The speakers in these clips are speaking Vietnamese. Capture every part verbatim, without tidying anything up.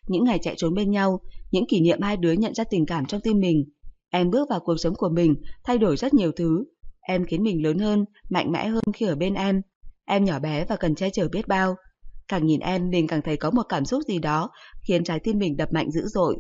những ngày chạy trốn bên nhau, những kỷ niệm hai đứa nhận ra tình cảm trong tim mình. Em bước vào cuộc sống của mình, thay đổi rất nhiều thứ. Em khiến mình lớn hơn, mạnh mẽ hơn khi ở bên em. Em nhỏ bé và cần che chở biết bao. Càng nhìn em, mình càng thấy có một cảm xúc gì đó khiến trái tim mình đập mạnh dữ dội.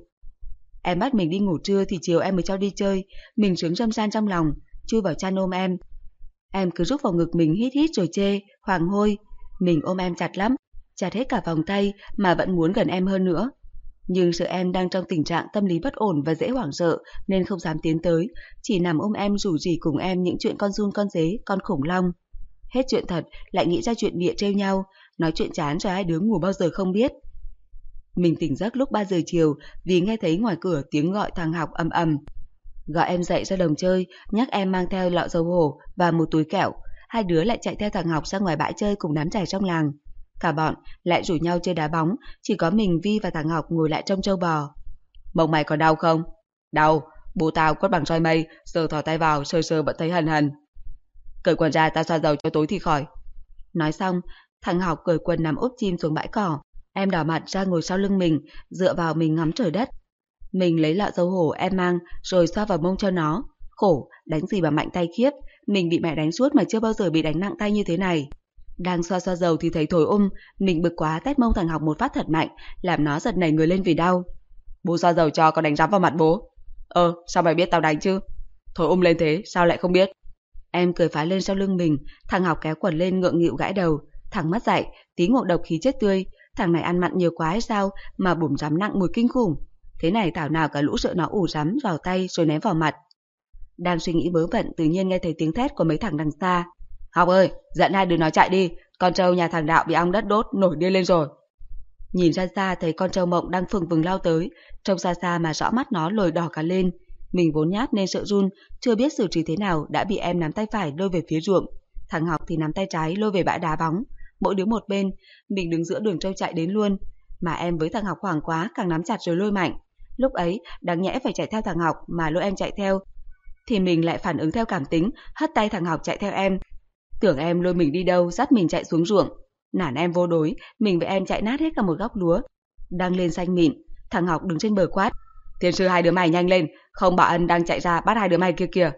Em bắt mình đi ngủ trưa thì chiều em mới cho đi chơi. Mình sướng râm ran trong lòng, chui vào chăn ôm em. Em cứ rúc vào ngực mình hít hít rồi chê, hoàng hôi. Mình ôm em chặt lắm, chặt hết cả vòng tay mà vẫn muốn gần em hơn nữa. Nhưng sợ em đang trong tình trạng tâm lý bất ổn và dễ hoảng sợ nên không dám tiến tới, chỉ nằm ôm em rủ rỉ cùng em những chuyện con giun con dế, con khủng long. Hết chuyện thật, lại nghĩ ra chuyện bịa trêu nhau, nói chuyện chán rồi hai đứa ngủ bao giờ không biết. Mình tỉnh giấc lúc ba giờ chiều vì nghe thấy ngoài cửa tiếng gọi thằng Học ầm ầm. Gọi em dậy ra đồng chơi, nhắc em mang theo lọ dầu hổ và một túi kẹo. Hai đứa lại chạy theo thằng Học ra ngoài bãi chơi cùng đám trẻ trong làng. Cả bọn lại rủ nhau chơi đá bóng, chỉ có mình Vi và thằng Học ngồi lại trông trâu bò. Mông mày còn đau không? Đau, bố tao quất bằng roi mây, giờ thò tay vào sờ sờ vẫn thấy hằn hằn. Cởi quần ra tao xoa dầu cho tối thì khỏi. Nói xong, thằng Học cởi quần nằm úp chim xuống bãi cỏ. Em đỏ mặt ra ngồi sau lưng mình, dựa vào mình ngắm trời đất. Mình lấy lọ dầu hổ em mang rồi xoa vào mông cho nó. Khổ, đánh gì mà mạnh tay khiếp. Mình bị mẹ đánh suốt mà chưa bao giờ bị đánh nặng tay như thế này. Đang xoa xoa dầu thì thấy thổi um. Mình bực quá tét mông thằng Học một phát thật mạnh, làm nó giật nảy người lên vì đau. Bố xoa dầu cho, có đánh rắm vào mặt bố. Ờ, sao mày biết tao đánh chứ? Thổi um lên thế, sao lại không biết? Em cười phá lên sau lưng mình. Thằng Học kéo quần lên ngượng nghịu gãi đầu. Thằng mất dạy, tí ngộ độc khí chết tươi. Thằng này ăn mặn nhiều quá hay sao mà bủm rắm nặng mùi kinh khủng. Thế này thảo nào cả lũ sợ nó ủ rắm vào tay rồi ném vào mặt. Đang suy nghĩ vớ vẩn, tự nhiên nghe thấy tiếng thét của mấy thằng đằng xa. Học ơi, dẫn hai đứa nó chạy đi, con trâu nhà thằng Đạo bị ong đất đốt nổi điên lên rồi. Nhìn ra xa thấy con trâu Mộng đang phừng phừng lao tới, trông xa xa mà rõ mắt nó lồi đỏ cả lên. Mình vốn nhát nên sợ run, chưa biết xử trí thế nào đã bị em nắm tay phải lôi về phía ruộng. Thằng Học thì nắm tay trái lôi về bãi đá bóng. Mỗi đứa một bên, mình đứng giữa đường trâu chạy đến luôn. Mà em với thằng Học hoảng quá, càng nắm chặt rồi lôi mạnh. Lúc ấy, đáng nhẽ phải chạy theo thằng Học mà lôi em chạy theo, thì mình lại phản ứng theo cảm tính, hất tay thằng Học chạy theo em. Tưởng em lôi mình đi đâu, dắt mình chạy xuống ruộng. Nản em vô đối, mình với em chạy nát hết cả một góc lúa đang lên xanh mịn. Thằng Học đứng trên bờ quát: Thiên sư, hai đứa mày nhanh lên, không bà Ân đang chạy ra bắt hai đứa mày kia kìa.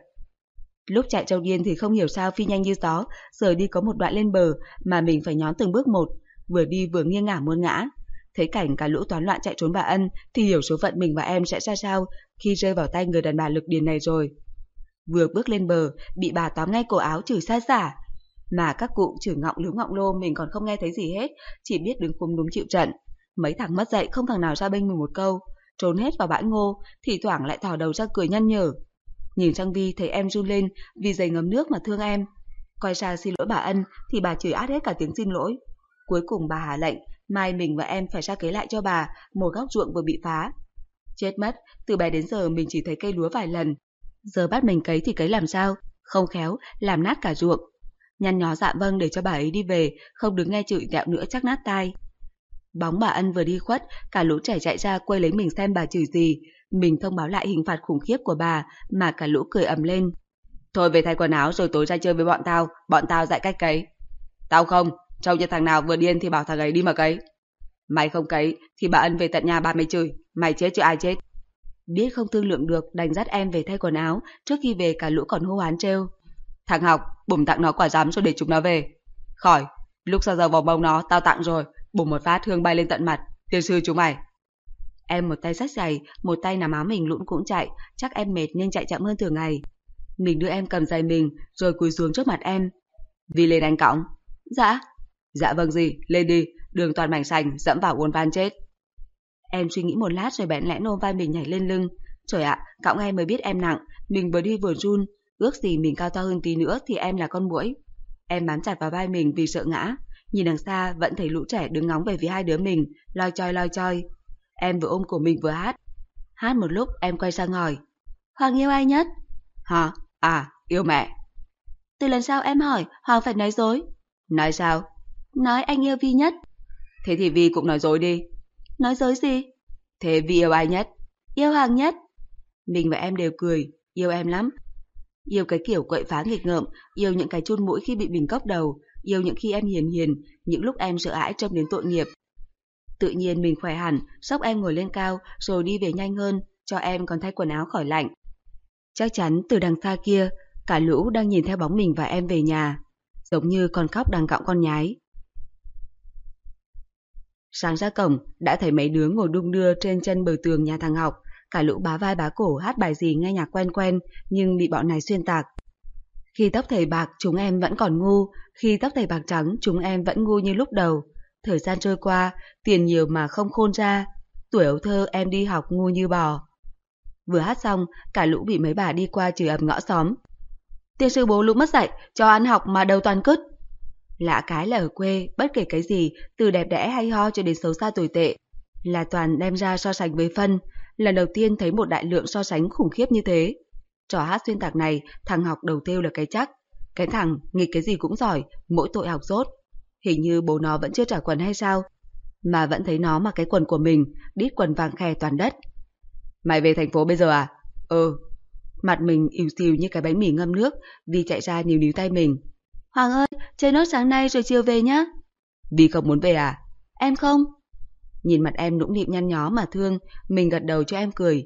Lúc chạy trâu điên thì không hiểu sao phi nhanh như gió, giờ đi có một đoạn lên bờ mà mình phải nhón từng bước một, vừa đi vừa nghiêng ngả muốn ngã. Thấy cảnh cả lũ toán loạn chạy trốn bà Ân thì hiểu số phận mình và em sẽ ra sao khi rơi vào tay người đàn bà lực điền này rồi. Vừa bước lên bờ, bị bà tóm ngay cổ áo chửi xa xả. Mà các cụ chửi ngọng lú ngọng lô mình còn không nghe thấy gì hết, chỉ biết đứng khúm núm chịu trận. Mấy thằng mất dạy không thằng nào ra bênh mình một câu, trốn hết vào bãi ngô, thì thoảng lại thò đầu ra cười nhăn nhở. Nhìn sang Vi thấy em run lên vì giày ngấm nước mà thương em. Quay ra xin lỗi bà Ân thì bà chửi át hết cả tiếng xin lỗi. Cuối cùng bà hạ lệnh mai mình và em phải ra cấy lại cho bà một góc ruộng vừa bị phá. Chết mất, từ bé đến giờ mình chỉ thấy cây lúa vài lần, giờ bắt mình cấy thì cấy làm sao? Không khéo làm nát cả ruộng. Nhăn nhó dạ vâng để cho bà ấy đi về, không đứng nghe chửi tẹo nữa chắc nát tai. Bóng bà Ân vừa đi khuất, cả lũ trẻ chạy ra quay lấy mình xem bà chửi gì. Mình thông báo lại hình phạt khủng khiếp của bà mà cả lũ cười ầm lên. Thôi về thay quần áo rồi tối ra chơi với bọn tao, bọn tao dạy cách cấy. Tao không, trông như thằng nào vừa điên thì bảo thằng ấy đi mà cấy. Mày không cấy thì bà Ân về tận nhà bà mày chửi, mày chết chứ ai chết. Biết không thương lượng được đành dắt em về thay quần áo, trước khi về cả lũ còn hô hoán trêu. Thằng Học, bùm tặng nó quả dám rồi để chúng nó về. Khỏi, lúc sao giờ vào bông nó tao tặng rồi, bùm một phát hương bay lên tận mặt. Tiên sư chúng mày. Em một tay xách giày, một tay nắm áo mình lũn cũng chạy, chắc em mệt nên chạy chậm hơn thường ngày. Mình đưa em cầm giày mình rồi cúi xuống trước mặt em. Vi lên anh cõng. Dạ. Dạ vâng gì, lên đi, đường toàn mảnh sành, dẫm vào uốn van chết. Em suy nghĩ một lát rồi bẽn lẽn ôm vai mình nhảy lên lưng. Trời ạ, cõng em mới biết em nặng, mình vừa đi vừa run, ước gì mình cao to hơn tí nữa thì em là con muỗi. Em bám chặt vào vai mình vì sợ ngã, nhìn đằng xa vẫn thấy lũ trẻ đứng ngóng về phía hai đứa mình, loi choi loi choi. Em vừa ôm cổ mình vừa hát. Hát một lúc em quay sang hỏi: Hoàng yêu ai nhất? Hả? À, yêu mẹ. Từ lần sau em hỏi, Hoàng phải nói dối. Nói sao? Nói anh yêu Vi nhất. Thế thì Vi cũng nói dối đi. Nói dối gì? Thế Vi yêu ai nhất? Yêu Hoàng nhất. Mình và em đều cười, yêu em lắm. Yêu cái kiểu quậy phá nghịch ngợm, yêu những cái chun mũi khi bị bình cốc đầu, yêu những khi em hiền hiền, những lúc em sợ hãi trông đến tội nghiệp. Tự nhiên mình khỏe hẳn, xốc em ngồi lên cao rồi đi về nhanh hơn, cho em còn thay quần áo khỏi lạnh. Chắc chắn từ đằng xa kia, cả lũ đang nhìn theo bóng mình và em về nhà, giống như con cóc đang cõng con nhái. Sáng ra cổng, đã thấy mấy đứa ngồi đung đưa trên chân bờ tường nhà thằng Học, cả lũ bá vai bá cổ hát bài gì nghe nhạc quen quen, nhưng bị bọn này xuyên tạc. Khi tóc thầy bạc, chúng em vẫn còn ngu, khi tóc thầy bạc trắng, chúng em vẫn ngu như lúc đầu. Thời gian trôi qua, tiền nhiều mà không khôn ra, tuổi ấu thơ em đi học ngu như bò. Vừa hát xong, cả lũ bị mấy bà đi qua chửi ầm ngõ xóm. Tiền sư bố lũ mất dạy, cho ăn học mà đầu toàn cứt. Lạ cái là ở quê, bất kể cái gì, từ đẹp đẽ hay ho cho đến xấu xa tồi tệ, là toàn đem ra so sánh với phân. Lần đầu tiên thấy một đại lượng so sánh khủng khiếp như thế. Trò hát xuyên tạc này, thằng Học đầu tiêu là cái chắc. Cái thằng nghịch cái gì cũng giỏi, mỗi tội học dốt. Hình như bố nó vẫn chưa trả quần hay sao, mà vẫn thấy nó mặc cái quần của mình, đít quần vàng khè toàn đất. Mày về thành phố bây giờ à? Ừ. Mặt mình ỉu xìu như cái bánh mì ngâm nước, vì chạy ra níu níu tay mình. Hoàng ơi, chơi nốt sáng nay rồi chiều về nhá. Vì không muốn về à? Em không. Nhìn mặt em nũng nịu nhăn nhó mà thương, mình gật đầu cho em cười.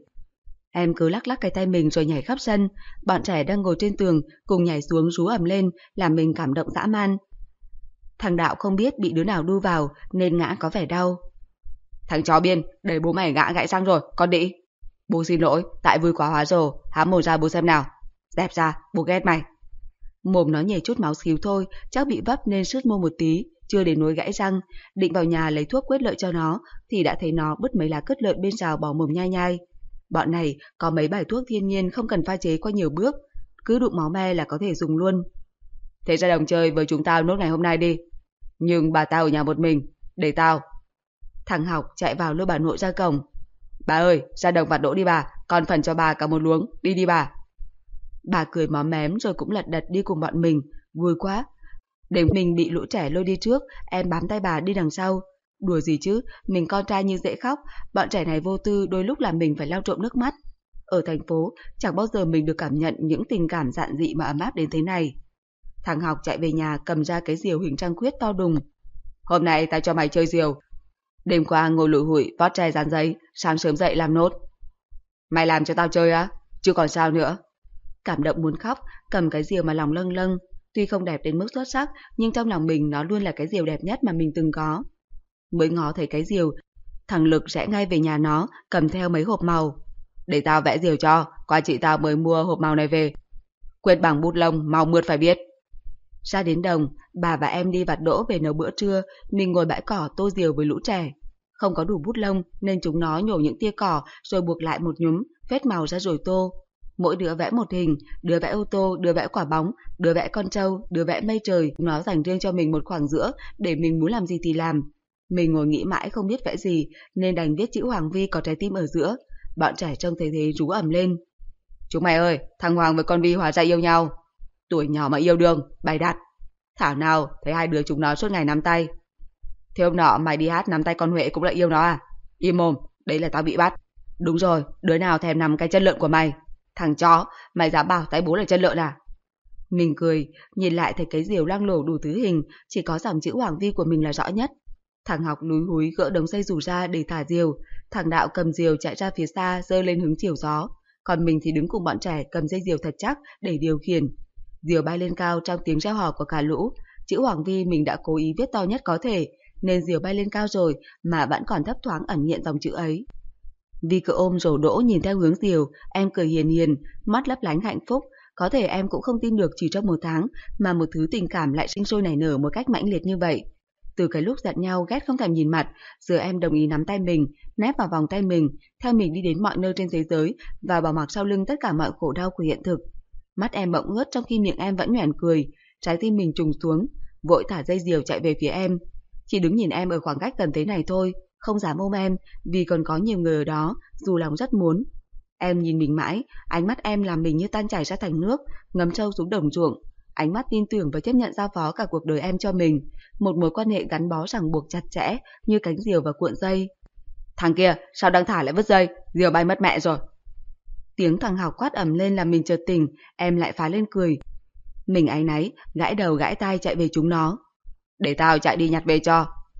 Em cứ lắc lắc cái tay mình rồi nhảy khắp sân, bọn trẻ đang ngồi trên tường cùng nhảy xuống rú ầm lên, làm mình cảm động dã man. Thằng Đạo không biết bị đứa nào đu vào nên ngã có vẻ đau. Thằng chó Biên, để bố mày ngã gãy răng rồi, con đĩ. Bố xin lỗi, tại vui quá hóa rồ, há mồm ra bố xem nào. Dẹp ra, bố ghét mày. Mồm nó nhảy chút máu xíu thôi, chắc bị vấp nên sứt môi một tí, chưa đến nỗi gãy răng. Định vào nhà lấy thuốc quyết lợi cho nó, thì đã thấy nó bứt mấy lá cứt lợn bên rào bỏ mồm nhai nhai. Bọn này có mấy bài thuốc thiên nhiên không cần pha chế qua nhiều bước, cứ đụng máu me là có thể dùng luôn. Thế ra đồng chơi với chúng tao nốt ngày hôm nay đi. Nhưng bà tao ở nhà một mình, để tao. Thằng Học chạy vào lôi bà nội ra cổng. Bà ơi, ra đồng vặt đỗ đi bà, còn phần cho bà cả một luống, đi đi bà. Bà cười móm mém rồi cũng lật đật đi cùng bọn mình, vui quá. Để mình bị lũ trẻ lôi đi trước, em bám tay bà đi đằng sau. Đùa gì chứ, mình con trai như dễ khóc, bọn trẻ này vô tư đôi lúc làm mình phải lau trộm nước mắt. Ở thành phố, chẳng bao giờ mình được cảm nhận những tình cảm dạn dị mà ấm áp đến thế này. Thằng Học chạy về nhà cầm ra cái diều hình trăng khuyết to đùng. Hôm nay tao cho mày chơi diều. Đêm qua ngồi lủi hủi vót tre dán giấy, sáng sớm dậy làm nốt. Mày làm cho tao chơi á? Chứ còn sao nữa. Cảm động muốn khóc, cầm cái diều mà lòng lâng lâng. Tuy không đẹp đến mức xuất sắc, nhưng trong lòng mình nó luôn là cái diều đẹp nhất mà mình từng có. Mới ngó thấy cái diều, thằng Lực rẽ ngay về nhà nó, cầm theo mấy hộp màu. Để tao vẽ diều cho, qua chị tao mới mua hộp màu này về. Quệt bằng bút lông, màu mượt phải biết. Ra đến đồng, bà và em đi vặt đỗ về nấu bữa trưa, mình ngồi bãi cỏ tô diều với lũ trẻ. Không có đủ bút lông nên chúng nó nhổ những tia cỏ rồi buộc lại một nhúm, phết màu ra rồi tô. Mỗi đứa vẽ một hình, đứa vẽ ô tô, đứa vẽ quả bóng, đứa vẽ con trâu, đứa vẽ mây trời. Nó dành riêng cho mình một khoảng giữa để mình muốn làm gì thì làm. Mình ngồi nghĩ mãi không biết vẽ gì nên đành viết chữ Hoàng Vi có trái tim ở giữa. Bọn trẻ trông thấy thế rú ầm lên. Chúng mày ơi, thằng Hoàng với con Vi hóa ra yêu nhau. Tuổi nhỏ mà yêu đương, bày đặt. Thảo nào thấy hai đứa chúng nó suốt ngày nắm tay. Thế hôm nọ mày đi hát nắm tay con Huệ cũng là yêu nó à? Im mồm, đấy là tao bị bắt. Đúng rồi, đứa nào thèm nắm cái chân lợn của mày? Thằng chó, mày dám bảo tay bố là chân lợn à? Mình cười, nhìn lại thấy cái diều loang lổ đủ thứ hình, chỉ có dòng chữ Hoàng Vi của mình là rõ nhất. Thằng Học lúi húi gỡ đống dây rủ ra để thả diều. Thằng Đạo cầm diều chạy ra phía xa giơ lên hứng chiều gió. Còn mình thì đứng cùng bọn trẻ cầm dây diều thật chắc để điều khiển. Diều bay lên cao trong tiếng reo hò của cả lũ. Chữ Hoàng Vi mình đã cố ý viết to nhất có thể, nên diều bay lên cao rồi mà vẫn còn thấp thoáng ẩn hiện dòng chữ ấy. Vi cứ ôm rổ đỗ nhìn theo hướng diều, em cười hiền hiền, mắt lấp lánh hạnh phúc. Có thể em cũng không tin được chỉ trong một tháng mà một thứ tình cảm lại sinh sôi nảy nở một cách mãnh liệt như vậy. Từ cái lúc giận nhau ghét không thèm nhìn mặt, giờ em đồng ý nắm tay mình, nép vào vòng tay mình, theo mình đi đến mọi nơi trên thế giới và bỏ mặc sau lưng tất cả mọi khổ đau của hiện thực. Mắt em bỗng ướt trong khi miệng em vẫn nhoẻn cười, trái tim mình trùng xuống, vội thả dây diều chạy về phía em. Chỉ đứng nhìn em ở khoảng cách gần thế này thôi, không dám ôm em vì còn có nhiều người ở đó, dù lòng rất muốn. Em nhìn mình mãi, ánh mắt em làm mình như tan chảy ra thành nước, ngấm sâu xuống đồng ruộng. Ánh mắt tin tưởng và chấp nhận giao phó cả cuộc đời em cho mình, một mối quan hệ gắn bó ràng buộc chặt chẽ như cánh diều và cuộn dây. Thằng kia, sao đang thả lại vứt dây, diều bay mất mẹ rồi. Tiếng thằng Học quát ầm lên làm mình chợt tỉnh, em lại phá lên cười. Mình áy náy, gãi đầu gãi tai chạy về chúng nó. Để tao chạy đi nhặt về cho.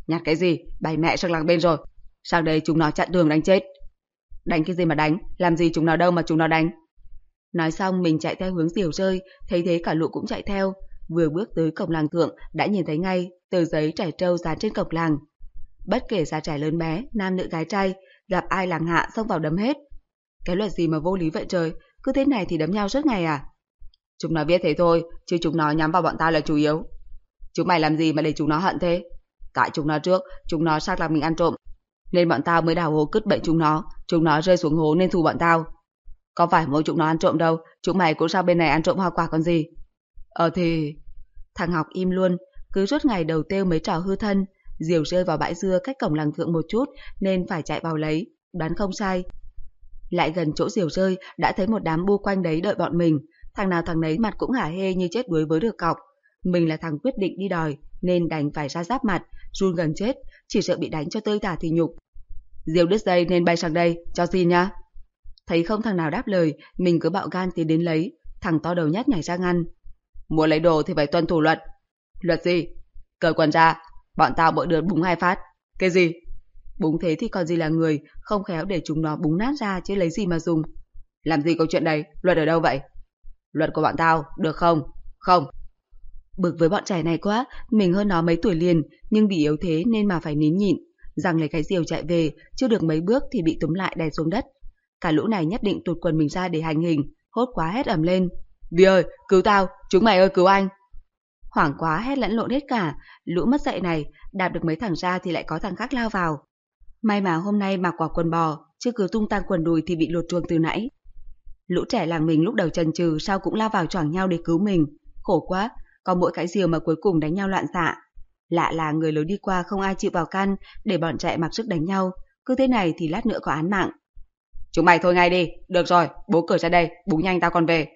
Nhát cái gì, bay mẹ sang làng bên rồi. Sang đây chúng nó chặn đường đánh chết. Đánh cái gì mà đánh, làm gì chúng nó đâu mà chúng nó đánh. Nói xong mình chạy theo hướng diều rơi, thấy thế cả lũ cũng chạy theo. Vừa bước tới cổng làng thượng đã nhìn thấy ngay tờ giấy trải trâu dán trên cổng làng. Bất kể già trẻ lớn bé, nam nữ gái trai, gặp ai làng hạ xông vào đấm hết. Cái luật gì mà vô lý vậy trời, cứ thế này thì đấm nhau suốt ngày à? Chúng nó biết thế thôi, chứ chúng nó nhắm vào bọn tao là chủ yếu. Chúng mày làm gì mà để chúng nó hận thế? Tại chúng nó trước, chúng nó xác là mình ăn trộm, nên bọn tao mới đào hố cứt bẫy chúng nó, chúng nó rơi xuống hố nên thù bọn tao. Có phải mỗi chúng nó ăn trộm đâu, chúng mày cũng sang bên này ăn trộm hoa quả còn gì. Ờ thì... Thằng Học im luôn, cứ suốt ngày đầu têu mấy trò hư thân. Diều rơi vào bãi dưa cách cổng làng thượng một chút nên phải chạy vào lấy, đoán không sai. Lại gần chỗ diều rơi đã thấy một đám bu quanh đấy đợi bọn mình. Thằng nào thằng nấy mặt cũng hả hê như chết đuối với được cọc. Mình là thằng quyết định đi đòi nên đành phải ra giáp mặt, run gần chết, chỉ sợ bị đánh cho tơi tả thì nhục. Diều đứt dây nên bay sang đây, cho xin nhá. Thấy không thằng nào đáp lời, mình cứ bạo gan tiến đến lấy. Thằng to đầu nhất nhảy ra ngăn. Muốn lấy đồ thì phải tuân thủ luật. Luật gì? Cởi quần ra, bọn tao mỗi đứa búng hai phát. Cái gì? Búng thế thì còn gì là người, không khéo để chúng nó búng nát ra chứ lấy gì mà dùng. Làm gì có chuyện đấy, luật ở đâu vậy? Luật của bọn tao, được không? Không. Bực với bọn trẻ này quá, mình hơn nó mấy tuổi liền, nhưng vì yếu thế nên mà phải nín nhịn. Rằng lấy cái diều chạy về, chưa được mấy bước thì bị túm lại đè xuống đất. Cả lũ này nhất định tụt quần mình ra để hành hình, hốt quá hét ầm lên. Vi ơi, cứu tao, chúng mày ơi cứu anh. Hoảng quá hét lẫn lộn hết cả, lũ mất dạy này, đạp được mấy thằng ra thì lại có thằng khác lao vào. May mà hôm nay mặc quả quần bò, chứ cứ tung tăng quần đùi thì bị lột chuồng từ nãy. Lũ trẻ làng mình lúc đầu chần chừ sao cũng lao vào choảng nhau để cứu mình. Khổ quá, có mỗi cái diều mà cuối cùng đánh nhau loạn xạ. Lạ là người lớn đi qua không ai chịu vào can để bọn trẻ mặc sức đánh nhau, cứ thế này thì lát nữa có án mạng. Chúng mày thôi ngay đi, được rồi, bố cởi ra đây, búng nhanh tao còn về.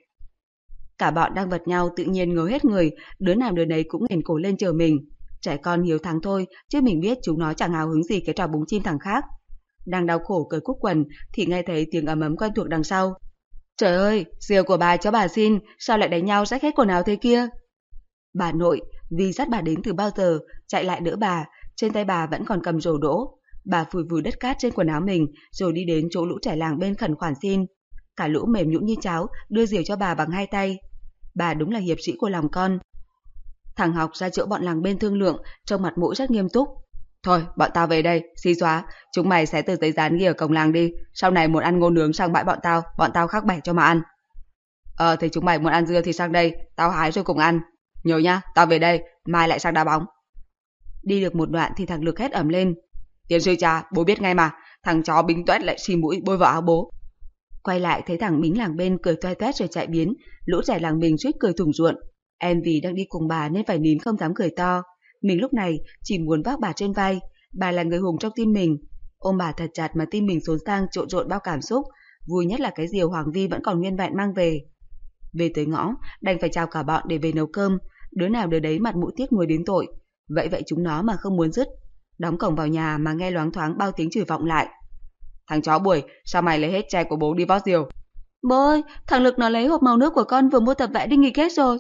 Cả bọn đang vật nhau tự nhiên ngớ hết người, đứa nào đứa nấy cũng nghển cổ lên chờ mình. Trẻ con hiếu thắng thôi, chứ mình biết chúng nó chẳng hào hứng gì cái trò búng chim thằng khác. Đang đau khổ cởi cúc quần thì nghe thấy tiếng ầm ầm quen thuộc đằng sau. Trời ơi, diều của bà cho bà xin, sao lại đánh nhau rách hết quần áo thế kia? Bà nội, vì dắt bà đến từ bao giờ, chạy lại đỡ bà, trên tay bà vẫn còn cầm rổ đỗ. Bà phủi vùi đất cát trên quần áo mình rồi đi đến chỗ lũ trẻ làng bên khẩn khoản xin. Cả lũ mềm nhũn như cháo, đưa diều cho bà bằng hai tay. Bà đúng là hiệp sĩ của lòng con. Thằng Học ra chỗ bọn làng bên thương lượng, trông mặt mũi rất nghiêm túc. Thôi, bọn tao về đây, xí xóa, chúng mày xé tờ giấy dán ghi ở cổng làng đi, sau này muốn ăn ngô nướng sang bãi bọn tao, bọn tao khắc bẻ cho mà ăn. Ờ, thì chúng mày muốn ăn dưa thì sang đây, tao hái rồi cùng ăn. Nhớ nhá, tao về đây, mai lại sang đá bóng. Đi được một đoạn thì thằng Lực hét ầm lên. Tiến sư cha, bố biết ngay mà, thằng chó Bính Toét lại xì mũi bôi vào áo bố. Quay lại thấy thằng Bính làng bên cười toe toét rồi chạy biến, lũ trẻ làng mình suýt cười thủng ruộn. Em vì đang đi cùng bà nên phải nín không dám cười to. Mình lúc này chỉ muốn vác bà trên vai, bà là người hùng trong tim mình. Ôm bà thật chặt mà tim mình xốn sang trộn rộn bao cảm xúc, vui nhất là cái diều Hoàng Vi vẫn còn nguyên vẹn mang về. Về tới ngõ, đành phải chào cả bọn để về nấu cơm, đứa nào đứa đấy mặt mũi tiếc nuối đến tội. Vậy vậy chúng nó mà không muốn dứt. Đóng cổng vào nhà mà nghe loáng thoáng bao tiếng chửi vọng lại. Thằng chó Bưởi, sao mày lấy hết tre của bố đi vót diều? Bố ơi, thằng Lực nó lấy hộp màu nước của con vừa mua tập vẽ đi nghịch hết rồi.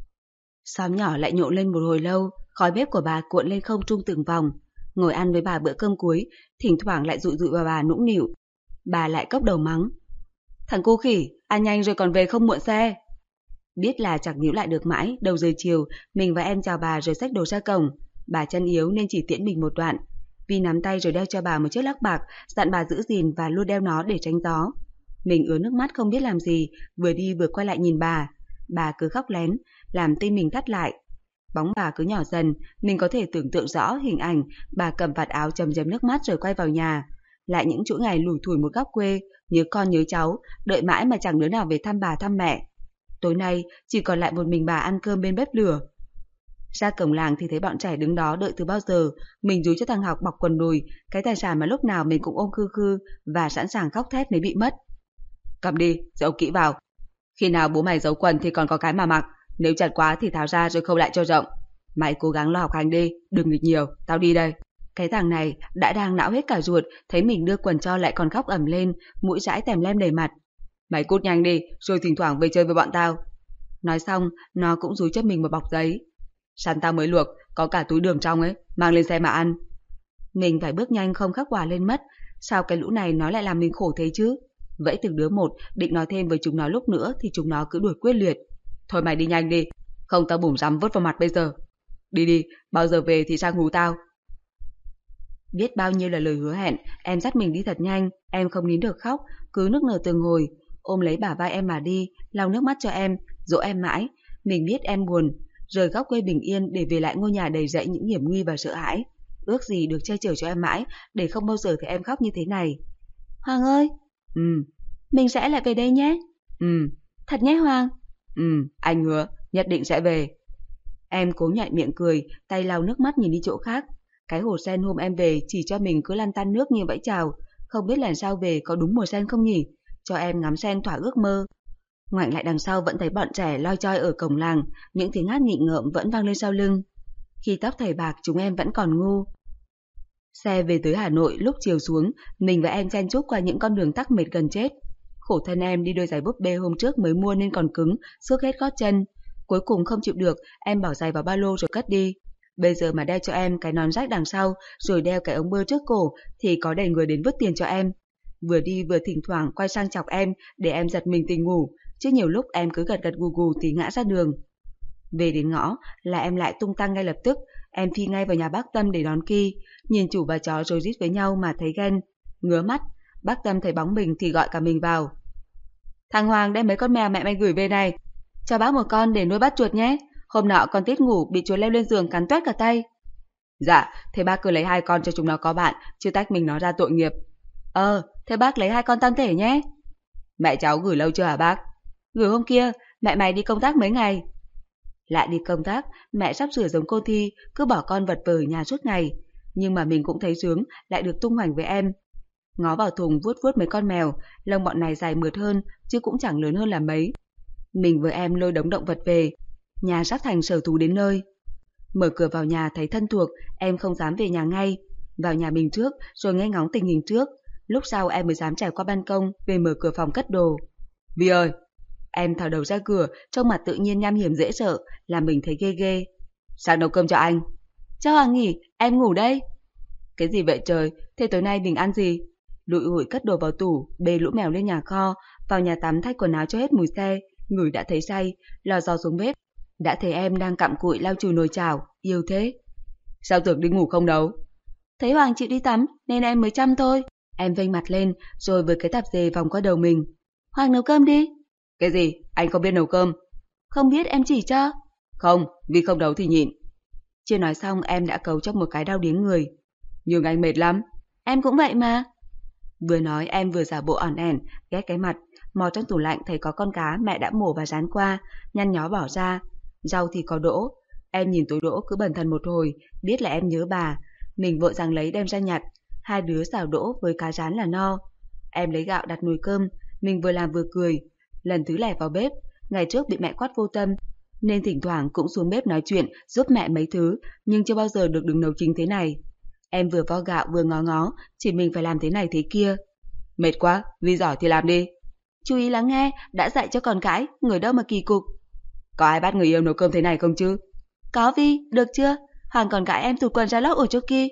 Xóm nhỏ lại nhộn lên một hồi lâu, khói bếp của bà cuộn lên không trung từng vòng. Ngồi ăn với bà bữa cơm cuối, thỉnh thoảng lại dụi dụi vào bà nũng nịu. Bà lại cốc đầu mắng. Thằng cô khỉ, ăn nhanh rồi còn về không muộn xe. Biết là chẳng níu lại được mãi, đầu giờ chiều, mình và em chào bà rồi xách đồ ra cổng. Bà chân yếu nên chỉ tiễn mình một đoạn. Vi nắm tay rồi đeo cho bà một chiếc lắc bạc, dặn bà giữ gìn và luôn đeo nó để tránh gió. Mình ứa nước mắt không biết làm gì, vừa đi vừa quay lại nhìn bà. Bà cứ khóc lén, làm tim mình thắt lại. Bóng bà cứ nhỏ dần, mình có thể tưởng tượng rõ hình ảnh bà cầm vạt áo chầm chầm nước mắt rồi quay vào nhà. Lại những chuỗi ngày lủi thủi một góc quê, nhớ con nhớ cháu, đợi mãi mà chẳng đứa nào về thăm bà thăm mẹ. Tối nay chỉ còn lại một mình bà ăn cơm bên bếp lửa. Ra cổng làng thì thấy bọn trẻ đứng đó đợi từ bao giờ. Mình dúi cho thằng Học bọc quần đùi, cái tài sản mà lúc nào mình cũng ôm khư khư và sẵn sàng khóc thét nếu bị mất. Cầm đi, giấu kỹ vào. Khi nào bố mày giấu quần thì còn có cái mà mặc, nếu chặt quá thì tháo ra rồi khâu lại cho rộng. Mày cố gắng lo học hành đi, đừng nghịch nhiều, tao đi đây. Cái thằng này đã đang não hết cả ruột, thấy mình đưa quần cho lại còn khóc ầm lên, mũi dãi tèm lem đầy mặt. Mày cút nhanh đi, rồi thỉnh thoảng về chơi với bọn tao. Nói xong, nó cũng dúi cho mình một bọc giấy. Sắn tao mới luộc, có cả túi đường trong ấy, mang lên xe mà ăn. Mình phải bước nhanh không khắc quả lên mất. Sao cái lũ này nó lại làm mình khổ thế chứ? Vẫy từng đứa một, định nói thêm với chúng nó lúc nữa thì chúng nó cứ đuổi quyết liệt. Thôi mày đi nhanh đi, không tao bủm rắm vứt vào mặt bây giờ. Đi đi, bao giờ về thì sang hú tao. Biết bao nhiêu là lời hứa hẹn, em dắt mình đi thật nhanh, em không nín được khóc, cứ nức nở từng hồi, ôm lấy bả vai em mà đi, lau nước mắt cho em, dỗ em mãi. Mình biết em buồn, rời góc quê bình yên để về lại ngôi nhà đầy rẫy những hiểm nguy và sợ hãi. Ước gì được che chở cho em mãi, để không bao giờ thấy em khóc như thế này. Hoàng ơi! Ừ. Mình sẽ lại về đây nhé. Ừ. Thật nhé Hoàng? Ừ, anh hứa, nhất định sẽ về. Em cố nhại miệng cười, tay lau nước mắt nhìn đi chỗ khác. Cái hồ sen hôm em về chỉ cho mình cứ lăn tăn nước như vẫy chào. Không biết lần sau về có đúng mùa sen không nhỉ? Cho em ngắm sen thỏa ước mơ. Ngoảnh lại đằng sau vẫn thấy bọn trẻ loi choi ở cổng làng, những tiếng hát nghịch ngợm vẫn vang lên sau lưng. Khi tóc thầy bạc chúng em vẫn còn ngu. Xe về tới Hà Nội lúc chiều xuống, mình và em chen chúc qua những con đường tắc mệt gần chết. Khổ thân em đi đôi giày búp bê hôm trước mới mua nên còn cứng, xước hết gót chân. Cuối cùng không chịu được, em bỏ giày vào ba lô rồi cất đi. Bây giờ mà đeo cho em cái nón rách đằng sau, rồi đeo cái ống bơ trước cổ, thì có đầy người đến vứt tiền cho em. Vừa đi vừa thỉnh thoảng quay sang chọc em, để em giật mình tỉnh ngủ, chứ nhiều lúc em cứ gật gật gù gù thì ngã ra đường. Về đến ngõ là em lại tung tăng ngay lập tức, em phi ngay vào nhà bác Tâm để đón Ki, nhìn chủ và chó rối rít với nhau mà thấy ghen. Ngứa mắt, bác Tâm thấy bóng mình thì gọi cả mình vào. Thằng Hoàng đem mấy con mèo mẹ mày gửi về này, cho bác một con để nuôi bắt chuột nhé. Hôm nọ con Tít ngủ bị chuột leo lên giường cắn toét cả tay. Dạ, thế bác cứ lấy hai con cho chúng nó có bạn, chứ tách mình nó ra tội nghiệp. Ờ, thế bác lấy hai con tam thể nhé. Mẹ cháu gửi lâu chưa hả bác? Gửi hôm kia, mẹ mày đi công tác mấy ngày. Lại đi công tác, mẹ sắp sửa giống cô Thi, cứ bỏ con vật vờ ở nhà suốt ngày. Nhưng mà mình cũng thấy sướng, lại được tung hoành với em. Ngó vào thùng vuốt vuốt mấy con mèo, lông bọn này dài mượt hơn, chứ cũng chẳng lớn hơn là mấy. Mình với em lôi đống động vật về, nhà sắp thành sở thú đến nơi. Mở cửa vào nhà thấy thân thuộc, em không dám về nhà ngay. Vào nhà mình trước, rồi nghe ngóng tình hình trước. Lúc sau em mới dám trèo qua ban công, về mở cửa phòng cất đồ. Vi ơi! Em thò đầu ra cửa, trông mặt tự nhiên nham hiểm dễ sợ, làm mình thấy ghê ghê. Sang nấu cơm cho anh. Cho Hoàng nghỉ, em ngủ đây. Cái gì vậy trời, thế tối nay mình ăn gì? Lụi hụi cất đồ vào tủ, bê lũ mèo lên nhà kho, vào nhà tắm thay quần áo cho hết mùi xe, ngửi đã thấy say, lò dò xuống bếp. Đã thấy em đang cặm cụi lau chùi nồi chảo, yêu thế. Sao tưởng đi ngủ không đâu? Thấy Hoàng chịu đi tắm nên em mới chăm thôi. Em vênh mặt lên, rồi với cái tạp dề vòng qua đầu mình. Hoàng nấu cơm đi. Cái gì? Anh không biết nấu cơm. Không biết em chỉ cho. Không, vì không nấu thì nhịn. Chưa nói xong em đã cấu trong một cái đau điếng người. Nhưng anh mệt lắm. Em cũng vậy mà. Vừa nói em vừa giả bộ ỏn ẻn, ghét cái mặt, mò trong tủ lạnh thấy có con cá mẹ đã mổ và rán qua, nhăn nhó bỏ ra. Rau thì có đỗ. Em nhìn túi đỗ cứ bần thần một hồi, biết là em nhớ bà. Mình vội rằng lấy đem ra nhặt. Hai đứa xào đỗ với cá rán là no. Em lấy gạo đặt nồi cơm, mình vừa làm vừa cười. Lần thứ lẻ vào bếp, ngày trước bị mẹ quát vô tâm, nên thỉnh thoảng cũng xuống bếp nói chuyện giúp mẹ mấy thứ, nhưng chưa bao giờ được đứng nấu chính thế này. Em vừa vo gạo vừa ngó ngó, chỉ mình phải làm thế này thế kia. Mệt quá, Vi giỏi thì làm đi. Chú ý lắng nghe, đã dạy cho con cái, người đâu mà kỳ cục. Có ai bắt người yêu nấu cơm thế này không chứ? Có Vi, được chưa? Hoàng còn gãi em tụt quần ra lóc ở chỗ kia.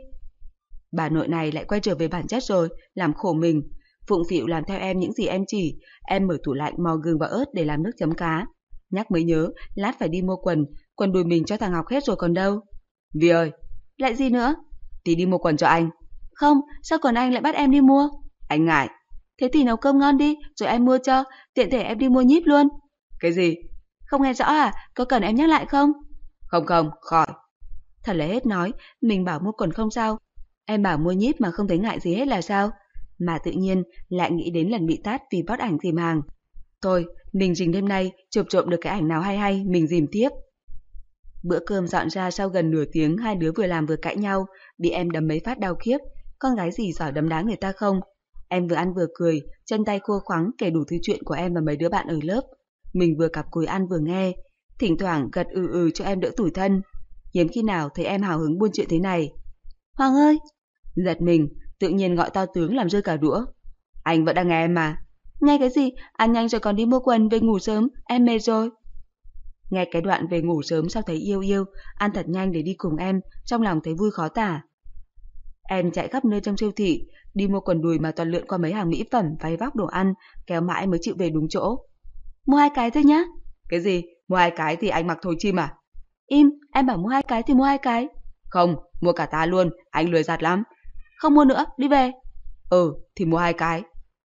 Bà nội này lại quay trở về bản chất rồi, làm khổ mình. Phụng phịu làm theo em những gì em chỉ. Em mở tủ lạnh mò gừng và ớt để làm nước chấm cá. Nhắc mới nhớ, lát phải đi mua quần. Quần đùi mình cho thằng Ngọc hết rồi còn đâu. Vi ơi! Lại gì nữa? Thì đi mua quần cho anh. Không, sao còn anh lại bắt em đi mua? Anh ngại. Thế thì nấu cơm ngon đi, rồi em mua cho. Tiện thể em đi mua nhíp luôn. Cái gì? Không nghe rõ à? Có cần em nhắc lại không? Không không, khỏi. Thật là hết nói. Mình bảo mua quần không sao. Em bảo mua nhíp mà không thấy ngại gì hết là sao? Mà tự nhiên lại nghĩ đến lần bị tát vì post ảnh dìm hàng. Thôi, mình rình đêm nay chụp trộm được cái ảnh nào hay hay mình dìm tiếp. Bữa cơm dọn ra sau gần nửa tiếng, hai đứa vừa làm vừa cãi nhau, bị em đấm mấy phát đau khiếp. Con gái gì giỏi đấm đá người ta không? Em vừa ăn vừa cười, chân tay khua khoắng kể đủ thứ chuyện của em và mấy đứa bạn ở lớp. Mình vừa cặp cùi ăn vừa nghe, thỉnh thoảng gật ừ ừ cho em đỡ tủi thân. Hiếm khi nào thấy em hào hứng buôn chuyện thế này. Hoàng ơi! Giật mình, tự nhiên gọi to tướng làm rơi cả đũa. Anh vẫn đang nghe em mà. Nghe cái gì? Ăn nhanh rồi còn đi mua quần, về ngủ sớm, em mệt rồi. Nghe cái đoạn về ngủ sớm sao thấy yêu yêu, ăn thật nhanh để đi cùng em, trong lòng thấy vui khó tả. Em chạy khắp nơi trong siêu thị, đi mua quần đùi mà toàn lượn qua mấy hàng mỹ phẩm, váy vóc, đồ ăn, kéo mãi mới chịu về đúng chỗ. Mua hai cái thôi nhá. Cái gì? Mua hai cái thì anh mặc thối chim à? Im, em bảo mua hai cái thì mua hai cái. Không, mua cả tá luôn, anh lười giặt lắm. Không mua nữa, đi về. Ừ, thì mua hai cái.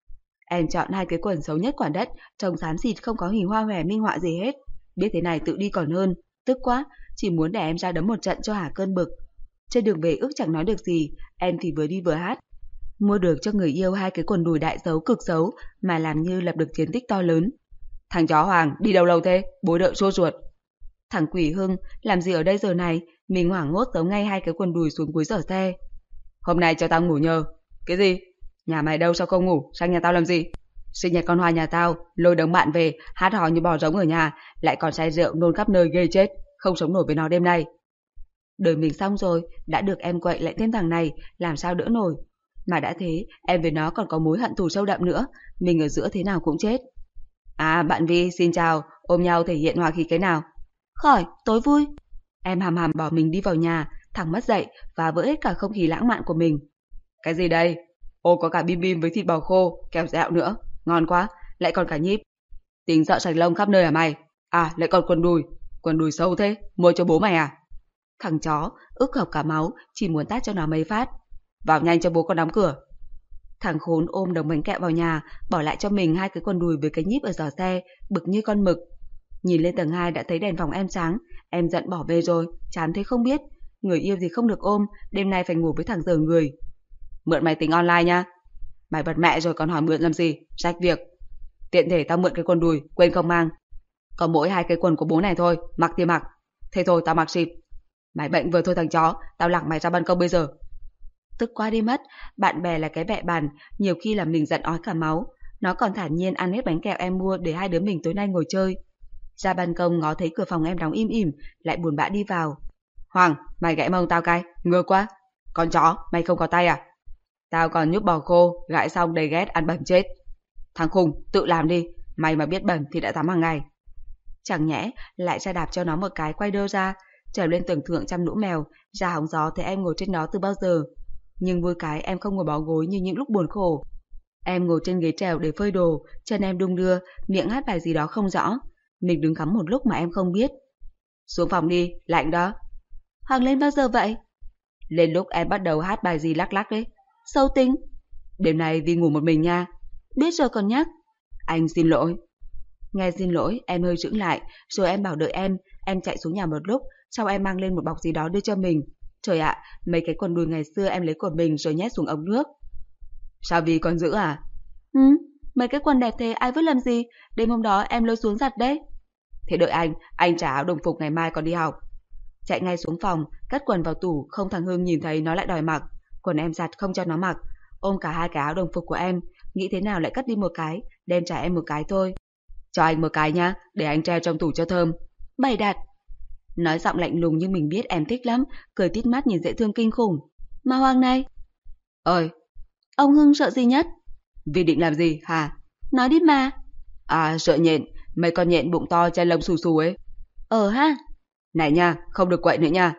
Em chọn hai cái quần xấu nhất quả đất, trông xám xịt không có hình hoa hòe minh họa gì hết. Biết thế này tự đi còn hơn, tức quá, chỉ muốn để em ra đấm một trận cho hả cơn bực. Trên đường về ước chẳng nói được gì, em thì vừa đi vừa hát. Mua được cho người yêu hai cái quần đùi đại xấu cực xấu mà làm như lập được chiến tích to lớn. Thằng chó Hoàng, đi đâu lâu thế, bối đợi xô ruột. Thằng quỷ Hưng, làm gì ở đây giờ này, mình hoảng hốt giấu ngay hai cái quần đùi xuống cuối giỏ xe. Hôm nay cho tao ngủ nhờ. Cái gì? Nhà mày đâu sao không ngủ, sang nhà tao làm gì? Sinh nhật con Hoa nhà tao, lôi đống bạn về, hát hò như bò giống ở nhà, lại còn say rượu nôn khắp nơi ghê chết, không sống nổi với nó đêm nay. Đời mình xong rồi, đã được em quậy lại thêm thằng này, làm sao đỡ nổi. Mà đã thế, em với nó còn có mối hận thù sâu đậm nữa, mình ở giữa thế nào cũng chết. À, bạn Vi, xin chào, ôm nhau thể hiện hòa khí cái nào? Khỏi, tối vui. Em hàm hàm bỏ mình đi vào nhà, thẳng mất dậy và vỡ hết cả không khí lãng mạn của mình. Cái gì đây? Ô, có cả bim bim với thịt bò khô, kẹo dẻo nữa, ngon quá, lại còn cả nhíp. Tính dạo sạch lông khắp nơi à mày? À, lại còn quần đùi, quần đùi sâu thế, mua cho bố mày à? Thằng chó, ức hợp cả máu, chỉ muốn tát cho nó mấy phát. Vào nhanh cho bố con đóng cửa. Thằng khốn ôm đống bánh kẹo vào nhà, bỏ lại cho mình hai cái quần đùi với cái nhíp ở giỏ xe, bực như con mực. Nhìn lên tầng hai đã thấy đèn phòng em sáng, em giận bỏ về rồi, chán thế không biết. Người yêu thì không được ôm, đêm nay phải ngủ với thằng dở người. Mượn máy tính online nha. Mày bật mẹ rồi còn hỏi mượn làm gì, rách việc. Tiện thể tao mượn cái quần đùi, quên không mang. Có mỗi hai cái quần của bố này thôi, mặc thì mặc. Thế thôi tao mặc xịp. Mày bệnh vừa thôi thằng chó, tao lẳng mày ra ban công bây giờ. Tức quá đi mất, bạn bè là cái bẹ bàn, nhiều khi là mình giận ói cả máu. Nó còn thản nhiên ăn hết bánh kẹo em mua để hai đứa mình tối nay ngồi chơi. Ra ban công ngó thấy cửa phòng em đóng im ỉm, lại buồn bã đi vào. Hoàng, mày gãy mông tao cái, ngơ quá. Con chó, mày không có tay à? Tao còn nhúc bò khô, gãi xong đầy ghét ăn bẩn chết. Thằng khùng, tự làm đi, mày mà biết bẩn thì đã tắm hàng ngày. Chẳng nhẽ lại ra đạp cho nó một cái quay đơ ra, trèo lên tầng thượng chăm lũ mèo, ra hóng gió thấy em ngồi trên đó từ bao giờ. Nhưng vui cái em không ngồi bó gối như những lúc buồn khổ. Em ngồi trên ghế trèo để phơi đồ, chân em đung đưa, miệng hát bài gì đó không rõ. Mình đứng cắm một lúc mà em không biết. Xuống phòng đi, lạnh đó. Hoàng lên bao giờ vậy? Lên lúc em bắt đầu hát bài gì lắc lắc đấy. Sâu tính. Đêm nay Vi ngủ một mình nha. Biết rồi còn nhắc. Anh xin lỗi. Nghe xin lỗi, em hơi chững lại, rồi em bảo đợi em, em chạy xuống nhà một lúc, sau em mang lên một bọc gì đó đưa cho mình. Trời ạ, mấy cái quần đùi ngày xưa em lấy của mình rồi nhét xuống ống nước. Sao Vi còn giữ à? Ừ, mấy cái quần đẹp thế ai vứt làm gì, đêm hôm đó em lôi xuống giặt đấy. Thế đợi anh, anh trả áo đồng phục ngày mai còn đi học. Chạy ngay xuống phòng, cất quần vào tủ, không thằng Hưng nhìn thấy nó lại đòi mặc. Quần em giặt không cho nó mặc, ôm cả hai cái áo đồng phục của em, nghĩ thế nào lại cất đi một cái, đem trả em một cái thôi. Cho anh một cái nhá, để anh treo trong tủ cho thơm. Bày đặt. Nói giọng lạnh lùng nhưng mình biết em thích lắm, cười tít mắt nhìn dễ thương kinh khủng. Mà Hoàng này. Ơi. Ông Hưng sợ gì nhất? Vì định làm gì hả? Nói đi mà. À, sợ nhện, mấy con nhện bụng to chân lông xù xù ấy. Ờ ha. Này nha, không được quậy nữa nha.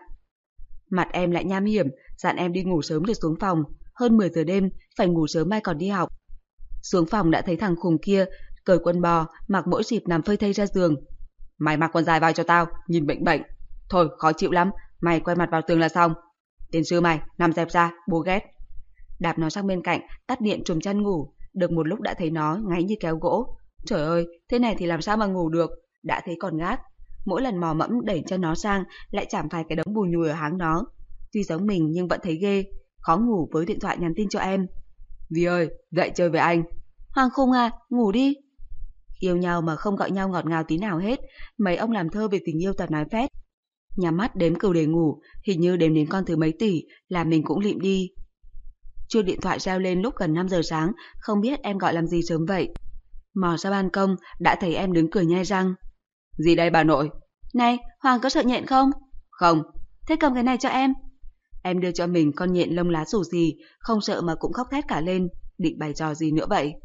Mặt em lại nham hiểm, dặn em đi ngủ sớm để xuống phòng. Hơn mười giờ đêm, phải ngủ sớm mai còn đi học. Xuống phòng đã thấy thằng khùng kia cởi quần bò, mặc mỗi dịp nằm phơi thây ra giường. Mày mặc quần dài vào cho tao, nhìn bệnh bệnh. Thôi, khó chịu lắm, mày quay mặt vào tường là xong. Tiền sư mày, nằm dẹp ra, bố ghét. Đạp nó sang bên cạnh, tắt điện trùm chăn ngủ. Được một lúc đã thấy nó ngáy như kéo gỗ. Trời ơi, thế này thì làm sao mà ngủ được, đã thấy còn gác. Mỗi lần mò mẫm đẩy cho nó sang, lại chạm phải cái đống bùi nhùi ở háng nó. Tuy giống mình nhưng vẫn thấy ghê, khó ngủ với điện thoại nhắn tin cho em. Vi ơi, dậy chơi với anh. Hoàng khùng à, ngủ đi. Yêu nhau mà không gọi nhau ngọt ngào tí nào hết, mấy ông làm thơ về tình yêu toàn nói phét. Nhắm mắt đếm cừu để ngủ, hình như đếm đến con thứ mấy tỷ, là mình cũng lịm đi. Chuông điện thoại reo lên lúc gần năm giờ sáng, không biết em gọi làm gì sớm vậy. Mò ra ban công, đã thấy em đứng cười nhai răng. Gì đây bà nội? Này, Hoàng có sợ nhện không? Không. Thế cầm cái này cho em. Em đưa cho mình con nhện lông lá xù xì, không sợ mà cũng khóc thét cả lên, định bày trò gì nữa vậy?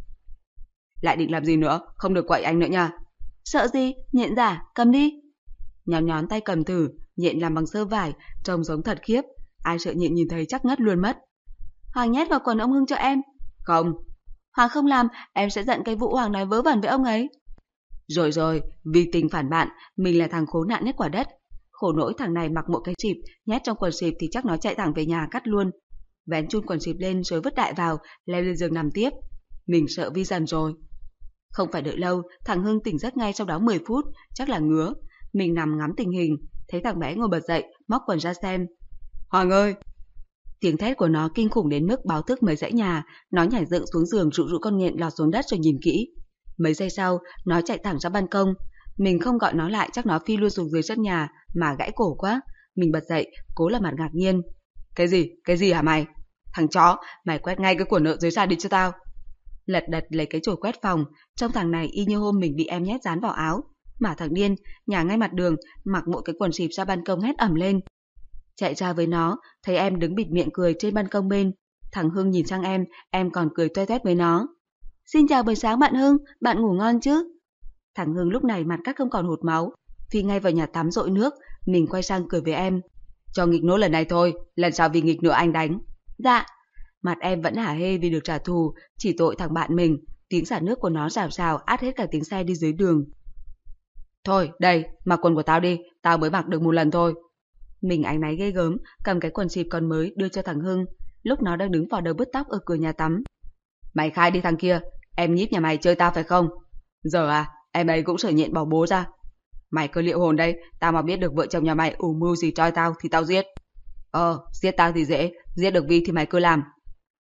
Lại định làm gì nữa, không được quậy anh nữa nha. Sợ gì, nhện giả, cầm đi. Nhón nhón tay cầm thử, nhện làm bằng sơ vải, trông giống thật khiếp. Ai sợ nhện nhìn thấy chắc ngất luôn mất. Hoàng nhét vào quần ông Hưng cho em. Không. Hoàng không làm, em sẽ giận cái vụ Hoàng nói vớ vẩn với ông ấy. Rồi rồi, vì tình phản bạn, mình là thằng khốn nạn nhất quả đất. Khổ nỗi thằng này mặc một cái xịp, nhét trong quần xịp thì chắc nó chạy thẳng về nhà cắt luôn. Vén chun quần xịp lên rồi vứt đại vào, leo lên giường nằm tiếp. Mình sợ Vi dần rồi. Không phải đợi lâu, thằng Hưng tỉnh giấc ngay sau đó mười phút, chắc là ngứa. Mình nằm ngắm tình hình, thấy thằng bé ngồi bật dậy, móc quần ra xem. Hoàng ơi! Tiếng thét của nó kinh khủng đến mức báo thức mấy dãy nhà, nó nhảy dựng xuống giường rụ rũ con nhện lọt xuống đất rồi nhìn kỹ. Mấy giây sau, nó chạy thẳng ra ban công. Mình không gọi nó lại chắc nó phi luôn xuống dưới sân nhà, mà gãy cổ quá. Mình bật dậy, cố làm mặt ngạc nhiên. Cái gì? Cái gì hả mày? Thằng chó, mày quét ngay cái của nợ dưới sàn đi cho tao. Lật đật lấy cái chổi quét phòng, trong thằng này y như hôm mình bị em nhét dán vào áo. Mà thằng điên, nhà ngay mặt đường, mặc mỗi cái quần xịp ra ban công hét ẩm lên. Chạy ra với nó, thấy em đứng bịt miệng cười trên ban công bên. Thằng Hưng nhìn sang em, em còn cười toe toét với nó. Xin chào buổi sáng bạn Hưng, bạn ngủ ngon chứ? Thằng Hưng lúc này mặt cắt không còn hột máu, phi ngay vào nhà tắm dội nước. Mình quay sang cười với em. Cho nghịch nốt lần này thôi, lần sau vì nghịch nữa anh đánh. Dạ. Mặt em vẫn hả hê vì được trả thù, chỉ tội thằng bạn mình. Tiếng xả nước của nó rào rào át hết cả tiếng xe đi dưới đường. Thôi, đây, mặc quần của tao đi, tao mới mặc được một lần thôi. Mình áy náy ghê gớm, cầm cái quần xịp còn mới đưa cho thằng Hưng, lúc nó đang đứng vào đầu bứt tóc ở cửa nhà tắm. Mày khai đi thằng kia, em nhíp nhà mày chơi tao phải không? Giờ à, em ấy cũng sợ nhện bỏ bố ra. Mày cứ liệu hồn đây, tao mà biết được vợ chồng nhà mày ủ mưu gì trói tao thì tao giết. Ờ, giết tao thì dễ, giết được Vi thì mày cứ làm.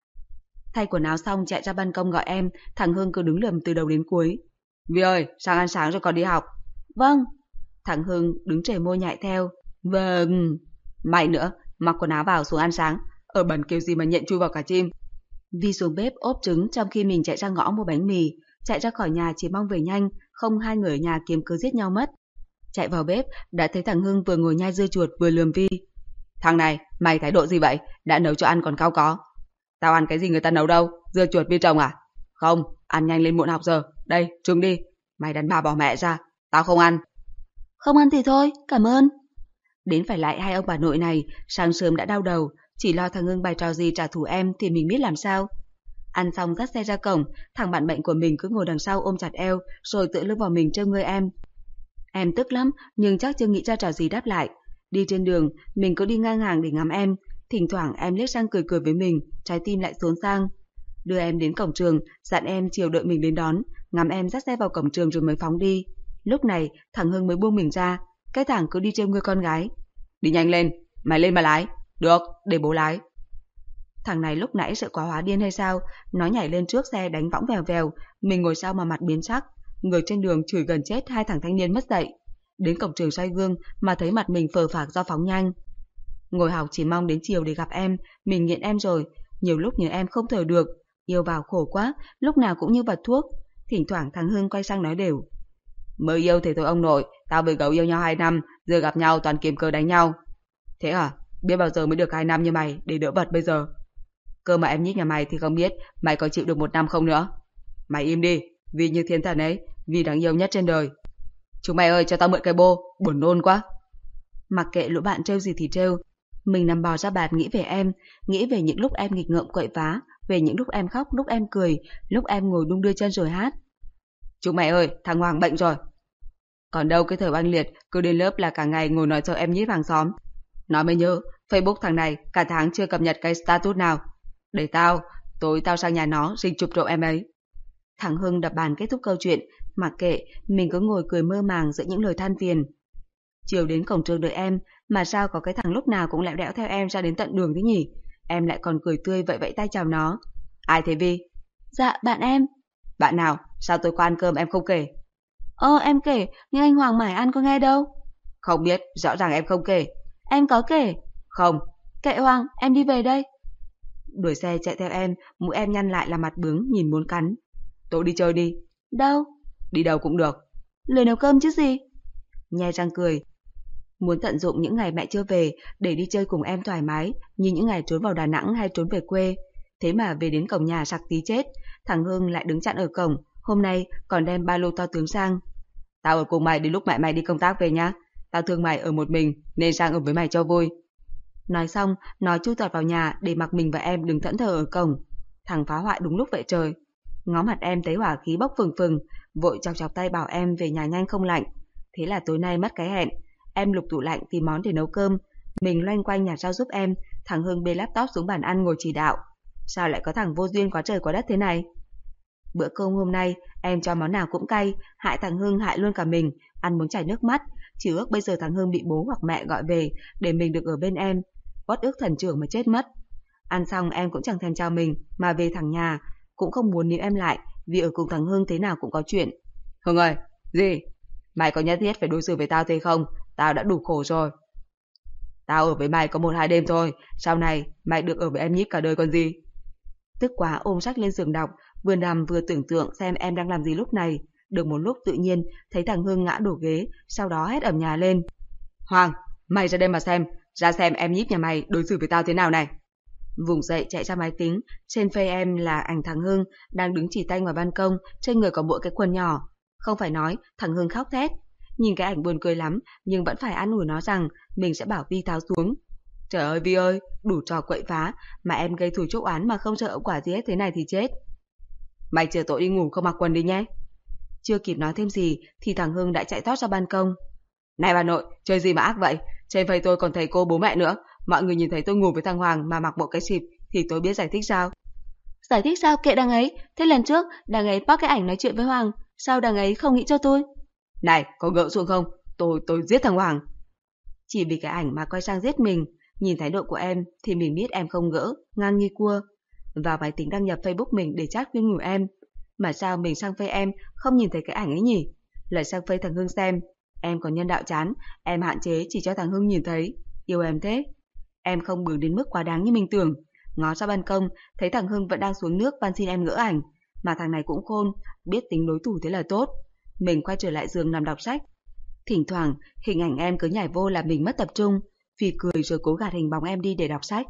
Thay quần áo xong chạy ra ban công gọi em, thằng Hưng cứ đứng lườm từ đầu đến cuối. Vi ơi, sang ăn sáng rồi còn đi học. Vâng. Thằng Hưng đứng trề môi nhại theo. Vâng. Mày nữa, mặc quần áo vào xuống ăn sáng, ở bẩn kêu gì mà nhện chui vào cả chim. Vi xuống bếp ốp trứng trong khi mình chạy ra ngõ mua bánh mì, chạy ra khỏi nhà chỉ mong về nhanh, không hai người ở nhà kiếm cớ giết nhau mất. Chạy vào bếp, đã thấy thằng Hưng vừa ngồi nhai dưa chuột vừa lườm Vi. Thằng này, mày thái độ gì vậy? Đã nấu cho ăn còn cao có. Tao ăn cái gì người ta nấu đâu, dưa chuột Vi trồng à? Không, ăn nhanh lên muộn học giờ. Đây, trứng đi. Mày đàn bà bỏ mẹ ra, tao không ăn. Không ăn thì thôi, cảm ơn. Đến phải lại hai ông bà nội này, sáng sớm đã đau đầu, chỉ lo thằng Hưng bày trò gì trả thù em thì mình biết làm sao. Ăn xong dắt xe ra cổng, thằng bạn bệnh của mình cứ ngồi đằng sau ôm chặt eo, rồi tựa lưng vào mình trêu ngươi em. Em tức lắm, nhưng chắc chưa nghĩ ra trò gì đáp lại. Đi trên đường, mình cứ đi ngang hàng để ngắm em, thỉnh thoảng em liếc sang cười cười với mình, trái tim lại xốn sang. Đưa em đến cổng trường, dặn em chiều đợi mình đến đón, ngắm em dắt xe vào cổng trường rồi mới phóng đi. Lúc này, thằng Hưng mới buông mình ra, cái thằng cứ đi trêu ngươi con gái. Đi nhanh lên, mày lên mà lái. Được, để bố lái. Thằng này lúc nãy sợ quá hóa điên hay sao, nó nhảy lên trước xe đánh võng vèo vèo, mình ngồi sau mà mặt biến sắc, người trên đường chửi gần chết hai thằng thanh niên mất dậy. Đến cổng trường xoay gương mà thấy mặt mình phờ phạc do phóng nhanh. Ngồi học chỉ mong đến chiều để gặp em, mình nghiện em rồi, nhiều lúc nhớ em không thở được, yêu vào khổ quá, lúc nào cũng như vật thuốc. Thỉnh thoảng thằng Hưng quay sang nói đều. Mới yêu thì thôi ông nội, tao với gấu yêu nhau hai năm, giờ gặp nhau toàn kiếm cớ đánh nhau. Thế à, biết bao giờ mới được hai năm như mày để đỡ vật bây giờ. Cơ mà em nhít nhà mày thì không biết mày có chịu được một năm không nữa. Mày im đi, vì như thiên thần ấy, vì đáng yêu nhất trên đời. Chúng mày ơi cho tao mượn cái bô, buồn nôn quá. Mặc kệ lũ bạn trêu gì thì trêu, mình nằm bò ra bàn nghĩ về em, nghĩ về những lúc em nghịch ngợm quậy phá, về những lúc em khóc, lúc em cười, lúc em ngồi đung đưa chân rồi hát. Chúng mày ơi, thằng Hoàng bệnh rồi. Còn đâu cái thời oanh liệt, cứ đến lớp là cả ngày ngồi nói cho em nhít hàng xóm. Nói mới nhớ, Facebook thằng này cả tháng chưa cập nhật cái status nào. Để tao, tối tao sang nhà nó rình chụp trộm em ấy. Thằng Hưng đập bàn kết thúc câu chuyện, mặc kệ, mình cứ ngồi cười mơ màng giữa những lời than phiền. Chiều đến cổng trường đợi em, mà sao có cái thằng lúc nào cũng lẹo đẽo theo em ra đến tận đường thế nhỉ? Em lại còn cười tươi vậy vẫy tay chào nó. Ai thế Vi? Dạ, bạn em. Bạn nào? Sao tối qua ăn cơm em không kể? Ờ, em kể, nhưng anh Hoàng mải ăn có nghe đâu. Không biết, rõ ràng em không kể. Em có kể. Không. Kệ Hoàng, em đi về đây. Đuổi xe chạy theo em, mũi em nhăn lại là mặt bướng nhìn muốn cắn. Tôi đi chơi đi. Đâu? Đi đâu cũng được. Lười nấu cơm chứ gì. Nhe răng cười. Muốn tận dụng những ngày mẹ chưa về để đi chơi cùng em thoải mái, như những ngày trốn vào Đà Nẵng hay trốn về quê. Thế mà về đến cổng nhà sặc tí chết, thằng Hưng lại đứng chặn ở cổng, hôm nay còn đem ba lô to tướng sang. Tao ở cùng mày đến lúc mẹ mày đi công tác về nhá. Tao thương mày ở một mình nên sang ở với mày cho vui. Nói xong, nó chui tọt vào nhà để mặc mình và em đứng thẫn thờ ở cổng. Thằng phá hoại đúng lúc vậy trời. Ngó mặt em thấy hỏa khí bốc phừng phừng, vội chọc chọc tay bảo em về nhà nhanh không lạnh. Thế là tối nay mất cái hẹn. Em lục tủ lạnh tìm món để nấu cơm, mình loanh quanh nhặt rau giúp em. Thằng Hưng bê laptop xuống bàn ăn ngồi chỉ đạo. Sao lại có thằng vô duyên quá trời quá đất thế này? Bữa cơm hôm nay em cho món nào cũng cay, hại thằng Hưng hại luôn cả mình, ăn muốn chảy nước mắt. Chỉ ước bây giờ thằng Hưng bị bố hoặc mẹ gọi về để mình được ở bên em. Uất ức thần trưởng mà chết mất. Ăn xong em cũng chẳng thèm chào mình mà về thẳng nhà, cũng không muốn níu em lại vì ở cùng thằng Hưng thế nào cũng có chuyện. Hưng ơi, gì? Mày có nhất thiết phải đối xử với tao thế không? Tao đã đủ khổ rồi. Tao ở với mày có một hai đêm thôi, sau này mày được ở với em Nhíp cả đời còn gì. Tức quá ôm sách lên giường đọc, vừa nằm vừa tưởng tượng xem em đang làm gì lúc này. Được một lúc tự nhiên thấy thằng Hưng ngã đổ ghế, sau đó hét ầm nhà lên. Hoàng, mày ra đây mà xem, ra xem em Nhíp nhà mày đối xử với tao thế nào này. Vùng dậy chạy ra máy tính, trên face em là ảnh thằng Hưng đang đứng chỉ tay ngoài ban công, trên người có mỗi cái quần nhỏ. Không phải nói, thằng Hưng khóc thét. Nhìn cái ảnh buồn cười lắm, nhưng vẫn phải an ủi nó rằng mình sẽ bảo Vi tháo xuống. Trời ơi Vi ơi, đủ trò quậy phá, mà em gây thù chuốc oán mà không sợ hậu quả gì hết thế này thì chết. Mày chờ tội đi ngủ không mặc quần đi nhé. Chưa kịp nói thêm gì thì thằng Hưng đã chạy tót ra ban công. Này bà nội, chơi gì mà ác vậy? Trên Facebook tôi còn thấy cô bố mẹ nữa. Mọi người nhìn thấy tôi ngủ với thằng Hoàng mà mặc bộ cái xịp thì tôi biết giải thích sao. Giải thích sao kệ đằng ấy. Thế lần trước đằng ấy post cái ảnh nói chuyện với Hoàng, sao đằng ấy không nghĩ cho tôi? Này, có gỡ xuống không? Tôi tôi giết thằng Hoàng. Chỉ vì cái ảnh mà quay sang giết mình. Nhìn thái độ của em thì mình biết em không gỡ, ngang như cua. Vào máy tính đăng nhập Facebook mình để chat khuyên nhủ em. Mà sao mình sang face em không nhìn thấy cái ảnh ấy nhỉ? Lại sang face thằng Hưng xem. Em có nhân đạo chán, em hạn chế chỉ cho thằng Hưng nhìn thấy. Yêu em thế. Em không bướng đến mức quá đáng như mình tưởng. Ngó ra ban công, thấy thằng Hưng vẫn đang xuống nước van xin em gỡ ảnh. Mà thằng này cũng khôn, biết tính đối thủ thế là tốt. Mình quay trở lại giường nằm đọc sách. Thỉnh thoảng, hình ảnh em cứ nhảy vô làm mình mất tập trung. Phì cười rồi cố gạt hình bóng em đi để đọc sách.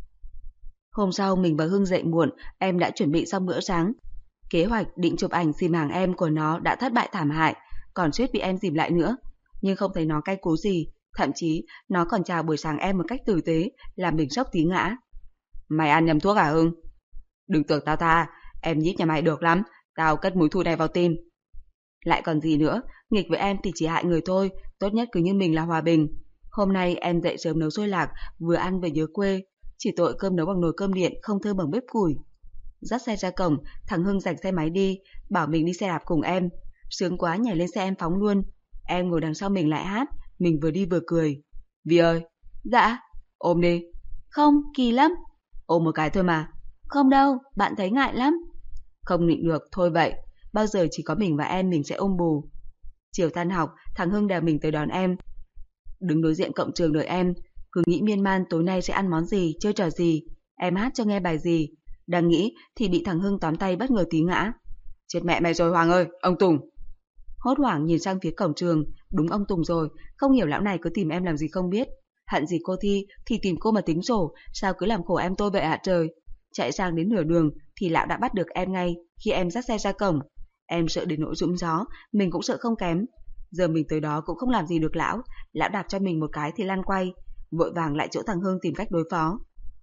Hôm sau mình và Hưng dậy muộn, em đã chuẩn bị xong bữa sáng. Kế hoạch định chụp ảnh dìm hàng em của nó đã thất bại thảm hại, còn suýt bị em dìm lại nữa. Nhưng không thấy nó cay cú gì, thậm chí nó còn chào buổi sáng em một cách tử tế, làm mình sốc tí ngã. Mày ăn nhầm thuốc à Hưng? Đừng tưởng tao tha, em Nhíp nhà mày được lắm, tao cất mùi thui này vào tim. Lại còn gì nữa, nghịch với em thì chỉ hại người thôi, tốt nhất cứ như mình là hòa bình. Hôm nay em dậy sớm nấu xôi lạc, vừa ăn vừa nhớ quê, chỉ tội cơm nấu bằng nồi cơm điện, không thơm bằng bếp củi. Dắt xe ra cổng, thằng Hưng giành xe máy đi, bảo mình đi xe đạp cùng em. Sướng quá nhảy lên xe em phóng luôn. Em ngồi đằng sau mình lại hát, mình vừa đi vừa cười. Vi ơi. Dạ. Ôm đi. Không, kỳ lắm. Ôm một cái thôi mà. Không đâu, bạn thấy ngại lắm. Không nhịn được, thôi vậy. Bao giờ chỉ có mình và em mình sẽ ôm bù. Chiều tan học, thằng Hưng đèo mình tới đón em. Đứng đối diện cổng trường đợi em, cứ nghĩ miên man tối nay sẽ ăn món gì, chơi trò gì, em hát cho nghe bài gì. Đang nghĩ thì bị thằng Hưng tóm tay bất ngờ tí ngã. Chết mẹ mày rồi Hoàng ơi, ông Tùng. Hốt hoảng nhìn sang phía cổng trường, đúng ông Tùng rồi, không hiểu lão này cứ tìm em làm gì không biết. Hận gì cô Thi thì tìm cô mà tính sổ, sao cứ làm khổ em tôi vậy hả trời. Chạy sang đến nửa đường thì lão đã bắt được em ngay khi em dắt xe ra cổng. Em sợ đến nỗi rúm gió, mình cũng sợ không kém. Giờ mình tới đó cũng không làm gì được lão, lão đạp cho mình một cái thì lăn quay, vội vàng lại chỗ thằng Hưng tìm cách đối phó.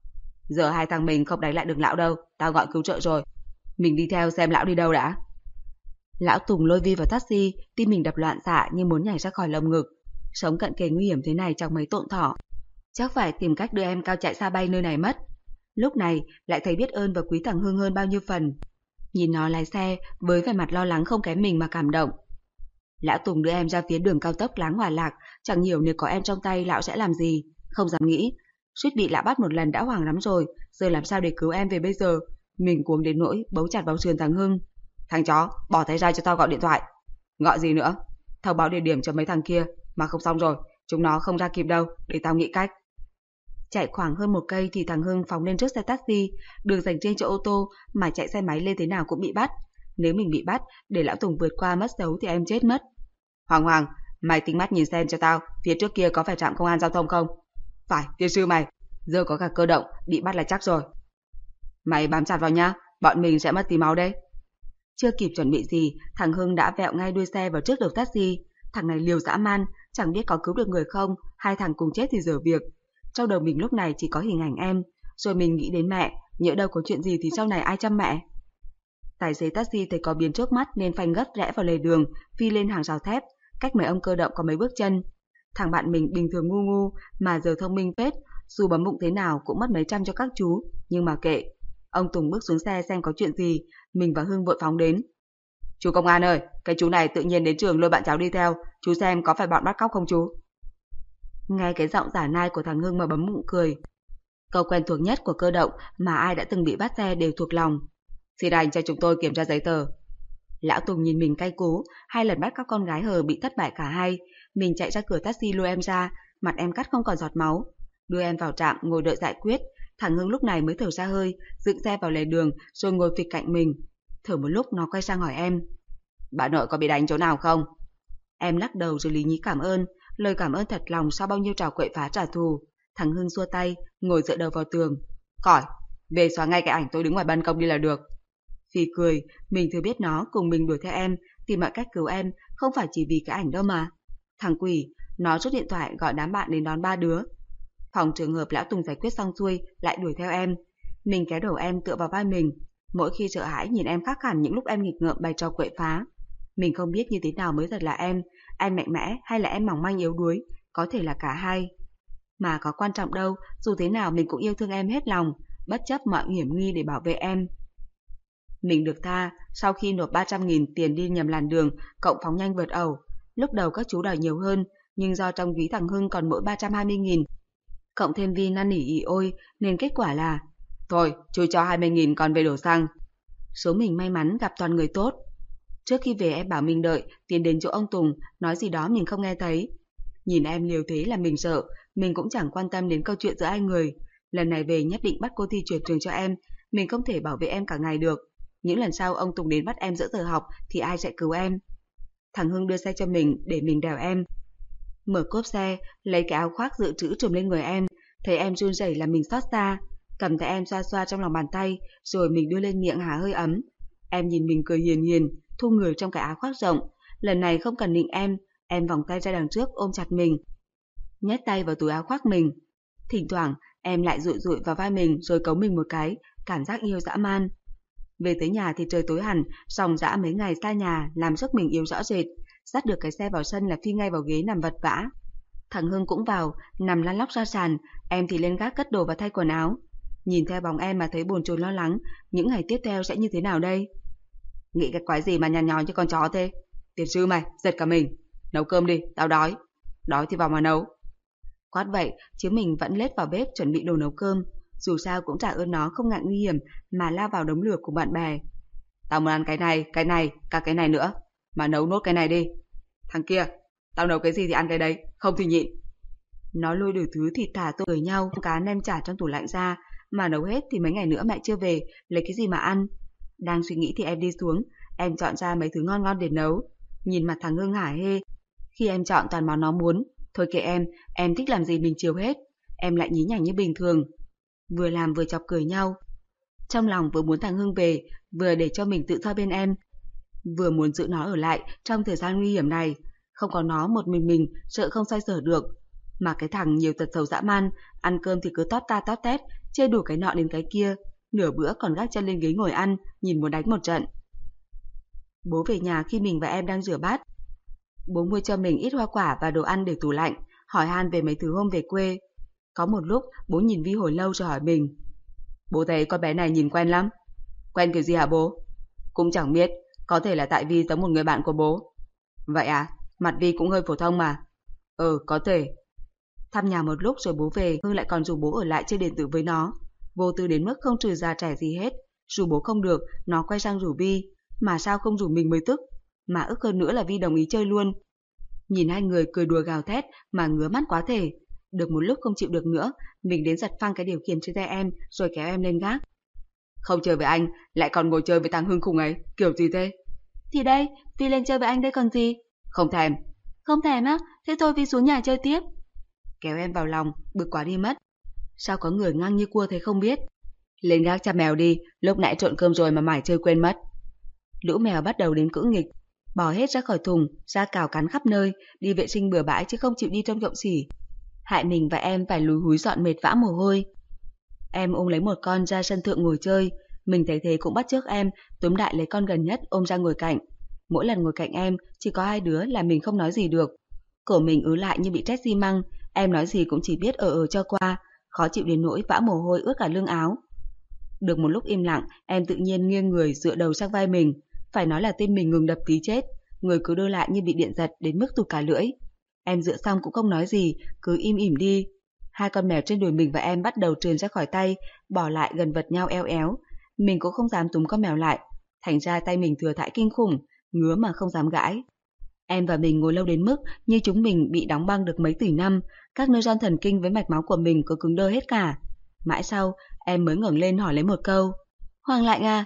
Giờ hai thằng mình không đánh lại được lão đâu, tao gọi cứu trợ rồi. Mình đi theo xem lão đi đâu đã. Lão Tùng lôi Vi vào taxi, tim mình đập loạn xạ như muốn nhảy ra khỏi lồng ngực. Sống cận kề nguy hiểm thế này chẳng mấy tộn thọ. Chắc phải tìm cách đưa em cao chạy xa bay nơi này mất. Lúc này lại thấy biết ơn và quý thằng Hưng hơn bao nhiêu phần. Nhìn nó lái xe với vẻ mặt lo lắng không kém mình mà cảm động. Lão Tùng đưa em ra phía đường cao tốc Láng Hòa Lạc, chẳng hiểu nếu có em trong tay lão sẽ làm gì, không dám nghĩ. Suýt bị lão bắt một lần đã hoảng lắm rồi, giờ làm sao để cứu em về bây giờ? Mình cuống đến nỗi bấu chặt vào sườn thằng Hưng. Thằng chó, bỏ tay ra cho tao gọi điện thoại. Gọi gì nữa? Thông báo địa điểm cho mấy thằng kia, mà không xong rồi, chúng nó không ra kịp đâu, để tao nghĩ cách. Chạy khoảng hơn một cây thì thằng Hưng phóng lên trước xe taxi, đường dành riêng cho ô tô mà chạy xe máy lên thế nào cũng bị bắt. Nếu mình bị bắt, để lão Tùng vượt qua mất dấu thì em chết mất. Hoàng Hoàng, mày tính mắt nhìn xem cho tao, phía trước kia có phải trạm công an giao thông không? Phải, tiên sư mày, giờ có cả cơ động, bị bắt là chắc rồi. Mày bám chặt vào nha, bọn mình sẽ mất tí máu đấy. Chưa kịp chuẩn bị gì, thằng Hưng đã vẹo ngay đuôi xe vào trước đầu taxi. Thằng này liều dã man, chẳng biết có cứu được người không, hai thằng cùng chết thì dở việc. Trong đầu mình lúc này chỉ có hình ảnh em, rồi mình nghĩ đến mẹ, nhỡ đâu có chuyện gì thì sau này ai chăm mẹ. Tài xế taxi thấy có biến trước mắt nên phanh gấp rẽ vào lề đường, phi lên hàng rào thép, cách mấy ông cơ động có mấy bước chân. Thằng bạn mình bình thường ngu ngu mà giờ thông minh phết, dù bấm bụng thế nào cũng mất mấy trăm cho các chú, nhưng mà kệ. Ông Tùng bước xuống xe xem có chuyện gì, mình và Hưng vội phóng đến. Chú công an ơi, cái chú này tự nhiên đến trường lôi bạn cháu đi theo, chú xem có phải bọn bắt cóc không chú? Nghe cái giọng giả nai của thằng Hưng mà bấm bụng cười. Câu quen thuộc nhất của cơ động mà ai đã từng bị bắt xe đều thuộc lòng. Xin anh cho chúng tôi kiểm tra giấy tờ. Lão Tùng nhìn mình cay cú, hai lần bắt các con gái hờ bị thất bại cả hai. Mình chạy ra cửa taxi lôi em ra, mặt em cắt không còn giọt máu. Đưa em vào trạm ngồi đợi giải quyết. Thằng Hưng lúc này mới thở ra hơi, dựng xe vào lề đường rồi ngồi phịch cạnh mình. Thở một lúc nó quay sang hỏi em. Bà nội có bị đánh chỗ nào không? Em lắc đầu rồi lý nhí cảm ơn, lời cảm ơn thật lòng sau bao nhiêu trò quậy phá trả thù. Thằng Hưng xua tay, ngồi dựa đầu vào tường. Khỏi, về xóa ngay cái ảnh tôi đứng ngoài ban công đi là được. Phi cười, mình thừa biết nó cùng mình đuổi theo em, tìm mọi cách cứu em, không phải chỉ vì cái ảnh đâu mà. Thằng quỷ, nó rút điện thoại gọi đám bạn đến đón ba đứa. Phòng trường hợp lão Tùng giải quyết xong xuôi, lại đuổi theo em. Mình kéo đầu em tựa vào vai mình. Mỗi khi sợ hãi nhìn em khác hẳn những lúc em nghịch ngợm bày trò quậy phá. Mình không biết như thế nào mới thật là em, em mạnh mẽ hay là em mỏng manh yếu đuối, có thể là cả hai. Mà có quan trọng đâu, dù thế nào mình cũng yêu thương em hết lòng, bất chấp mọi hiểm nguy để bảo vệ em. Mình được tha sau khi nộp ba trăm nghìn tiền đi nhầm làn đường, cộng phóng nhanh vượt ẩu. Lúc đầu các chú đòi nhiều hơn, nhưng do trong ví thằng Hưng còn mỗi ba trăm hai mươi nghìn, cộng thêm Vi năn nỉ ỉ ôi, nên kết quả là thôi, chú cho hai mươi nghìn còn về đổ xăng. Số mình may mắn gặp toàn người tốt. Trước khi về em bảo mình đợi, tiến đến chỗ ông Tùng, nói gì đó mình không nghe thấy. Nhìn em liều thế là mình sợ, mình cũng chẳng quan tâm đến câu chuyện giữa hai người. Lần này về nhất định bắt cô thi chuyển trường cho em, mình không thể bảo vệ em cả ngày được. Những lần sau ông Tùng đến bắt em giữa giờ học thì ai sẽ cứu em? Thằng Hưng đưa xe cho mình để mình đèo em. Mở cốp xe, lấy cái áo khoác dự trữ trùm lên người em, thấy em run rẩy là mình xót xa, cầm tay em xoa xoa trong lòng bàn tay, rồi mình đưa lên miệng há hơi ấm. Em nhìn mình cười hiền hiền, thu người trong cái áo khoác rộng. Lần này không cần nịnh em, em vòng tay ra đằng trước ôm chặt mình, nhét tay vào túi áo khoác mình. Thỉnh thoảng em lại dụi dụi vào vai mình rồi cấu mình một cái, cảm giác yêu dã man. Về tới nhà thì trời tối hẳn, sòng dã mấy ngày xa nhà làm giấc mình yếu rõ rệt. Dắt được cái xe vào sân là phi ngay vào ghế nằm vật vã. Thằng Hưng cũng vào, nằm lăn lóc ra sàn, em thì lên gác cất đồ và thay quần áo. Nhìn theo bóng em mà thấy bồn chồn lo lắng, những ngày tiếp theo sẽ như thế nào đây? Nghĩ cái quái gì mà nhằn nhó như con chó thế? Tiền sư mày, giật cả mình. Nấu cơm đi, tao đói. Đói thì vào mà nấu. Quát vậy, chứ mình vẫn lết vào bếp chuẩn bị đồ nấu cơm. Dù sao cũng trả ơn nó không ngại nguy hiểm mà lao vào đống lửa của bạn bè. Tao muốn ăn cái này, cái này, cả cái này nữa. Mà nấu nốt cái này đi. Thằng kia, tao nấu cái gì thì ăn cái đấy, không thì nhịn. Nó lôi đủ thứ thịt thả tôi cười nhau, cá nem chả trong tủ lạnh ra. Mà nấu hết thì mấy ngày nữa mẹ chưa về, lấy cái gì mà ăn? Đang suy nghĩ thì em đi xuống, em chọn ra mấy thứ ngon ngon để nấu. Nhìn mặt thằng Hưng hả hê. Khi em chọn toàn món nó muốn. Thôi kệ em, em thích làm gì mình chiều hết. Em lại nhí nhảnh như bình thường. Vừa làm vừa chọc cười nhau. Trong lòng vừa muốn thằng Hưng về, vừa để cho mình tự do bên em, vừa muốn giữ nó ở lại trong thời gian nguy hiểm này. Không có nó một mình mình, sợ không xoay sở được. Mà cái thằng nhiều tật xấu dã man, ăn cơm thì cứ tót ta tót tét, chê đủ cái nọ đến cái kia. Nửa bữa còn gác chân lên ghế ngồi ăn, nhìn muốn đánh một trận. Bố về nhà khi mình và em đang rửa bát. Bố mua cho mình ít hoa quả và đồ ăn để tủ lạnh, hỏi han về mấy thứ hôm về quê. Có một lúc bố nhìn Vi hồi lâu rồi hỏi mình. Bố thấy con bé này nhìn quen lắm. Quen kiểu gì hả bố? Cũng chẳng biết, có thể là tại Vi giống một người bạn của bố. Vậy à, mặt Vi cũng hơi phổ thông mà. Ừ, có thể. Thăm nhà một lúc rồi bố về, Hưng lại còn rủ bố ở lại chơi điện tử với nó. Vô tư đến mức không trừ già trẻ gì hết. Rủ bố không được, nó quay sang rủ Vi. Mà sao không rủ mình mới tức. Mà ức hơn nữa là Vi đồng ý chơi luôn. Nhìn hai người cười đùa gào thét mà ngứa mắt quá thể. Được một lúc không chịu được nữa, mình đến giật phăng cái điều khiển trên tay em rồi kéo em lên gác. Không chơi với anh, lại còn ngồi chơi với thằng Hưng khùng ấy, kiểu gì thế? Thì đây, Vi lên chơi với anh đây còn gì? Không thèm. Không thèm á, thế thôi Vi xuống nhà chơi tiếp. Kéo em vào lòng, bực quá đi mất. Sao có người ngang như cua thế không biết. Lên gác chăm mèo đi, lúc nãy trộn cơm rồi mà mải chơi quên mất. Lũ mèo bắt đầu đến cữ nghịch, bò hết ra khỏi thùng, ra cào cắn khắp nơi, đi vệ sinh bừa bãi chứ không chịu đi trong chậu xỉ. hại mình và em phải lúi húi dọn mệt vã mồ hôi. Em ôm lấy một con ra sân thượng ngồi chơi, mình thấy thế cũng bắt chước em, túm đại lấy con gần nhất ôm ra ngồi cạnh. Mỗi lần ngồi cạnh em, chỉ có hai đứa là mình không nói gì được. Cổ mình ứ lại như bị trét xi măng, em nói gì cũng chỉ biết ờ ờ cho qua, khó chịu đến nỗi vã mồ hôi ướt cả lưng áo. Được một lúc im lặng, em tự nhiên nghiêng người dựa đầu sang vai mình, phải nói là tim mình ngừng đập tí chết, người cứ đưa lại như bị điện giật đến mức tụt cả lưỡi. Em dựa xong cũng không nói gì, cứ im ỉm đi. Hai con mèo trên đùi mình và em bắt đầu trườn ra khỏi tay, bỏ lại gần vật nhau eo éo. Mình cũng không dám túm con mèo lại, thành ra tay mình thừa thãi kinh khủng, ngứa mà không dám gãi. Em và mình ngồi lâu đến mức như chúng mình bị đóng băng được mấy tỷ năm, các nơ ron thần kinh với mạch máu của mình có cứng đơ hết cả. Mãi sau, em mới ngẩng lên hỏi lấy một câu. Hoàng lạnh à?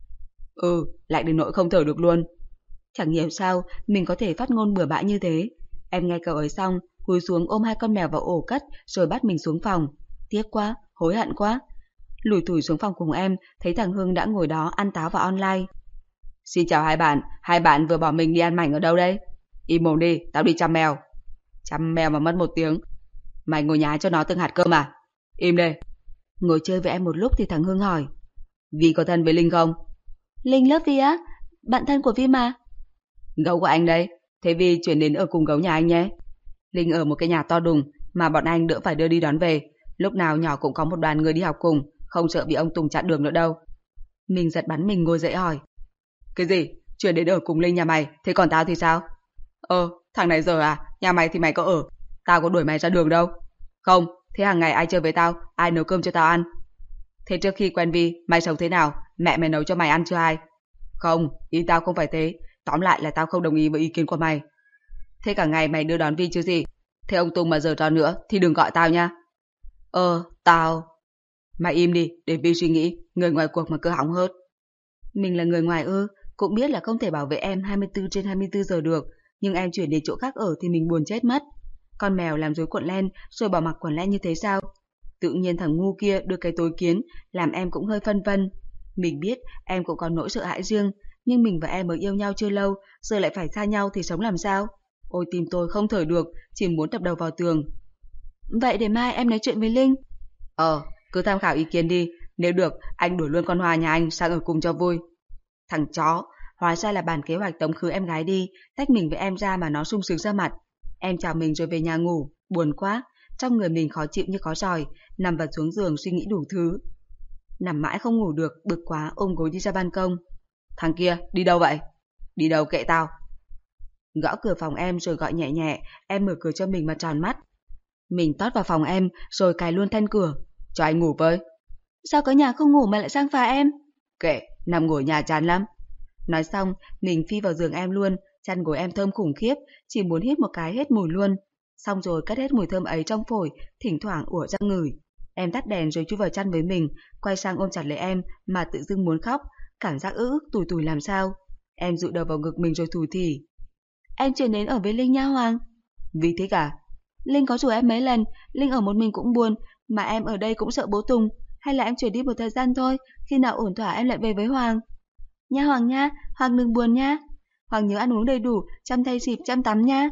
Ừ, lạnh đến nỗi không thở được luôn. Chẳng hiểu sao mình có thể phát ngôn bừa bãi như thế. Em nghe cậu ấy xong, cúi xuống ôm hai con mèo vào ổ cất rồi bắt mình xuống phòng. Tiếc quá, hối hận quá. Lủi thủi xuống phòng cùng em, thấy thằng Hưng đã ngồi đó ăn táo và online. Xin chào hai bạn, hai bạn vừa bỏ mình đi ăn mảnh ở đâu đây? Im mồm đi, tao đi chăm mèo. Chăm mèo mà mất một tiếng. Mày ngồi nhái cho nó từng hạt cơm à? Im đi. Ngồi chơi với em một lúc thì thằng Hưng hỏi. Vi có thân với Linh không? Linh lớp Vi á? Bạn thân của Vi mà. Gấu của anh đây, thế Vi chuyển đến ở cùng gấu nhà anh nhé. Linh ở một cái nhà to đùng mà bọn anh đỡ phải đưa đi đón về. Lúc nào nhỏ cũng có một đoàn người đi học cùng, không sợ bị ông Tùng chặn đường nữa đâu. Mình giật bắn mình ngồi dậy hỏi. Cái gì? Chuyển đến ở cùng Linh nhà mày, thế còn tao thì sao? Ờ, thằng này giờ à? Nhà mày thì mày có ở, tao có đuổi mày ra đường đâu. Không, thế hàng ngày ai chơi với tao, ai nấu cơm cho tao ăn? Thế trước khi quen Vi, mày sống thế nào? Mẹ mày nấu cho mày ăn chưa ai? Không, ý tao không phải thế. Tóm lại là tao không đồng ý với ý kiến của mày. Thế cả ngày mày đưa đón Vi chứ gì? Thế ông Tùng mà giờ trò nữa thì đừng gọi tao nha. Ờ, tao... Mày im đi, để Vi suy nghĩ, người ngoài cuộc mà cứ hỏng hớt. Mình là người ngoài ư, cũng biết là không thể bảo vệ em hai mươi tư trên hai mươi tư giờ được, nhưng em chuyển đến chỗ khác ở thì mình buồn chết mất. Con mèo làm rối cuộn len rồi bỏ mặc quần len như thế sao? Tự nhiên thằng ngu kia đưa cái tối kiến, làm em cũng hơi phân vân. Mình biết em cũng có nỗi sợ hãi riêng, nhưng mình và em mới yêu nhau chưa lâu, giờ lại phải xa nhau thì sống làm sao? Ôi tim tôi không thở được, chỉ muốn đập đầu vào tường. Vậy để mai em nói chuyện với Linh. Ờ, cứ tham khảo ý kiến đi, nếu được anh đuổi luôn con Hoa nhà anh sang ở cùng cho vui. Thằng chó, hóa ra là bàn kế hoạch tống khứ em gái đi, tách mình với em ra mà nó sung sướng ra mặt. Em chào mình rồi về nhà ngủ, buồn quá, trong người mình khó chịu như có giòi, nằm vật xuống giường suy nghĩ đủ thứ. Nằm mãi không ngủ được, bực quá ôm gối đi ra ban công. Thằng kia, đi đâu vậy? Đi đâu kệ tao. Gõ cửa phòng em rồi gọi nhẹ nhẹ, em mở cửa cho mình mà tròn mắt. Mình tót vào phòng em rồi cài luôn then cửa. Cho anh ngủ với. Sao có nhà không ngủ mà lại sang phá em? Kệ, nằm ngủ ở nhà chán lắm. Nói xong, mình phi vào giường em luôn, chăn gối em thơm khủng khiếp, chỉ muốn hít một cái hết mùi luôn. Xong rồi cất hết mùi thơm ấy trong phổi, thỉnh thoảng ủa ra ngửi. Em tắt đèn rồi chui vào chăn với mình, quay sang ôm chặt lấy em mà tự dưng muốn khóc, cảm giác ứ ức tủi tủi làm sao. Em dụi đầu vào ngực mình rồi thù thỉ. Em chuyển đến ở với Linh nha Hoàng. Vì thế cả? Linh có rủ em mấy lần, Linh ở một mình cũng buồn, mà em ở đây cũng sợ bố Tùng. Hay là em chuyển đi một thời gian thôi, khi nào ổn thỏa em lại về với Hoàng. Nha Hoàng nha, Hoàng đừng buồn nha. Hoàng nhớ ăn uống đầy đủ, chăm thay xịp, chăm tắm nha.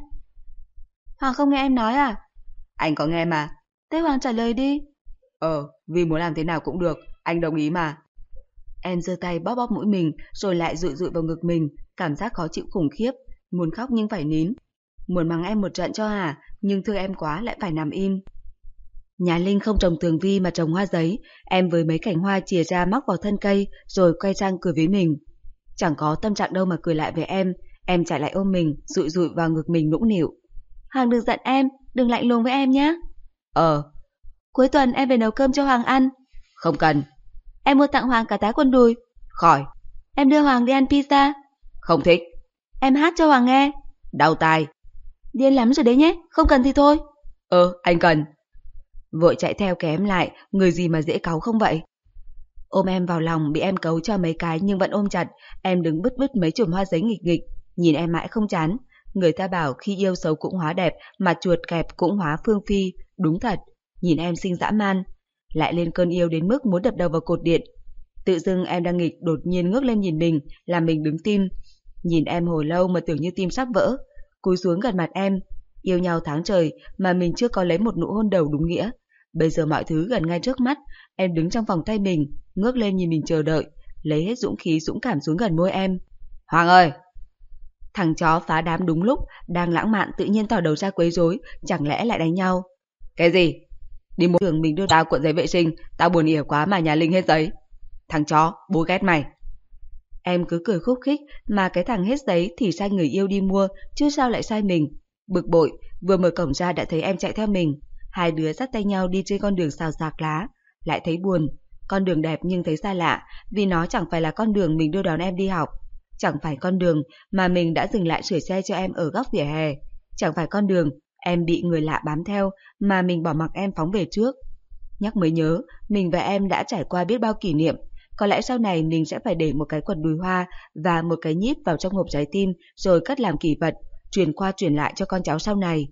Hoàng không nghe em nói à? Anh có nghe mà. Thế Hoàng trả lời đi. Ờ, vì muốn làm thế nào cũng được, anh đồng ý mà. Em giơ tay bóp bóp mũi mình, rồi lại dụi dụi vào ngực mình, cảm giác khó chịu khủng khiếp, muốn khóc nhưng phải nín. Muốn mắng em một trận cho hả, nhưng thương em quá lại phải nằm im. Nhà Linh không trồng tường vi mà trồng hoa giấy, em với mấy cành hoa chìa ra móc vào thân cây, rồi quay sang cười với mình. Chẳng có tâm trạng đâu mà cười lại với em, em chạy lại ôm mình, dụi dụi vào ngực mình nũng nịu. Hoàng đừng giận em, đừng lạnh lùng với em nhé. Ờ. Cuối tuần em về nấu cơm cho Hoàng ăn. Không cần. Em mua tặng Hoàng cả tá quần đùi. Khỏi. Em đưa Hoàng đi ăn pizza. Không thích. Em hát cho Hoàng nghe. Đau tai. Điên lắm rồi đấy nhé, không cần thì thôi. Ờ, anh cần. Vội chạy theo kém lại, người gì mà dễ cáu không vậy? Ôm em vào lòng, bị em cấu cho mấy cái nhưng vẫn ôm chặt, em đứng bứt bứt mấy chùm hoa giấy nghịch nghịch, nhìn em mãi không chán. Người ta bảo khi yêu xấu cũng hóa đẹp, mà chuột kẹp cũng hóa phương phi, đúng thật. Nhìn em xinh dã man, lại lên cơn yêu đến mức muốn đập đầu vào cột điện. Tự dưng em đang nghịch đột nhiên ngước lên nhìn mình, làm mình đứng tim. Nhìn em hồi lâu mà tưởng như tim sắp vỡ, cúi xuống gần mặt em. Yêu nhau tháng trời mà mình chưa có lấy một nụ hôn đầu đúng nghĩa. Bây giờ mọi thứ gần ngay trước mắt, em đứng trong vòng tay mình, ngước lên nhìn mình chờ đợi, lấy hết dũng khí dũng cảm xuống gần môi em. Hoàng ơi! Thằng chó phá đám đúng lúc, đang lãng mạn tự nhiên tỏ đầu ra quấy rối, chẳng lẽ lại đánh nhau? Cái gì? Đi mua đường mình đưa tao cuộn giấy vệ sinh, tao buồn ỉa quá mà nhà Linh hết giấy. Thằng chó, bố ghét mày. Em cứ cười khúc khích mà cái thằng hết giấy thì sai người yêu đi mua, chứ sao lại sai mình. Bực bội, vừa mở cổng ra đã thấy em chạy theo mình. Hai đứa dắt tay nhau đi trên con đường xào xạc lá. Lại thấy buồn. Con đường đẹp nhưng thấy xa lạ, vì nó chẳng phải là con đường mình đưa đón em đi học. Chẳng phải con đường mà mình đã dừng lại sửa xe cho em ở góc vỉa hè. Chẳng phải con đường em bị người lạ bám theo mà mình bỏ mặc em phóng về trước. Nhắc mới nhớ, mình và em đã trải qua biết bao kỷ niệm. Có lẽ sau này mình sẽ phải để một cái quần đùi hoa và một cái nhíp vào trong hộp trái tim rồi cất làm kỷ vật, truyền qua truyền lại cho con cháu sau này.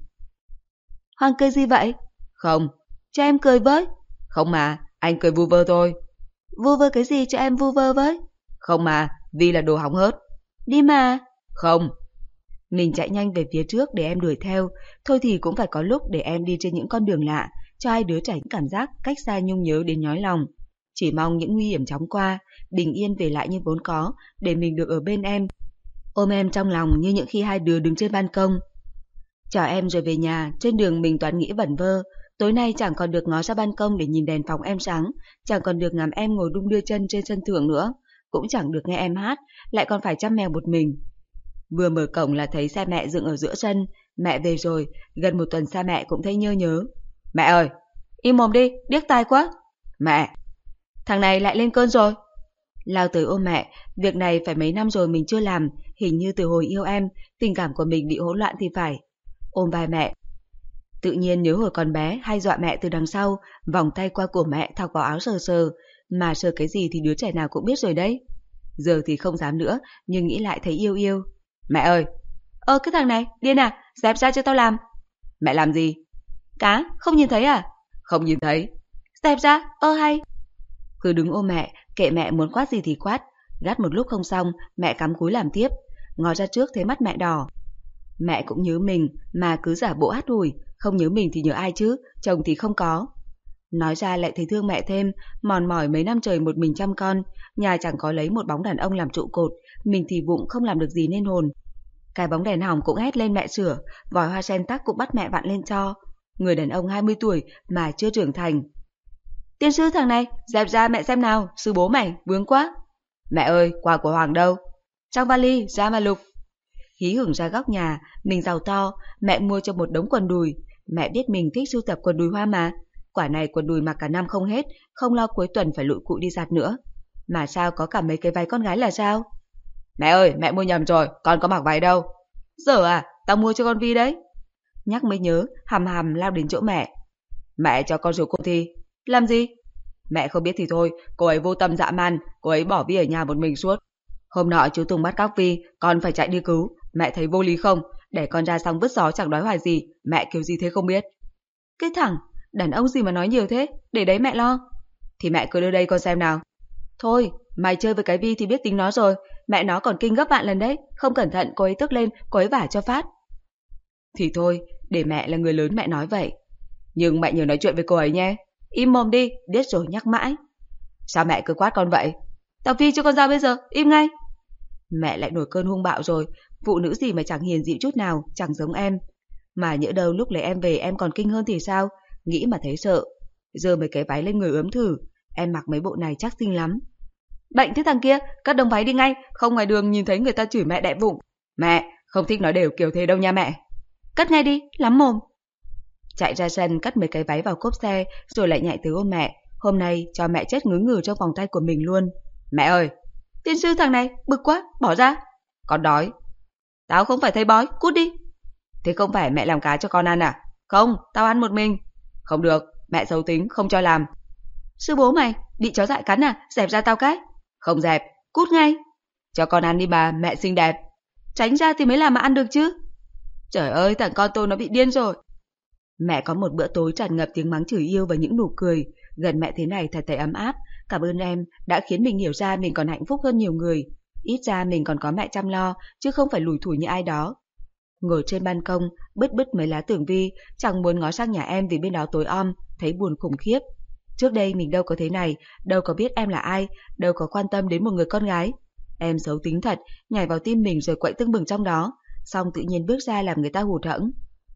Hoàng cười gì vậy? Không. Cho em cười với. Không mà, anh cười vu vơ thôi. Vu vơ cái gì cho em vu vơ với? Không mà, vì là đồ hỏng hớt. Đi mà. Không. Mình chạy nhanh về phía trước để em đuổi theo. Thôi thì cũng phải có lúc để em đi trên những con đường lạ, cho hai đứa tránh cảm giác cách xa nhung nhớ đến nhói lòng. Chỉ mong những nguy hiểm chóng qua, bình yên về lại như vốn có, để mình được ở bên em. Ôm em trong lòng như những khi hai đứa đứng trên ban công. Chào em rồi về nhà, trên đường mình toán nghĩ vẩn vơ. Tối nay chẳng còn được ngó ra ban công để nhìn đèn phòng em sáng, chẳng còn được ngắm em ngồi đung đưa chân trên sân thượng nữa, cũng chẳng được nghe em hát, lại còn phải chăm mèo một mình. Vừa mở cổng là thấy xe mẹ dựng ở giữa sân. Mẹ về rồi, gần một tuần xa mẹ cũng thấy nhớ nhớ. Mẹ ơi! Im mồm đi, điếc tai quá. Mẹ! Thằng này lại lên cơn rồi. Lao tới ôm mẹ, việc này phải mấy năm rồi mình chưa làm, hình như từ hồi yêu em, tình cảm của mình bị hỗn loạn thì phải. Ôm vai mẹ. Tự nhiên nhớ hồi còn bé hay dọa mẹ từ đằng sau, vòng tay qua cổ mẹ thọc vào áo sờ sờ, mà sờ cái gì thì đứa trẻ nào cũng biết rồi đấy. Giờ thì không dám nữa, nhưng nghĩ lại thấy yêu yêu. Mẹ ơi! Ơ cái thằng này, điên à, dẹp ra cho tao làm. Mẹ làm gì? Cá, không nhìn thấy à? Không nhìn thấy. Dẹp ra, ơ hay. Cứ đứng ôm mẹ, kệ mẹ muốn quát gì thì quát. Gắt một lúc không xong, mẹ cắm cúi làm tiếp. Ngó ra trước thấy mắt mẹ đỏ. Mẹ cũng nhớ mình, mà cứ giả bộ hắt hủi. Không nhớ mình thì nhớ ai chứ, chồng thì không có. Nói ra lại thấy thương mẹ thêm, mòn mỏi mấy năm trời một mình chăm con. Nhà chẳng có lấy một bóng đàn ông làm trụ cột, mình thì bụng không làm được gì nên hồn. Cái bóng đèn hỏng cũng hét lên mẹ sửa, vòi hoa sen tắc cũng bắt mẹ vặn lên cho. Người đàn ông hai mươi tuổi mà chưa trưởng thành. Tiên sư thằng này, dẹp ra mẹ xem nào, sư bố mày, vướng quá. Mẹ ơi, quà của Hoàng đâu? Trong vali, ra mà lục. Hí hửng ra góc nhà, mình giàu to, mẹ mua cho một đống quần đùi. Mẹ biết mình thích sưu tập quần đùi hoa mà. Quả này quần đùi mặc cả năm không hết, không lo cuối tuần phải lụi cụ đi giặt nữa. Mà sao có cả mấy cái váy con gái là sao? Mẹ ơi, mẹ mua nhầm rồi, con có mặc váy đâu. Giờ à, tao mua cho con Vi đấy. Nhắc mới nhớ, hầm hầm lao đến chỗ mẹ. Mẹ cho con xuống cô Thi. Làm gì? Mẹ không biết thì thôi, cô ấy vô tâm dã man, cô ấy bỏ Vi ở nhà một mình suốt. Hôm nọ chú Tùng bắt cóc Vi, con phải chạy đi cứu. Mẹ thấy vô lý không? Để con ra xong vứt gió chẳng nói hoài gì, mẹ kiểu gì thế không biết. Cái thằng, đàn ông gì mà nói nhiều thế, để đấy mẹ lo. Thì mẹ cứ đưa đây con xem nào. Thôi, mày chơi với cái Vi thì biết tính nó rồi, mẹ nó còn kinh gấp vạn lần đấy, không cẩn thận cô ấy tức lên, cô ấy vả cho phát. Thì thôi, để mẹ là người lớn mẹ nói vậy. Nhưng mẹ nhớ nói chuyện với cô ấy nhé. Im mồm đi, biết rồi nhắc mãi. Sao mẹ cứ quát con vậy? Tao Vi cho con ra bây giờ, im ngay. Mẹ lại nổi cơn hung bạo rồi, phụ nữ gì mà chẳng hiền dịu chút nào, chẳng giống em. Mà nhỡ đâu lúc lấy em về em còn kinh hơn thì sao? Nghĩ mà thấy sợ. Giờ mấy cái váy lên người ướm thử, em mặc mấy bộ này chắc xinh lắm. Bệnh thế thằng kia, cất đống váy đi ngay, không ngoài đường nhìn thấy người ta chửi mẹ đẻ vụng. Mẹ, không thích nói đều kiểu thế đâu nha mẹ. Cất ngay đi, lắm mồm. Chạy ra sân cất mấy cái váy vào cốp xe, rồi lại nhảy tới ôm mẹ. Hôm nay cho mẹ chết ngứ ngừ trong vòng tay của mình luôn. Mẹ ơi! Tiên sư thằng này, bực quá, bỏ ra. Con đói. Tao không phải thấy bói, cút đi. Thế không phải mẹ làm cá cho con ăn à? Không, tao ăn một mình. Không được, mẹ xấu tính, không cho làm. Sư bố mày, bị chó dại cắn à? Dẹp ra tao cái. Không dẹp, cút ngay. Cho con ăn đi bà, mẹ xinh đẹp. Tránh ra thì mới làm mà ăn được chứ. Trời ơi, thằng con tôi nó bị điên rồi. Mẹ có một bữa tối tràn ngập tiếng mắng chửi yêu và những nụ cười. Gần mẹ thế này thật thấy ấm áp. Cảm ơn em đã khiến mình hiểu ra mình còn hạnh phúc hơn nhiều người. Ít ra mình còn có mẹ chăm lo, chứ không phải lủi thủi như ai đó. Ngồi trên ban công, bứt bứt mấy lá tường vi, chẳng muốn ngó sang nhà em vì bên đó tối om, thấy buồn khủng khiếp. Trước đây mình đâu có thế này, đâu có biết em là ai, đâu có quan tâm đến một người con gái. Em xấu tính thật, nhảy vào tim mình rồi quậy tưng bừng trong đó, xong tự nhiên bước ra làm người ta hụt hẫng.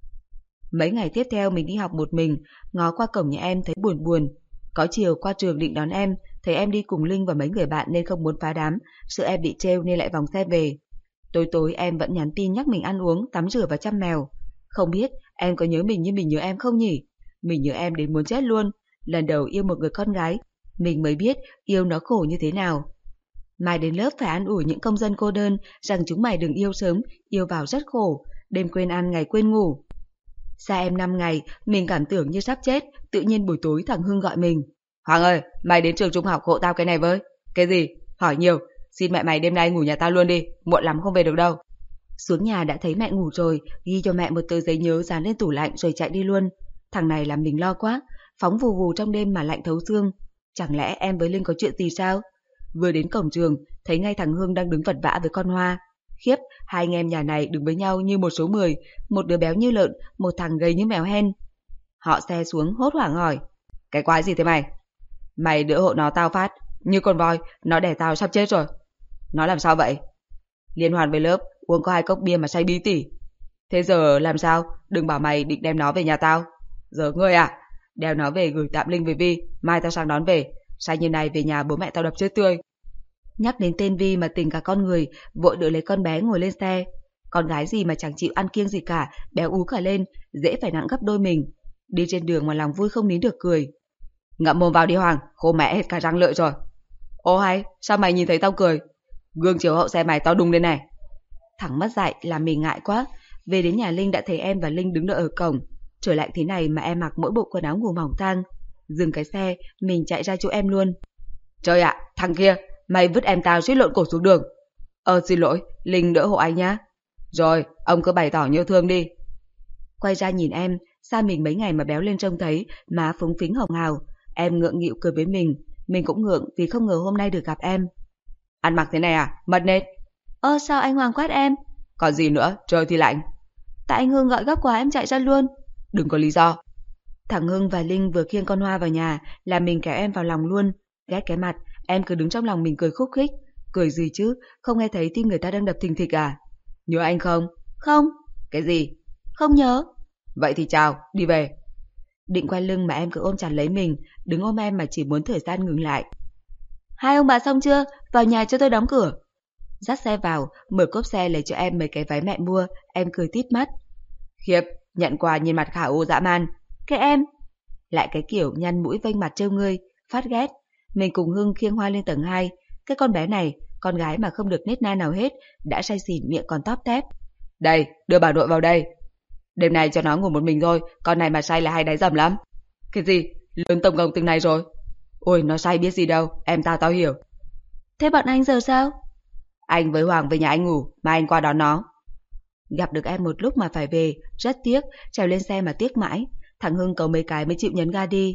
Mấy ngày tiếp theo mình đi học một mình, ngó qua cổng nhà em thấy buồn buồn. Có chiều qua trường định đón em, thấy em đi cùng Linh và mấy người bạn nên không muốn phá đám, sợ em bị trêu nên lại vòng xe về. Tối tối em vẫn nhắn tin nhắc mình ăn uống, tắm rửa và chăm mèo. Không biết em có nhớ mình như mình nhớ em không nhỉ? Mình nhớ em đến muốn chết luôn. Lần đầu yêu một người con gái, mình mới biết yêu nó khổ như thế nào. Mai đến lớp phải an ủi những công dân cô đơn rằng chúng mày đừng yêu sớm, yêu vào rất khổ, đêm quên ăn ngày quên ngủ. Xa em năm ngày, mình cảm tưởng như sắp chết, tự nhiên buổi tối thằng Hưng gọi mình. Hoàng ơi, mày đến trường trung học hộ tao cái này với. Cái gì? Hỏi nhiều, xin mẹ mày đêm nay ngủ nhà tao luôn đi, muộn lắm không về được đâu. Xuống nhà đã thấy mẹ ngủ rồi, ghi cho mẹ một tờ giấy nhớ dán lên tủ lạnh rồi chạy đi luôn. Thằng này làm mình lo quá, phóng vù vù trong đêm mà lạnh thấu xương. Chẳng lẽ em với Linh có chuyện gì sao? Vừa đến cổng trường, thấy ngay thằng Hưng đang đứng vật vã với con Hoa. Khiếp, hai anh em nhà này đứng với nhau như một số mười, một đứa béo như lợn, một thằng gầy như mèo hen. Họ xe xuống hốt hoảng hỏi, cái quái gì thế mày? Mày đỡ hộ nó tao phát, như con voi, nó đẻ tao sắp chết rồi. Nó làm sao vậy? Liên hoan với lớp, uống có hai cốc bia mà say bí tỉ. Thế giờ làm sao? Đừng bảo mày định đem nó về nhà tao. Giờ ngươi à? Đeo nó về gửi tạm Linh với Vi, mai tao sang đón về. Say như này về nhà bố mẹ tao đập chết tươi. Nhắc đến tên Vi mà tình cả con người, vội đỡ lấy con bé ngồi lên xe. Con gái gì mà chẳng chịu ăn kiêng gì cả, béo ú cả lên, dễ phải nặng gấp đôi mình. Đi trên đường mà lòng vui không nín được cười. Ngậm mồm vào đi Hoàng, khô mẹ hết cả răng lợi rồi. Ô hay, sao mày nhìn thấy tao cười? Gương chiếu hậu xe mày tao đùng lên này. Thằng mất dạy làm mình ngại quá. Về đến nhà Linh đã thấy em và Linh đứng đợi ở cổng. Trời lạnh thế này mà em mặc mỗi bộ quần áo ngủ mỏng tang. Dừng cái xe, mình chạy ra chỗ em luôn. Trời ạ, thằng kia, mày vứt em tao suýt lộn cổ xuống đường. Ờ xin lỗi, Linh đỡ hộ anh nhá. Rồi, ông cứ bày tỏ nhớ thương đi. Quay ra nhìn em, xa mình mấy ngày mà béo lên trông thấy, má phúng phính hồng hào. Em ngượng nghịu cười với mình, mình cũng ngượng vì không ngờ hôm nay được gặp em. Ăn mặc thế này à, mất nết. Ơ sao anh Hoàng quát em? Còn gì nữa, trời thì lạnh. Tại anh Hưng gọi gấp quá em chạy ra luôn. Đừng có lý do. Thằng Hưng và Linh vừa khiêng con Hoa vào nhà là mình kéo em vào lòng luôn. Ghét cái mặt, em cứ đứng trong lòng mình cười khúc khích. Cười gì chứ, không nghe thấy tim người ta đang đập thình thịch à? Nhớ anh không? Không. Cái gì? Không nhớ. Vậy thì chào, đi về. Định quay lưng mà em cứ ôm chặt lấy mình, đứng ôm em mà chỉ muốn thời gian ngừng lại. Hai ông bà xong chưa? Vào nhà cho tôi đóng cửa. Dắt xe vào, mở cốp xe lấy cho em mấy cái váy mẹ mua, em cười tít mắt. Khiếp, nhận quà nhìn mặt khả ô dã man. Cái em? Lại cái kiểu nhăn mũi vênh mặt trêu ngươi, phát ghét. Mình cùng Hưng khiêng Hoa lên tầng hai. Cái con bé này, con gái mà không được nết na nào hết, đã say xỉn miệng còn tóp tép. Đây, đưa bà nội vào đây. Đêm nay cho nó ngủ một mình thôi, con này mà say là hay đáy dầm lắm. Cái gì? Lớn tổng cộng từng này rồi. Ôi, nó say biết gì đâu, em ta tao hiểu. Thế bọn anh giờ sao? Anh với Hoàng về nhà anh ngủ, mai anh qua đón nó. Gặp được em một lúc mà phải về, rất tiếc, trèo lên xe mà tiếc mãi. Thằng Hưng cầu mấy cái mới chịu nhấn ga đi.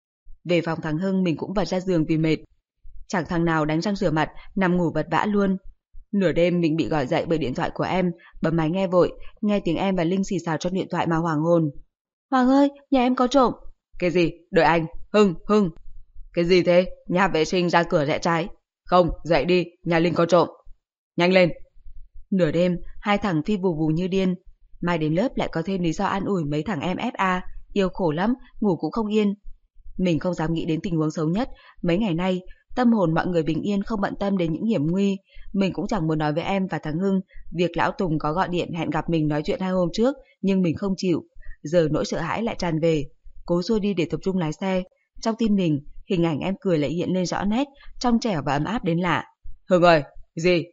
Về phòng thằng Hưng mình cũng vật ra giường vì mệt. Chẳng thằng nào đánh răng rửa mặt, nằm ngủ vật vã luôn. Nửa đêm mình bị gọi dậy bởi điện thoại của em, bấm máy nghe vội, nghe tiếng em và Linh xì xào trong điện thoại mà hoàng hồn. Hoàng ơi, nhà em có trộm. Cái gì? Đợi anh. Hưng, Hưng. Cái gì thế? Nhà vệ sinh ra cửa rẽ trái. Không, dậy đi, nhà Linh có trộm. Nhanh lên. Nửa đêm, hai thằng phi vù vù như điên. Mai đến lớp lại có thêm lý do an ủi mấy thằng em ép a, yêu khổ lắm, ngủ cũng không yên. Mình không dám nghĩ đến tình huống xấu nhất. Mấy ngày nay, tâm hồn mọi người bình yên không bận tâm đến những hiểm nguy. Mình cũng chẳng muốn nói với em và thằng Hưng việc lão Tùng có gọi điện hẹn gặp mình nói chuyện hai hôm trước, nhưng mình không chịu. Giờ nỗi sợ hãi lại tràn về. Cố xua đi để tập trung lái xe. Trong tim mình, hình ảnh em cười lại hiện lên rõ nét, trong trẻo và ấm áp đến lạ. Hưng ơi, gì?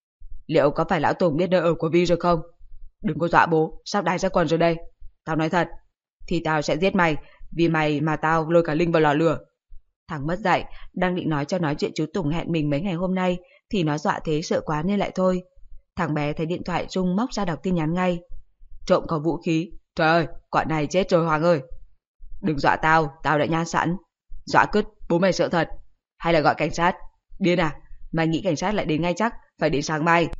Liệu có phải lão Tùng biết nơi ở của Vi rồi không? Đừng có dọa bố, sắp đái ra quần rồi đây. Tao nói thật, thì tao sẽ giết mày, vì mày mà tao lôi cả Linh vào lò lửa. Thằng mất dạy, đang định nói cho nói chuyện chú Tùng hẹn mình mấy ngày hôm nay, thì nó dọa thế sợ quá nên lại thôi. Thằng bé thấy điện thoại rung móc ra đọc tin nhắn ngay. Trộm có vũ khí. Trời ơi, quả này chết rồi Hoàng ơi. Đừng dọa tao, tao đã nhan sẵn. Dọa cứt, bố mày sợ thật. Hay là gọi cảnh sát? Điên à, mày nghĩ cảnh sát lại đến ngay chắc, phải đến sáng mai.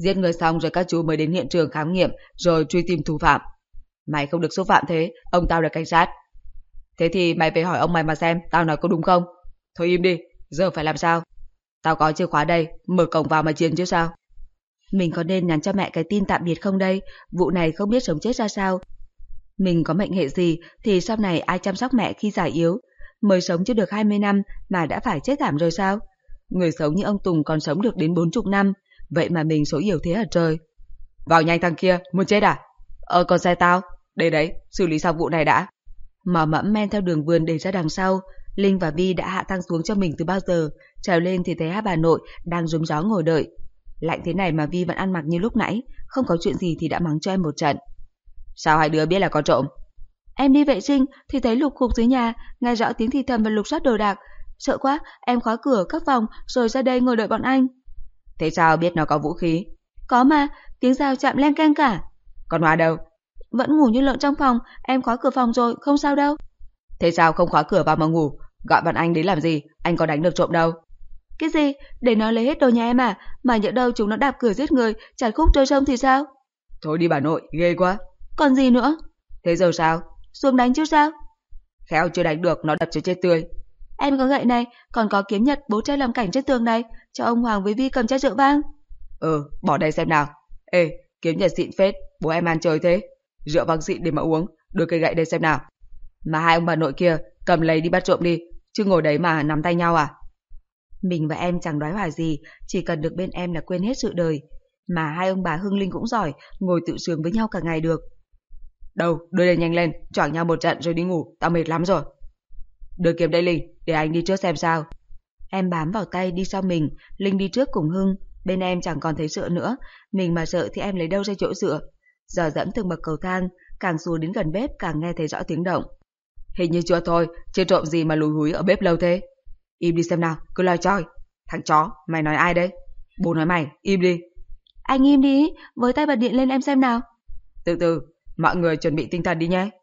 Giết người xong rồi các chú mới đến hiện trường khám nghiệm rồi truy tìm thủ phạm. Mày không được xúc phạm thế, ông tao là cảnh sát. Thế thì mày về hỏi ông mày mà xem tao nói có đúng không. Thôi im đi, giờ phải làm sao? Tao có chìa khóa đây, mở cổng vào mà chiến chứ sao. Mình có nên nhắn cho mẹ cái tin tạm biệt không đây? Vụ này không biết sống chết ra sao. Mình có mệnh hệ gì thì sau này ai chăm sóc mẹ khi già yếu? Mới sống chưa được hai mươi năm mà đã phải chết thảm rồi sao? Người sống như ông Tùng còn sống được đến bốn mươi năm, vậy mà mình số yếu thế hả trời? Vào nhanh thằng kia, muốn chết à? Ờ còn xe tao, đây đấy, xử lý xong vụ này đã. Mò mẫm men theo đường vườn để ra đằng sau, Linh và Vi đã hạ thang xuống cho mình từ bao giờ, trèo lên thì thấy hai bà nội đang rúm gió ngồi đợi. Lạnh thế này mà Vi vẫn ăn mặc như lúc nãy, không có chuyện gì thì đã mắng cho em một trận. Sao hai đứa biết là có trộm? Em đi vệ sinh thì thấy lục khục dưới nhà, nghe rõ tiếng thì thầm và lục soát đồ đạc. Sợ quá, em khóa cửa các phòng rồi ra đây ngồi đợi bọn anh. Thế sao biết nó có vũ khí? Có mà, tiếng dao chạm len keng cả. Còn Hoa đâu? Vẫn ngủ như lợn trong phòng, em khóa cửa phòng rồi, không sao đâu. Thế sao không khóa cửa vào mà ngủ? Gọi bọn anh đến làm gì? Anh có đánh được trộm đâu. Cái gì? Để nó lấy hết đồ nhà em à? Mà nhỡ đâu chúng nó đạp cửa giết người, chặt khúc trôi sông thì sao? Thôi đi bà nội, ghê quá. Còn gì nữa? Thế giờ sao? Xuống đánh chứ sao? Khéo chưa đánh được, nó đập cho chết tươi. Em có gậy này, còn có kiếm nhật bố trai làm cảnh trên tường này, cho ông Hoàng với Vi cầm chai rượu vang. Ừ, bỏ đây xem nào. Ê, kiếm nhật xịn phết, bố em ăn chơi thế. Rượu vang xịn để mà uống, đưa cây gậy đây xem nào. Mà hai ông bà nội kia, cầm lấy đi bắt trộm đi, chứ ngồi đấy mà nắm tay nhau à? Mình và em chẳng đoái hòa gì, chỉ cần được bên em là quên hết sự đời. Mà hai ông bà Hưng Linh cũng giỏi, ngồi tự sướng với nhau cả ngày được. Đâu, đưa lên nhanh lên, choảng nhau một trận rồi đi ngủ, tao mệt lắm rồi. Đưa kiếm đây Linh, để anh đi trước xem sao. Em bám vào tay đi sau mình, Linh đi trước cùng Hưng. Bên em chẳng còn thấy sợ nữa, mình mà sợ thì em lấy đâu ra chỗ dựa. Giờ dẫm từng bậc cầu thang, càng xuống đến gần bếp càng nghe thấy rõ tiếng động. Hình như chưa thôi, chưa trộm gì mà lùi húi ở bếp lâu thế. Im đi xem nào, cứ lo choi. Thằng chó, mày nói ai đấy? Bố nói mày, im đi. Anh im đi, với tay bật điện lên em xem nào. Từ từ, mọi người chuẩn bị tinh thần đi nhé.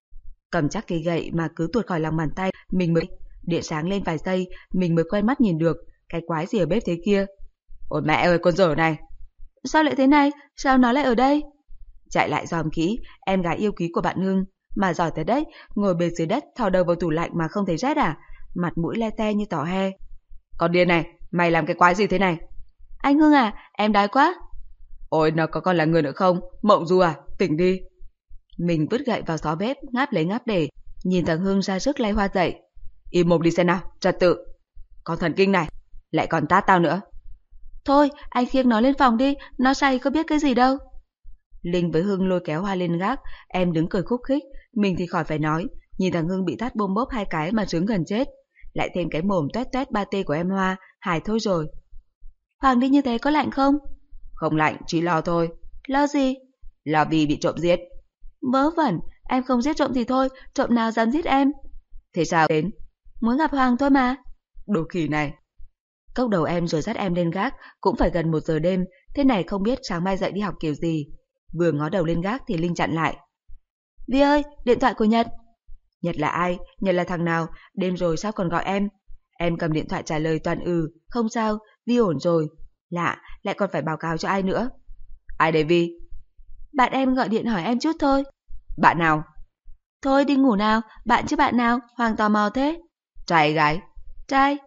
Cầm chắc cây gậy mà cứ tuột khỏi lòng bàn tay, mình mới... Điện sáng lên vài giây, mình mới quen mắt nhìn được cái quái gì ở bếp thế kia. Ôi mẹ ơi, con dở này. Sao lại thế này? Sao nó lại ở đây? Chạy lại dòm kỹ, em gái yêu quý của bạn Hưng. Mà giỏi tới đấy, ngồi bệt dưới đất, thò đầu vào tủ lạnh mà không thấy rét à? Mặt mũi le te như tỏ he. Con điên này, mày làm cái quái gì thế này? Anh Hưng à, em đói quá. Ôi, nó có còn là người nữa không? Mộng du à, tỉnh đi. Mình vứt gậy vào xó bếp, ngáp lấy ngáp để, nhìn thằng Hưng ra sức lay Hoa dậy. Im mồm đi xem nào, trật tự. Con thần kinh này, lại còn tát tao nữa. Thôi, anh khiêng nó lên phòng đi, nó say có biết cái gì đâu. Linh với Hưng lôi kéo Hoa lên gác, em đứng cười khúc khích, mình thì khỏi phải nói, nhìn thằng Hưng bị tát bôm bốp hai cái mà sướng gần chết. Lại thêm cái mồm toét toét ba tê của em Hoa, hài thôi rồi. Hoàng đi như thế có lạnh không? Không lạnh, chỉ lo thôi. Lo gì? Lo vì bị trộm giết. Vớ vẩn, em không giết trộm thì thôi, trộm nào dám giết em. Thế sao đến? Muốn gặp Hoàng thôi mà. Đồ khỉ này. Cốc đầu em rồi dắt em lên gác, cũng phải gần một giờ đêm, thế này không biết sáng mai dậy đi học kiểu gì. Vừa ngó đầu lên gác thì Linh chặn lại. Vi ơi, điện thoại của Nhật. Nhật là ai? Nhật là thằng nào? Đêm rồi sao còn gọi em? Em cầm điện thoại trả lời toàn ừ, không sao, Vi ổn rồi. Lạ, lại còn phải báo cáo cho ai nữa. Ai đấy Vi? Bạn em gọi điện hỏi em chút thôi. Bạn nào? Thôi đi ngủ nào, bạn chứ bạn nào, Hoàng tò mò thế. Trai hay gái? Trai.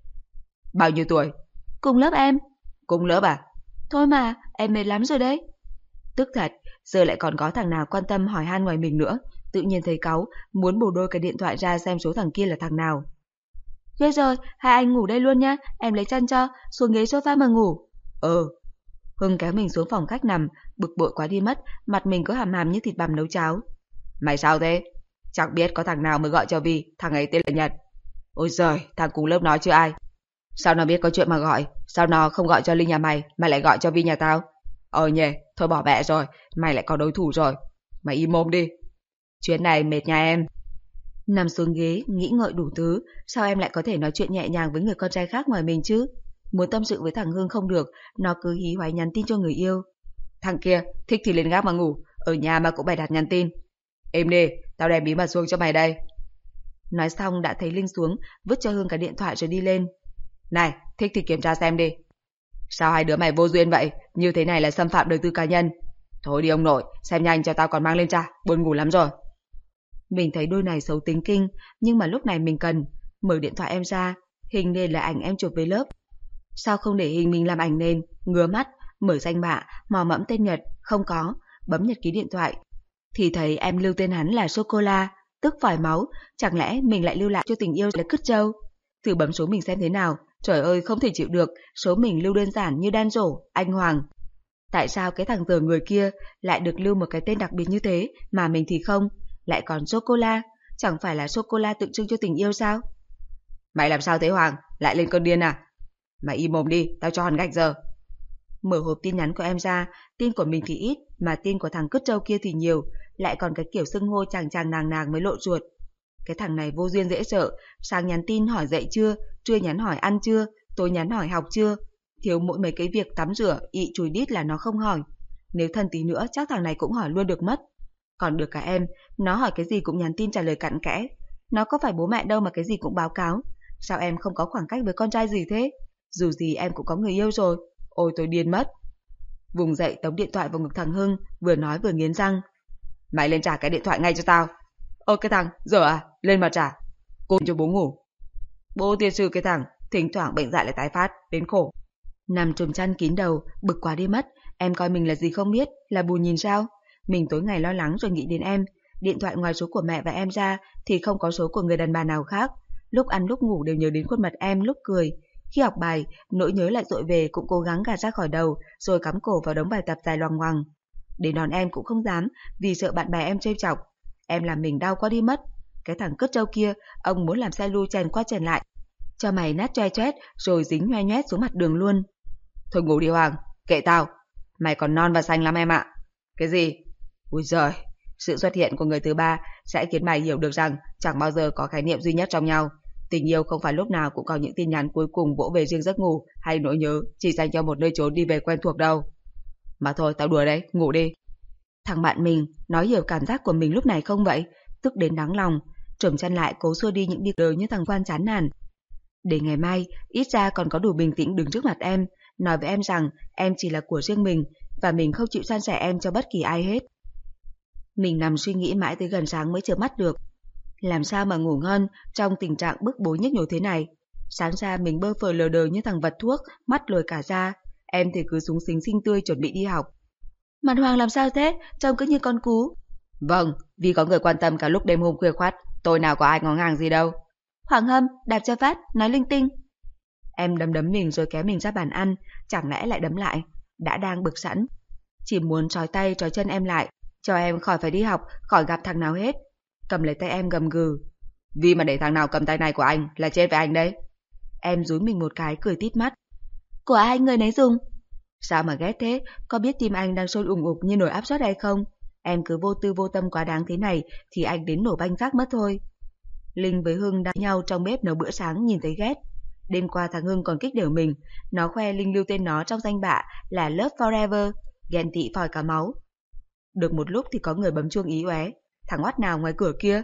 Bao nhiêu tuổi? Cùng lớp em. Cùng lớp à? Thôi mà, em mệt lắm rồi đấy. Tức thật, giờ lại còn có thằng nào quan tâm hỏi han ngoài mình nữa. Tự nhiên thấy cáu, muốn bù đôi cái điện thoại ra xem số thằng kia là thằng nào. Ghê rồi, hai anh ngủ đây luôn nhá, em lấy chăn cho, xuống ghế sofa mà ngủ. Ờ. Hưng kéo mình xuống phòng khách nằm, bực bội quá đi mất, mặt mình cứ hàm hàm như thịt bằm nấu cháo. Mày sao thế? Chẳng biết có thằng nào mới gọi cho Vi, thằng ấy tên là Nhật. Ôi giời, thằng cùng lớp nói chứ ai. Sao nó biết có chuyện mà gọi? Sao nó không gọi cho Linh nhà mày, mà lại gọi cho Vi nhà tao? Ờ nhỉ, thôi bỏ bẹ rồi, mày lại có đối thủ rồi. Mày im mồm đi. Chuyến này mệt nhà em. Nằm xuống ghế, nghĩ ngợi đủ thứ, sao em lại có thể nói chuyện nhẹ nhàng với người con trai khác ngoài mình chứ? Muốn tâm sự với thằng Hưng không được, nó cứ hí hoáy nhắn tin cho người yêu. Thằng kia, thích thì lên gác mà ngủ, ở nhà mà cũng bày đặt nhắn tin. Im đi, tao đem bí mật xuống cho mày đây. Nói xong đã thấy Linh xuống, vứt cho Hưng cả điện thoại rồi đi lên. Này, thích thì kiểm tra xem đi. Sao hai đứa mày vô duyên vậy? Như thế này là xâm phạm đời tư cá nhân. Thôi đi ông nội, xem nhanh cho tao còn mang lên cha, buồn ngủ lắm rồi. Mình thấy đôi này xấu tính kinh, nhưng mà lúc này mình cần. Mở điện thoại em ra, hình nền là ảnh em chụp với lớp. Sao không để hình mình làm ảnh nền? Ngứa mắt, mở danh bạ, mò mẫm tên Nhật, không có, bấm nhật ký điện thoại. Thì thấy em lưu tên hắn là Sô-cô-la, tức phỏi máu, chẳng lẽ mình lại lưu lại cho tình yêu là cứt trâu? Thử bấm số mình xem thế nào, trời ơi không thể chịu được, số mình lưu đơn giản như đan rổ, anh Hoàng. Tại sao cái thằng giờ người kia lại được lưu một cái tên đặc biệt như thế, mà mình thì không, lại còn Sô-cô-la, chẳng phải là Sô-cô-la tượng trưng cho tình yêu sao? Mày làm sao thế Hoàng, lại lên cơn điên à? Mày im mồm đi, tao cho hắn gạch giờ. Mở hộp tin nhắn của em ra, tin của mình thì ít, mà tin của thằng cứt trâu kia thì nhiều, lại còn cái kiểu xưng hô chàng chàng nàng nàng mới lộ ruột. Cái thằng này vô duyên dễ sợ, sáng nhắn tin hỏi dậy chưa, trưa nhắn hỏi ăn chưa, tối nhắn hỏi học chưa. Thiếu mỗi mấy cái việc tắm rửa, ị chùi đít là nó không hỏi. Nếu thân tí nữa chắc thằng này cũng hỏi luôn được mất. Còn được cả em, nó hỏi cái gì cũng nhắn tin trả lời cặn kẽ. Nó có phải bố mẹ đâu mà cái gì cũng báo cáo. Sao em không có khoảng cách với con trai gì thế? Dù gì em cũng có người yêu rồi. Ôi tôi điên mất. Vùng dậy tống điện thoại vào ngực thằng Hưng, vừa nói vừa nghiến răng. Mày lên trả cái điện thoại ngay cho tao. Ơ cái thằng, giờ à, lên mà trả. Côn cho bố ngủ. Bố tiên sư cái thằng, thỉnh thoảng bệnh dại lại tái phát, đến khổ. Nằm trùm chăn kín đầu, bực quá đi mất. Em coi mình là gì không biết, là bù nhìn sao? Mình tối ngày lo lắng rồi nghĩ đến em. Điện thoại ngoài số của mẹ và em ra thì không có số của người đàn bà nào khác. Lúc ăn lúc ngủ đều nhớ đến khuôn mặt em lúc cười. Khi học bài, nỗi nhớ lại dội về cũng cố gắng gạt ra khỏi đầu, rồi cắm cổ vào đống bài tập dài loằng ngoằng. Để đón em cũng không dám, vì sợ bạn bè em trêu chọc. Em làm mình đau quá đi mất. Cái thằng cứt trâu kia, ông muốn làm xe lu chèn qua chèn lại, cho mày nát choe choét rồi dính nhoe nhoét xuống mặt đường luôn. Thôi ngủ đi Hoàng, kệ tao. Mày còn non và xanh lắm em ạ. Cái gì? Ui giời, sự xuất hiện của người thứ ba sẽ khiến mày hiểu được rằng chẳng bao giờ có khái niệm duy nhất trong nhau. Tình yêu không phải lúc nào cũng có những tin nhắn cuối cùng vỗ về riêng giấc ngủ hay nỗi nhớ chỉ dành cho một nơi trốn đi về quen thuộc đâu. Mà thôi tao đùa đấy, ngủ đi. Thằng bạn mình nói hiểu cảm giác của mình lúc này không vậy? Tức đến đáng lòng, trồm chăn lại cố xua đi những đi đời như thằng Quan chán nản. Để ngày mai ít ra còn có đủ bình tĩnh đứng trước mặt em, nói với em rằng em chỉ là của riêng mình và mình không chịu san sẻ em cho bất kỳ ai hết. Mình nằm suy nghĩ mãi tới gần sáng mới chợp mắt được. Làm sao mà ngủ ngon trong tình trạng bức bối nhức nhối thế này? Sáng ra mình bơ phờ lờ đờ như thằng vật thuốc, mắt lồi cả ra. Em thì cứ súng xính xinh tươi chuẩn bị đi học. Mặt Hoàng làm sao thế? Trông cứ như con cú. Vâng, vì có người quan tâm cả lúc đêm hôm khuya khoắt. Tôi nào có ai ngó ngàng gì đâu. Hoàng Hâm, đạp cho phát, nói linh tinh. Em đấm đấm mình rồi kéo mình ra bàn ăn, chẳng lẽ lại đấm lại? Đã đang bực sẵn. Chỉ muốn trói tay trói chân em lại, cho em khỏi phải đi học, khỏi gặp thằng nào hết. Cầm lấy tay em gầm gừ. Vì mà để thằng nào cầm tay này của anh là chết với anh đấy. Em dúi mình một cái cười tít mắt. Của ai người nấy dùng. Sao mà ghét thế, có biết tim anh đang sôi ủng ục như nồi áp suất hay không? Em cứ vô tư vô tâm quá đáng thế này thì anh đến nổ banh rác mất thôi. Linh với Hưng đang nhau trong bếp nấu bữa sáng nhìn thấy ghét. Đêm qua thằng Hưng còn kích đểu mình, nó khoe Linh lưu tên nó trong danh bạ là Love Forever, ghen tị phòi cả máu. Được một lúc thì có người bấm chuông ý oé, thằng oắt nào ngoài cửa kia.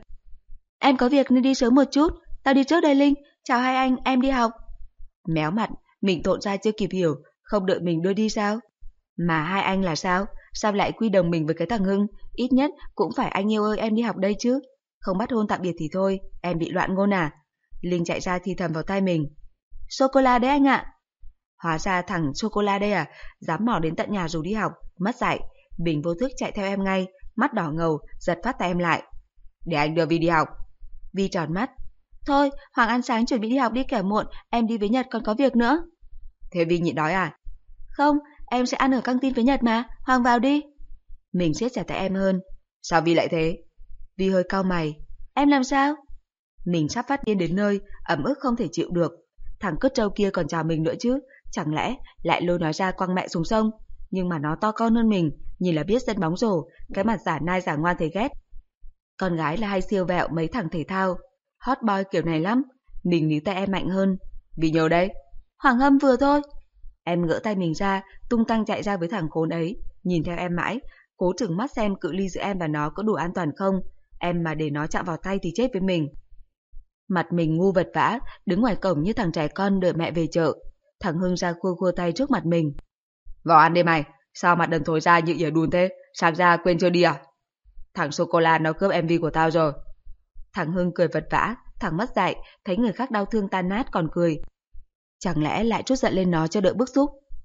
Em có việc nên đi sớm một chút, tao đi trước đây Linh, chào hai anh, em đi học. Méo mặt, mình tộn ra chưa kịp hiểu, không đợi mình đưa đi sao? Mà hai anh là sao? Sao lại quy đồng mình với cái thằng Hưng? Ít nhất cũng phải anh yêu ơi em đi học đây chứ. Không bắt hôn tạm biệt thì thôi, em bị loạn ngôn à? Linh chạy ra thì thầm vào tai mình. Sô-cô-la đấy anh ạ. Hóa ra thằng Sô-cô-la đây à, dám mò đến tận nhà dù đi học, mất dạy. Mình vô thức chạy theo em ngay, mắt đỏ ngầu, giật phát tay em lại. Để anh đưa Vi đi học. Vi tròn mắt. Thôi, Hoàng ăn sáng chuẩn bị đi học đi kẻo muộn, em đi với Nhật còn có việc nữa. Thế Vi nhịn đói à? Không, em sẽ ăn ở căng tin với Nhật mà, Hoàng vào đi. Mình siết chặt tay em hơn. Sao Vi lại thế? Vi hơi cau mày. Em làm sao? Mình sắp phát điên đến nơi, ấm ức không thể chịu được. Thằng cứt trâu kia còn chào mình nữa chứ, chẳng lẽ lại lôi nó ra quăng mẹ xuống sông? Nhưng mà nó to con hơn mình, nhìn là biết dân bóng rổ, cái mặt giả nai giả ngoan thấy ghét. Con gái là hay siêu vẹo mấy thằng thể thao, hot boy kiểu này lắm. Mình níu tay em mạnh hơn. Vì nhớ đấy. Hoàng Hâm vừa thôi. Em gỡ tay mình ra, tung tăng chạy ra với thằng khốn ấy, nhìn theo em mãi, cố trừng mắt xem cự ly giữa em và nó có đủ an toàn không. Em mà để nó chạm vào tay thì chết với mình. Mặt mình ngu vật vã, đứng ngoài cổng như thằng trẻ con đợi mẹ về chợ. Thằng Hưng ra khua khua tay trước mặt mình. Vào ăn đi mày, sao mặt đần thối ra như ỉa đùn thế, sáng ra quên chưa đi à? Thằng Sô-cô-la nó cướp em vê của tao rồi. Thằng Hưng cười vật vã, thằng mất dạy, thấy người khác đau thương tan nát còn cười. Chẳng lẽ lại trút giận lên nó cho đỡ bức xúc?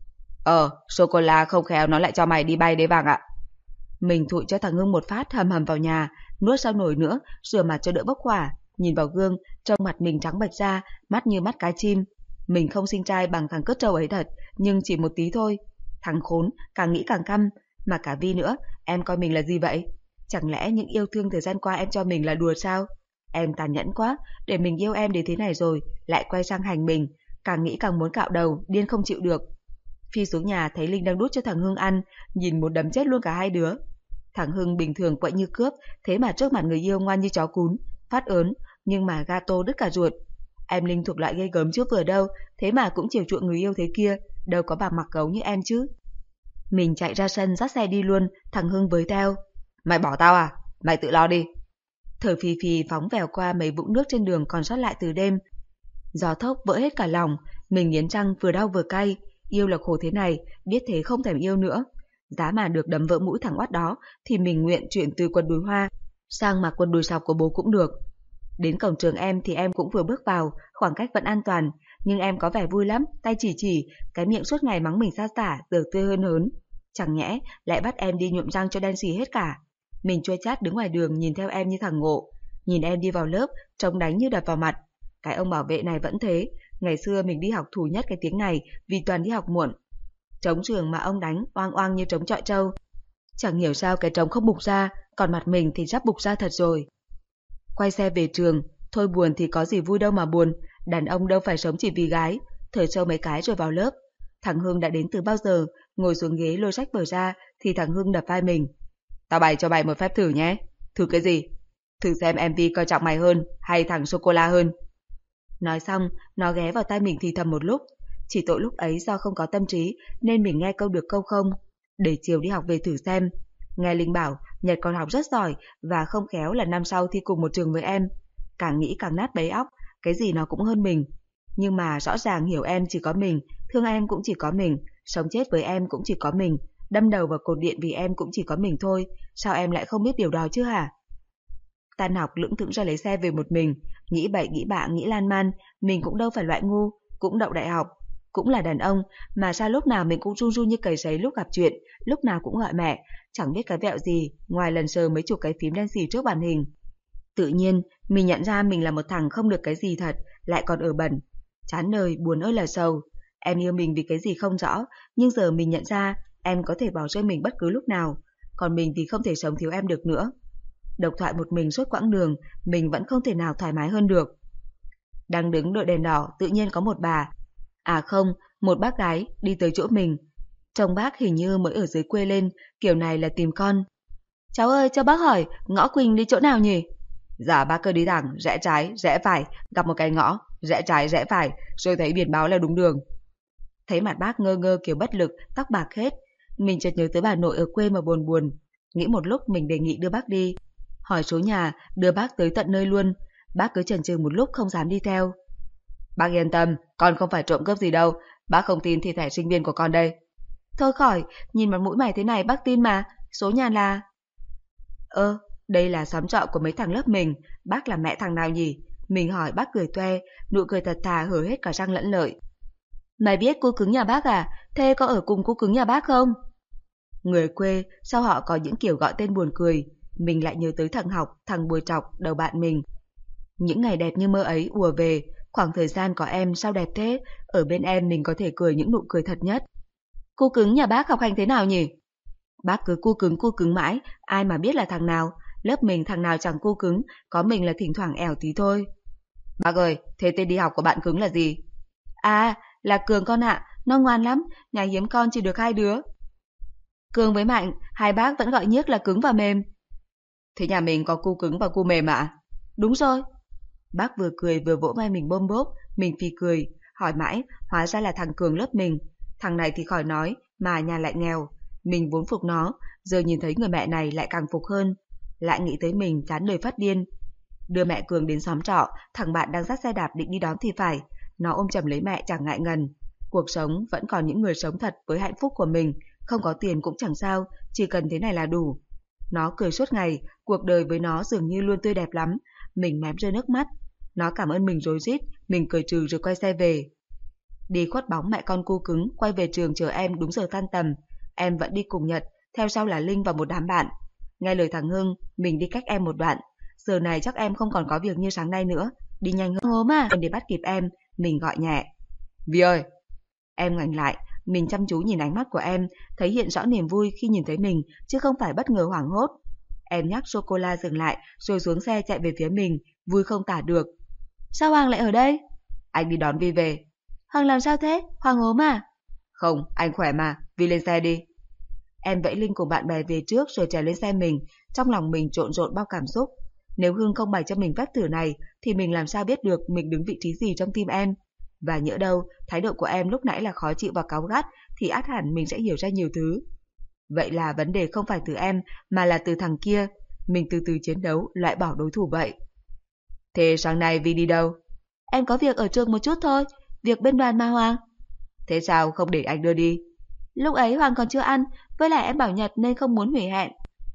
Ờ, Sô-cô-la không khéo nó lại cho mày đi bay đấy Vàng ạ. Mình thụi cho thằng Hưng một phát hầm hầm vào nhà, nuốt sau nồi nữa, rửa mặt cho đỡ bốc hỏa. Nhìn vào gương, trông mặt mình trắng bệch ra, mắt như mắt cá chim. Mình không sinh trai bằng thằng cất trâu ấy thật, nhưng chỉ một tí thôi. Thằng khốn, càng nghĩ càng căm. Mà cả Vi nữa, em coi mình là gì vậy? Chẳng lẽ những yêu thương thời gian qua em cho mình là đùa sao? Em tàn nhẫn quá, để mình yêu em đến thế này rồi, lại quay sang hành mình. Càng nghĩ càng muốn cạo đầu, điên không chịu được. Phi xuống nhà thấy Linh đang đút cho thằng Hưng ăn, nhìn muốn đấm chết luôn cả hai đứa. Thằng Hưng bình thường quậy như cướp, thế mà trước mặt người yêu ngoan như chó cún, phát ớn, nhưng mà gato đứt cả ruột. Em Linh thuộc loại gây gớm trước vừa đâu, thế mà cũng chiều chuộng người yêu thế kia, đâu có bà mặc gấu như em chứ. Mình chạy ra sân dắt xe đi luôn, thằng Hưng với theo. Mày bỏ tao à? Mày tự lo đi. Thở phì phì phóng vèo qua mấy vũng nước trên đường còn sót lại từ đêm. Gió thốc vỡ hết cả lòng, mình nghiến răng vừa đau vừa cay. Yêu là khổ thế này, biết thế không thèm yêu nữa. Giá mà được đấm vỡ mũi thằng oát đó thì mình nguyện chuyển từ quần đùi hoa sang mặc quần đùi sọc của bố cũng được. Đến cổng trường em thì em cũng vừa bước vào, khoảng cách vẫn an toàn, nhưng em có vẻ vui lắm, tay chỉ chỉ, cái miệng suốt ngày mắng mình xa xả, giờ tươi hơn hớn. Chẳng nhẽ lại bắt em đi nhuộm răng cho đen xì hết cả. Mình chua chát đứng ngoài đường nhìn theo em như thằng ngộ, nhìn em đi vào lớp, trông đánh như đập vào mặt. Cái ông bảo vệ này vẫn thế, ngày xưa mình đi học thủ nhất cái tiếng này vì toàn đi học muộn. Trống trường mà ông đánh oang oang như trống chọi trâu. Chẳng hiểu sao cái trống không bục ra, còn mặt mình thì sắp bục ra thật rồi. Quay xe về trường, thôi buồn thì có gì vui đâu mà buồn, đàn ông đâu phải sống chỉ vì gái, thở trâu mấy cái rồi vào lớp. Thằng Hưng đã đến từ bao giờ, ngồi xuống ghế lôi sách vở ra thì thằng Hưng đập vai mình. Tao bày cho mày một phép thử nhé. Thử cái gì? Thử xem em vê coi trọng mày hơn hay thằng Sô-cô-la hơn. Nói xong, nó ghé vào tai mình thì thầm một lúc. Chỉ tội lúc ấy do không có tâm trí nên mình nghe câu được câu không. Để chiều đi học về thử xem. Nghe Linh bảo Nhật còn học rất giỏi và không khéo là năm sau thi cùng một trường với em. Càng nghĩ càng nát bấy óc, cái gì nó cũng hơn mình. Nhưng mà rõ ràng hiểu em chỉ có mình, thương em cũng chỉ có mình, sống chết với em cũng chỉ có mình, đâm đầu vào cột điện vì em cũng chỉ có mình thôi. Sao em lại không biết điều đó chứ hả? Tan học lững thững ra lấy xe về một mình, nghĩ bậy nghĩ bạ nghĩ lan man, mình cũng đâu phải loại ngu, cũng đậu đại học, cũng là đàn ông, mà sao lúc nào mình cũng run run như cầy sấy lúc gặp chuyện, lúc nào cũng gọi mẹ, chẳng biết cái vẹo gì, ngoài lần sờ mấy chục cái phím đen xì trước màn hình. Tự nhiên, mình nhận ra mình là một thằng không được cái gì thật, lại còn ở bẩn. Chán đời, buồn ơi là sầu. Em yêu mình vì cái gì không rõ, nhưng giờ mình nhận ra em có thể bỏ rơi mình bất cứ lúc nào, còn mình thì không thể sống thiếu em được nữa. Độc thoại một mình suốt quãng đường, mình vẫn không thể nào thoải mái hơn được. Đang đứng đợi đèn đỏ, tự nhiên có một bà, à không, một bác gái đi tới chỗ mình. Trông bác hình như mới ở dưới quê lên, kiểu này là tìm con. Cháu ơi, cho bác hỏi, ngõ Quỳnh đi chỗ nào nhỉ? Dạ bác cứ đi thẳng, rẽ trái, rẽ phải, gặp một cái ngõ, rẽ trái, rẽ phải, rồi thấy biển báo là đúng đường. Thấy mặt bác ngơ ngơ kiểu bất lực, tóc bạc hết. Mình chợt nhớ tới bà nội ở quê mà buồn buồn. Nghĩ một lúc mình đề nghị đưa bác đi. Hỏi số nhà, đưa bác tới tận nơi luôn. Bác cứ chần chừ một lúc không dám đi theo. Bác yên tâm, con không phải trộm cướp gì đâu. Bác không tin thì thẻ sinh viên của con đây. Thôi khỏi, nhìn mặt mũi mày thế này bác tin mà. Số nhà là... Ơ, đây là xóm trọ của mấy thằng lớp mình. Bác là mẹ thằng nào nhỉ? Mình hỏi bác cười toe, nụ cười thật thà hở hết cả răng lẫn lợi. Mày biết cô cứng nhà bác à? Thế có ở cùng cô cứng nhà bác không? Người quê, sao họ có những kiểu gọi tên buồn cười. Mình lại nhớ tới thằng Học, thằng Bùi Trọc, đầu bạn mình. Những ngày đẹp như mơ ấy ùa về, khoảng thời gian có em sao đẹp thế, ở bên em mình có thể cười những nụ cười thật nhất. Cô cứng nhà bác học hành thế nào nhỉ? Bác cứ cu cứng cu cứng mãi, ai mà biết là thằng nào, lớp mình thằng nào chẳng cu cứng, có mình là thỉnh thoảng ẻo tí thôi. Bác ơi, thế tên đi học của bạn cứng là gì? À, là Cường con ạ, nó ngoan lắm, nhà hiếm con chỉ được hai đứa. Cường với Mạnh, hai bác vẫn gọi nhiếc là cứng và mềm. Thế nhà mình có cu cứng và cu mềm ạ? Đúng rồi. Bác vừa cười vừa vỗ vai mình bôm bốp, mình phì cười, hỏi mãi, hóa ra là thằng Cường lớp mình. Thằng này thì khỏi nói, mà nhà lại nghèo. Mình vốn phục nó, giờ nhìn thấy người mẹ này lại càng phục hơn. Lại nghĩ tới mình chán đời phát điên. Đưa mẹ Cường đến xóm trọ, thằng bạn đang dắt xe đạp định đi đón thì phải. Nó ôm chầm lấy mẹ chẳng ngại ngần. Cuộc sống vẫn còn những người sống thật với hạnh phúc của mình, không có tiền cũng chẳng sao, chỉ cần thế này là đủ. Nó cười suốt ngày, cuộc đời với nó dường như luôn tươi đẹp lắm, mình mém rơi nước mắt. Nó cảm ơn mình rối rít, mình cười trừ rồi quay xe về. Đi khuất bóng mẹ con cu cứng, quay về trường chờ em đúng giờ tan tầm. Em vẫn đi cùng Nhật, theo sau là Linh và một đám bạn. Nghe lời thằng Hưng, mình đi cách em một đoạn. Giờ này chắc em không còn có việc như sáng nay nữa. Đi nhanh hơn ốm à? Để bắt kịp em, mình gọi nhẹ. Vi ơi! Em ngoảnh lại, mình chăm chú nhìn ánh mắt của em, thấy hiện rõ niềm vui khi nhìn thấy mình, chứ không phải bất ngờ hoảng hốt. Em nhắc sô-cô-la dừng lại, rồi xuống xe chạy về phía mình, vui không tả được. Sao Hoàng lại ở đây? Anh đi đón Vi về. Hoàng làm sao thế? Hoàng ốm à? Không, anh khỏe mà, Vi lên xe đi. Em vẫy Linh cùng bạn bè về trước rồi trèo lên xe mình, trong lòng mình trộn rộn bao cảm xúc. Nếu Hưng không bày cho mình phép thử này, thì mình làm sao biết được mình đứng vị trí gì trong tim em. Và nhỡ đâu, thái độ của em lúc nãy là khó chịu và cáu gắt, thì ắt hẳn mình sẽ hiểu ra nhiều thứ. Vậy là vấn đề không phải từ em, mà là từ thằng kia. Mình từ từ chiến đấu, loại bỏ đối thủ vậy. Thế sáng nay Vi đi đâu? Em có việc ở trường một chút thôi, việc bên đoàn mà Hoàng. Thế sao không để anh đưa đi? Lúc ấy Hoàng còn chưa ăn, với lại em bảo Nhật nên không muốn hủy hẹn.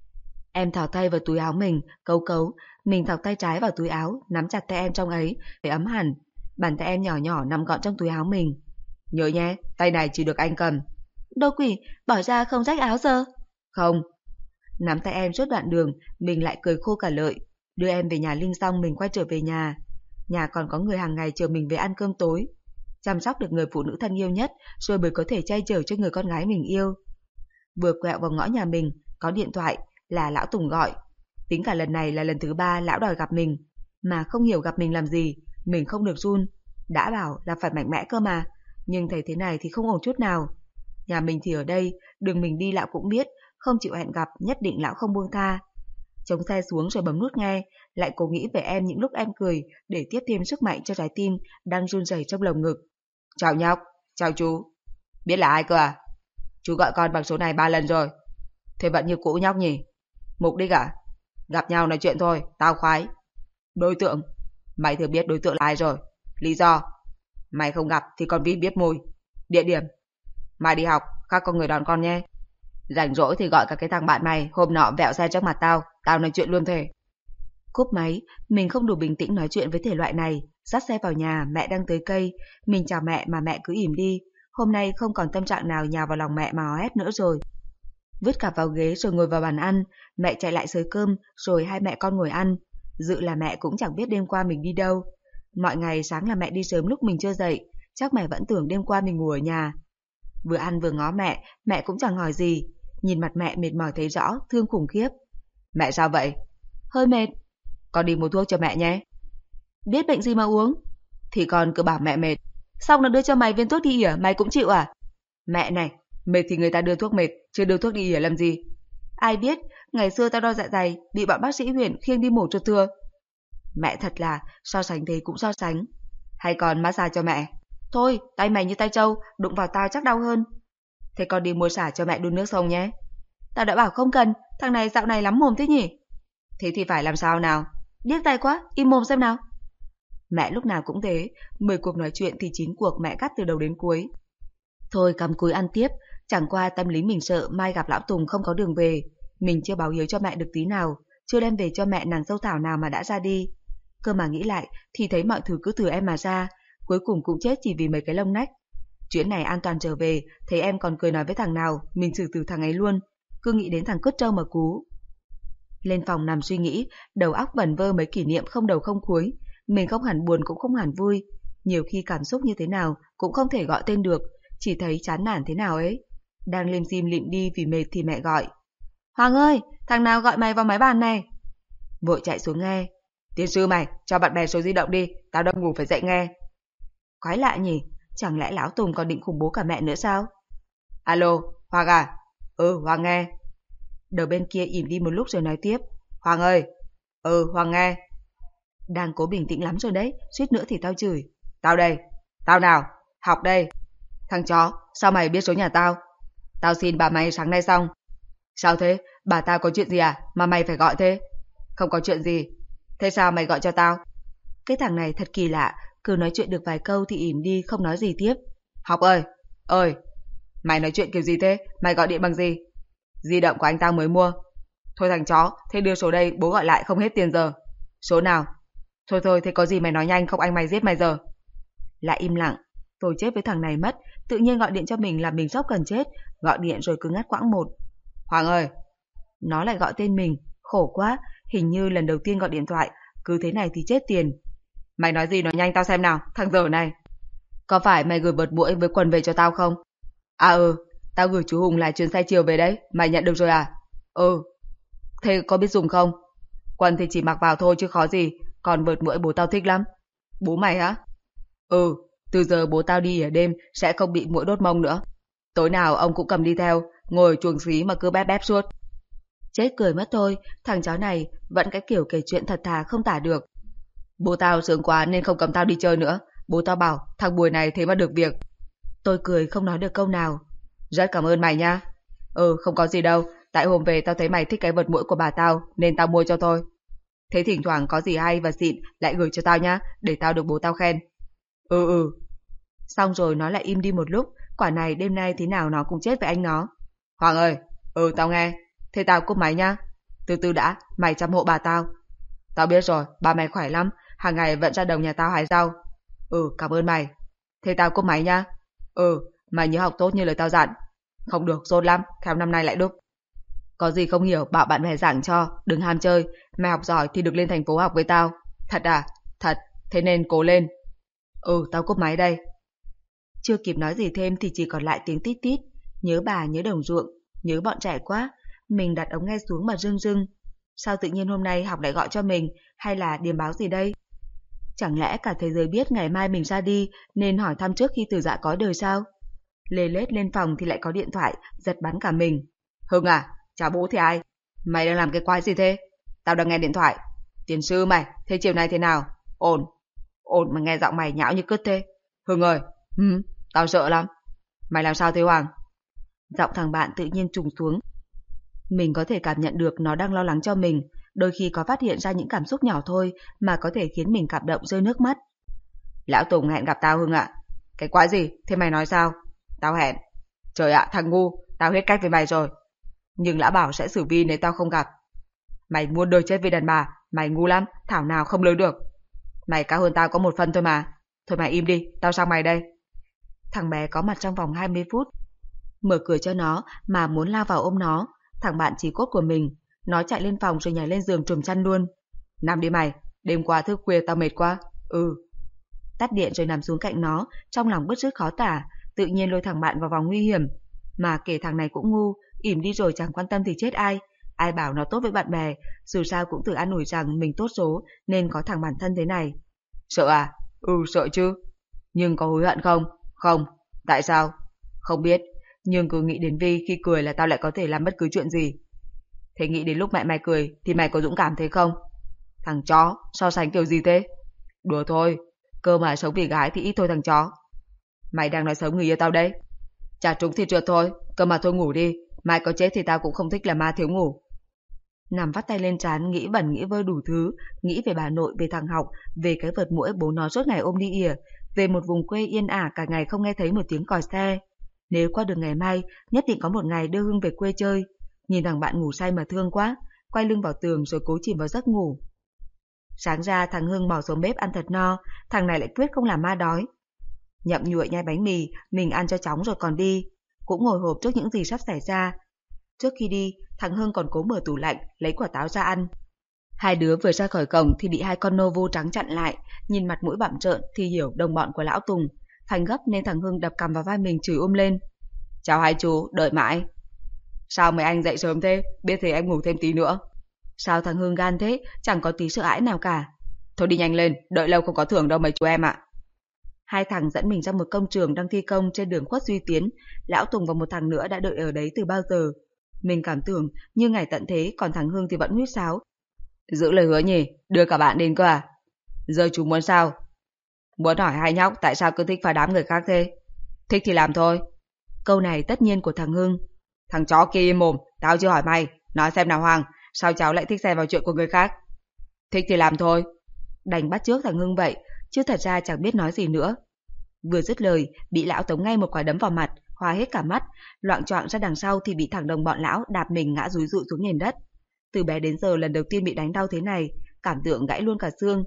Em thò tay vào túi áo mình, cấu cấu. Mình thọc tay trái vào túi áo, nắm chặt tay em trong ấy, để ấm hẳn. Bàn tay em nhỏ nhỏ nằm gọn trong túi áo mình. Nhớ nhé, tay này chỉ được anh cầm. Đồ quỷ, bỏ ra không rách áo giờ. Không. Nắm tay em suốt đoạn đường, mình lại cười khô cả lợi. Đưa em về nhà Linh xong mình quay trở về nhà. Nhà còn có người hàng ngày chờ mình về ăn cơm tối. Chăm sóc được người phụ nữ thân yêu nhất, rồi mới có thể che chở cho người con gái mình yêu. Vừa quẹo vào ngõ nhà mình, có điện thoại, là lão Tùng gọi. Tính cả lần này là lần thứ ba lão đòi gặp mình. Mà không hiểu gặp mình làm gì, mình không được run. Đã bảo là phải mạnh mẽ cơ mà, nhưng thấy thế này thì không ổn chút nào. Nhà mình thì ở đây, đường mình đi lão cũng biết, không chịu hẹn gặp nhất định lão không buông tha. Chống xe xuống rồi bấm nút nghe, lại cố nghĩ về em những lúc em cười để tiếp thêm sức mạnh cho trái tim đang run rẩy trong lồng ngực. Chào nhóc, chào chú. Biết là ai cơ à? Chú gọi con bằng số này ba lần rồi. Thế vẫn như cũ nhóc nhỉ? Mục đích à? Gặp nhau nói chuyện thôi, tao khoái. Đối tượng? Mày thừa biết đối tượng là ai rồi. Lý do? Mày không gặp thì con Vi biết mùi. Địa điểm? Mai đi học, khác có người đón con nhé. Rảnh rỗi thì gọi cả cái thằng bạn mày hôm nọ vẹo xe trước mặt tao, tao nói chuyện luôn thế. Cúp máy, mình không đủ bình tĩnh nói chuyện với thể loại này. Dắt xe vào nhà, mẹ đang tới cây. Mình chào mẹ mà mẹ cứ ỉm đi. Hôm nay không còn tâm trạng nào nhào vào lòng mẹ mà hò hét nữa rồi. Vứt cặp vào ghế rồi ngồi vào bàn ăn. Mẹ chạy lại xới cơm, rồi hai mẹ con ngồi ăn. Dự là mẹ cũng chẳng biết đêm qua mình đi đâu. Mọi ngày sáng là mẹ đi sớm lúc mình chưa dậy. Chắc mẹ vẫn tưởng đêm qua mình ngủ ở nhà. Vừa ăn vừa ngó mẹ, mẹ cũng chẳng hỏi gì. Nhìn mặt mẹ mệt mỏi thấy rõ, thương khủng khiếp. Mẹ sao vậy? Hơi mệt. Con đi mua thuốc cho mẹ nhé. Biết bệnh gì mà uống? Thì con cứ bảo mẹ mệt. Xong nó đưa cho mày viên thuốc đi ỉa, mày cũng chịu à? Mẹ này, mệt thì người ta đưa thuốc mệt, chứ đưa thuốc đi ỉa làm gì? Ai biết, ngày xưa tao đau dạ dày, bị bọn bác sĩ huyện khiêng đi mổ chuột thừa. Mẹ thật là, so sánh thế cũng so sánh. Hay còn massage cho mẹ? Thôi, tay mày như tay trâu, đụng vào tao chắc đau hơn. Thế con đi mua xả cho mẹ đun nước sông nhé. Tao đã bảo không cần, thằng này dạo này lắm mồm thế nhỉ? Thế thì phải làm sao nào? Điếc tai quá, im mồm xem nào. Mẹ lúc nào cũng thế, mười cuộc nói chuyện thì chín cuộc mẹ cắt từ đầu đến cuối. Thôi cắm cúi ăn tiếp, chẳng qua tâm lý mình sợ mai gặp lão Tùng không có đường về. Mình chưa báo hiếu cho mẹ được tí nào, chưa đem về cho mẹ nàng dâu Thảo nào mà đã ra đi. Cơ mà nghĩ lại thì thấy mọi thứ cứ từ em mà ra, cuối cùng cũng chết chỉ vì mấy cái lông nách. Chuyến này an toàn trở về, thấy em còn cười nói với thằng nào, mình xử từ thằng ấy luôn. Cứ nghĩ đến thằng cứt trâu mà cú. Lên phòng nằm suy nghĩ, đầu óc vẩn vơ mấy kỷ niệm không đầu không cuối. Mình không hẳn buồn cũng không hẳn vui. Nhiều khi cảm xúc như thế nào cũng không thể gọi tên được, chỉ thấy chán nản thế nào ấy. Đang lim dim lịm đi vì mệt thì mẹ gọi. Hoàng ơi, thằng nào gọi mày vào máy bàn này? Vội chạy xuống nghe. Tiên sư mày, cho bạn bè số di động đi, tao đang ngủ phải dậy nghe. Quái lạ nhỉ, chẳng lẽ lão Tùng còn định khủng bố cả mẹ nữa sao? Alo, Hoàng à? Ừ, Hoàng nghe. Đầu bên kia ỉm đi một lúc rồi nói tiếp. Hoàng ơi. Ừ, Hoàng nghe. Đang cố bình tĩnh lắm rồi đấy, suýt nữa thì tao chửi. Tao đây. Tao nào? Học đây. Thằng chó, sao mày biết số nhà tao? Tao xin bà mày sáng nay xong. Sao thế? Bà tao có chuyện gì à? Mà mày phải gọi thế? Không có chuyện gì. Thế sao mày gọi cho tao? Cái thằng này thật kỳ lạ, cứ nói chuyện được vài câu thì ỉm đi không nói gì tiếp. Học ơi, ơi, mày nói chuyện kiểu gì thế? Mày gọi điện bằng gì? Di động của anh tao mới mua. Thôi thằng chó, thế đưa số đây, bố gọi lại không hết tiền giờ. Số nào? Thôi thôi, thế có gì mày nói nhanh, không anh mày giết mày giờ. Lại im lặng. Tôi chết với thằng này mất. Tự nhiên gọi điện cho mình làm mình sốc gần chết. Gọi điện rồi cứ ngắt quãng một. Hoàng ơi. Nó lại gọi tên mình. Khổ quá. Hình như lần đầu tiên gọi điện thoại. Cứ thế này thì chết tiền. Mày nói gì nói nhanh tao xem nào. Thằng dở này. Có phải mày gửi vợt muỗi với quần về cho tao không? À ừ. Tao gửi chú Hùng lại chuyến xe chiều về đấy. Mày nhận được rồi à? Ừ. Thế có biết dùng không? Quần thì chỉ mặc vào thôi chứ khó gì. Còn vợt muỗi bố tao thích lắm. Bố mày hả? Ừ. Từ giờ bố tao đi ở đêm sẽ không bị muỗi đốt mông nữa. Tối nào ông cũng cầm đi theo, ngồi chuồng xí mà cứ bép bép suốt. Chết cười mất thôi, thằng chó này vẫn cái kiểu kể chuyện thật thà không tả được. Bố tao sướng quá nên không cấm tao đi chơi nữa. Bố tao bảo thằng Bùi này thế mà được việc. Tôi cười không nói được câu nào. Rất cảm ơn mày nha. Ừ, không có gì đâu. Tại hôm về tao thấy mày thích cái vật muỗi của bà tao nên tao mua cho thôi. Thế thỉnh thoảng có gì hay và xịn lại gửi cho tao nhá, để tao được bố tao khen. Ừ ừ. Xong rồi nó lại im đi một lúc. Quả này đêm nay thế nào nó cũng chết với anh nó. Hoàng ơi. Ừ tao nghe. Thế tao cúp máy nhá. Từ từ đã, mày chăm hộ bà tao. Tao biết rồi, bà mày khỏe lắm. Hàng ngày vẫn ra đồng nhà tao hái rau. Ừ, cảm ơn mày. Thế tao cúp máy nhá. Ừ, mày nhớ học tốt như lời tao dặn. Không được, dốt lắm, khéo năm nay lại đúc. Có gì không hiểu bảo bạn bè giảng cho. Đừng ham chơi. Mày học giỏi thì được lên thành phố học với tao. Thật à? Thật, thế nên cố lên. Ừ, tao cúp máy đây. Chưa kịp nói gì thêm thì chỉ còn lại tiếng tít tít. Nhớ bà, nhớ đồng ruộng, nhớ bọn trẻ quá. Mình đặt ống nghe xuống mà rưng rưng. Sao tự nhiên hôm nay học lại gọi cho mình, hay là điềm báo gì đây? Chẳng lẽ cả thế giới biết ngày mai mình ra đi nên hỏi thăm trước khi từ dạ có đời sao? Lê lết lên phòng thì lại có điện thoại, giật bắn cả mình. Hưng à, chào bố thì ai? Mày đang làm cái quái gì thế? Tao đang nghe điện thoại. Tiền sư mày, thế chiều nay thế nào? Ổn. Ổn mà nghe giọng mày nhão như cứt thế. Hưng ơi, hừm, tao sợ lắm. Mày làm sao thế Hoàng? Giọng thằng bạn tự nhiên trùng xuống. Mình có thể cảm nhận được nó đang lo lắng cho mình, đôi khi có phát hiện ra những cảm xúc nhỏ thôi mà có thể khiến mình cảm động rơi nước mắt. Lão Tùng hẹn gặp tao Hưng ạ. Cái quái gì? Thế mày nói sao? Tao hẹn. Trời ạ, thằng ngu, tao hết cách với mày rồi. Nhưng lão bảo sẽ xử vi nếu tao không gặp. Mày muốn đời chết vì đàn bà, mày ngu lắm, thảo nào không lớn được. Mày cao hơn tao có một phân thôi mà. Thôi mày im đi, tao sang mày đây. Thằng bé có mặt trong vòng hai mươi phút. Mở cửa cho nó mà muốn lao vào ôm nó. Thằng bạn chí cốt của mình. Nó chạy lên phòng rồi nhảy lên giường trùm chăn luôn. Nằm đi mày, đêm qua thức khuya tao mệt quá. Ừ. Tắt điện rồi nằm xuống cạnh nó, trong lòng bứt rứt khó tả, tự nhiên lôi thằng bạn vào vòng nguy hiểm. Mà kể thằng này cũng ngu, ỉm đi rồi chẳng quan tâm thì chết ai. Ai bảo nó tốt với bạn bè, dù sao cũng tự an ủi rằng mình tốt số nên có thằng bản thân thế này. Sợ à? Ừ, sợ chứ. Nhưng có hối hận không? Không. Tại sao? Không biết. Nhưng cứ nghĩ đến Vi khi cười là tao lại có thể làm bất cứ chuyện gì. Thế nghĩ đến lúc mẹ mày cười thì mày có dũng cảm thế không? Thằng chó, so sánh kiểu gì thế? Đùa thôi, cơ mà sống vì gái thì ít thôi thằng chó. Mày đang nói xấu người yêu tao đấy. Chả trúng thì trượt thôi, cơ mà thôi ngủ đi. Mai có chết thì tao cũng không thích là ma thiếu ngủ. Nằm vắt tay lên trán, nghĩ bẩn nghĩ vơ đủ thứ. Nghĩ về bà nội, về thằng Học, về cái vợt muỗi bố nó suốt ngày ôm đi ỉa, về một vùng quê yên ả cả ngày không nghe thấy một tiếng còi xe. Nếu qua được ngày mai, nhất định có một ngày đưa Hưng về quê chơi. Nhìn thằng bạn ngủ say mà thương quá, quay lưng vào tường rồi cố chìm vào giấc ngủ. Sáng ra thằng Hưng mò xuống bếp ăn thật no, thằng này lại quyết không làm ma đói. Nhậm nhuội nhai bánh mì, mình ăn cho chóng rồi còn đi. Cũng ngồi hộp trước những gì sắp xảy ra. Trước khi đi, thằng Hưng còn cố mở tủ lạnh, lấy quả táo ra ăn. Hai đứa vừa ra khỏi cổng thì bị hai con nô vô trắng chặn lại, nhìn mặt mũi bặm trợn thì hiểu đồng bọn của lão Tùng. Phanh gấp nên thằng Hưng đập cằm vào vai mình chửi um lên. Chào hai chú, đợi mãi. Sao mấy anh dậy sớm thế, biết thì em ngủ thêm tí nữa. Sao thằng Hưng gan thế, chẳng có tí sợ hãi nào cả. Thôi đi nhanh lên, đợi lâu không có thưởng đâu mấy chú em ạ. Hai thằng dẫn mình ra một công trường đang thi công trên đường Khuất Duy Tiến. Lão Tùng và một thằng nữa đã đợi ở đấy từ bao giờ. Mình cảm tưởng như ngày tận thế, còn thằng Hưng thì vẫn huýt sáo. Giữ lời hứa nhỉ, đưa cả bạn đến cơ à? Giờ chú muốn sao? Muốn hỏi hai nhóc tại sao cứ thích phá đám người khác thế? Thích thì làm thôi. Câu này tất nhiên của thằng Hưng. Thằng chó kia im mồm, tao chưa hỏi mày. Nói xem nào Hoàng, sao cháu lại thích xen vào chuyện của người khác? Thích thì làm thôi. Đành bắt chước thằng Hưng vậy, chứ thật ra chẳng biết nói gì nữa. Vừa dứt lời, bị lão tống ngay một quả đấm vào mặt, hoa hết cả mắt, loạng choạng ra đằng sau thì bị thằng đồng bọn lão đạp mình ngã rúi rụi xuống nền đất. Từ bé đến giờ lần đầu tiên bị đánh đau thế này, cảm tượng gãy luôn cả xương.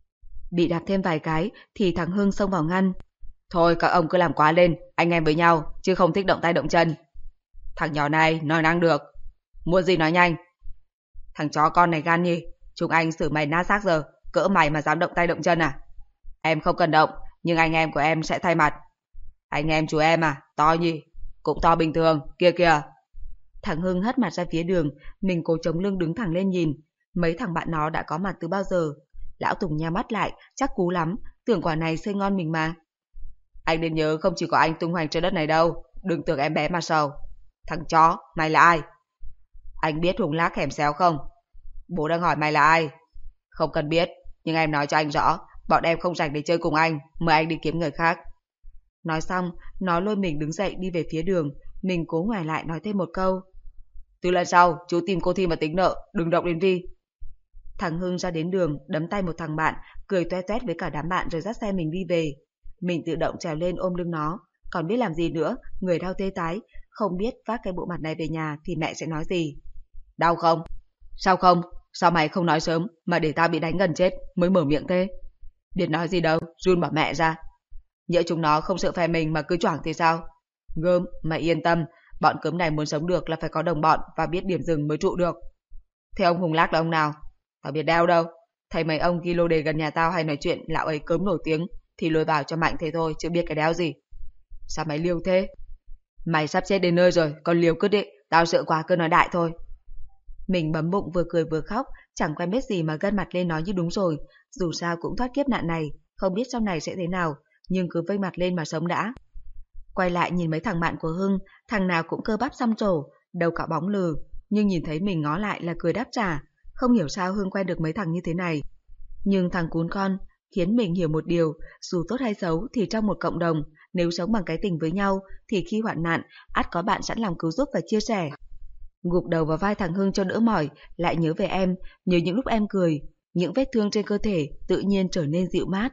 Bị đạp thêm vài cái thì thằng Hưng xông vào ngăn. Thôi các ông cứ làm quá lên, anh em với nhau, chứ không thích động tay động chân. Thằng nhỏ này nói năng được. Muốn gì nói nhanh. Thằng chó con này gan nhỉ, chúng anh xử mày nát xác giờ, cỡ mày mà dám động tay động chân à? Em không cần động, nhưng anh em của em sẽ thay mặt. Anh em chú em à, to nhỉ, cũng to bình thường, kia kìa. Thằng Hưng hất mặt ra phía đường, mình cố chống lưng đứng thẳng lên nhìn. Mấy thằng bạn nó đã có mặt từ bao giờ. Lão Tùng nhắm mắt lại, chắc cú lắm, tưởng quả này xơi ngon mình mà. Anh nên nhớ không chỉ có anh tung hoành trên đất này đâu, đừng tưởng em bé mà sầu. Thằng chó, mày là ai? Anh biết Hùng Lác Hẻm Xéo không? Bố đang hỏi mày là ai? Không cần biết, nhưng em nói cho anh rõ, bọn em không rảnh để chơi cùng anh, mời anh đi kiếm người khác. Nói xong, nó lôi mình đứng dậy đi về phía đường, mình cố ngoài lại nói thêm một câu. Từ lần sau, chú tìm cô Thi mà tính nợ, đừng động đến Vi. Thằng Hưng ra đến đường, đấm tay một thằng bạn, cười toe toét với cả đám bạn rồi dắt xe mình đi về. Mình tự động trèo lên ôm lưng nó, còn biết làm gì nữa, người đau tê tái, không biết vác cái bộ mặt này về nhà thì mẹ sẽ nói gì. Đau không? Sao không? Sao mày không nói sớm mà để tao bị đánh gần chết mới mở miệng thế? Biết nói gì đâu, run bảo mẹ ra. Nhỡ chúng nó không sợ phe mình mà cứ choảng thì sao? Gớm, mày yên tâm, bọn cướm này muốn sống được là phải có đồng bọn và biết điểm dừng mới trụ được. Thế ông Hùng Lác là ông nào? Tao biết đeo đâu. Thấy mấy ông ghi lô đề gần nhà tao hay nói chuyện lão ấy cớm nổi tiếng thì lôi vào cho mạnh thế thôi, chứ biết cái đéo gì. Sao mày liều thế? Mày sắp chết đến nơi rồi, còn liều cứ đi, tao sợ quá cứ nói đại thôi. Mình bấm bụng vừa cười vừa khóc, chẳng quen biết gì mà gân mặt lên nói như đúng rồi, dù sao cũng thoát kiếp nạn này, không biết sau này sẽ thế nào, nhưng cứ vây mặt lên mà sống đã. Quay lại nhìn mấy thằng bạn của Hưng, thằng nào cũng cơ bắp xăm trổ, đầu cạo bóng lừ, nhưng nhìn thấy mình ngó lại là cười đáp trả, không hiểu sao Hưng quen được mấy thằng như thế này. Nhưng thằng cún con khiến mình hiểu một điều, dù tốt hay xấu thì trong một cộng đồng, nếu sống bằng cái tình với nhau thì khi hoạn nạn, ắt có bạn sẵn lòng cứu giúp và chia sẻ. Gục đầu vào vai thằng Hưng cho đỡ mỏi, lại nhớ về em, nhớ những lúc em cười, những vết thương trên cơ thể tự nhiên trở nên dịu mát.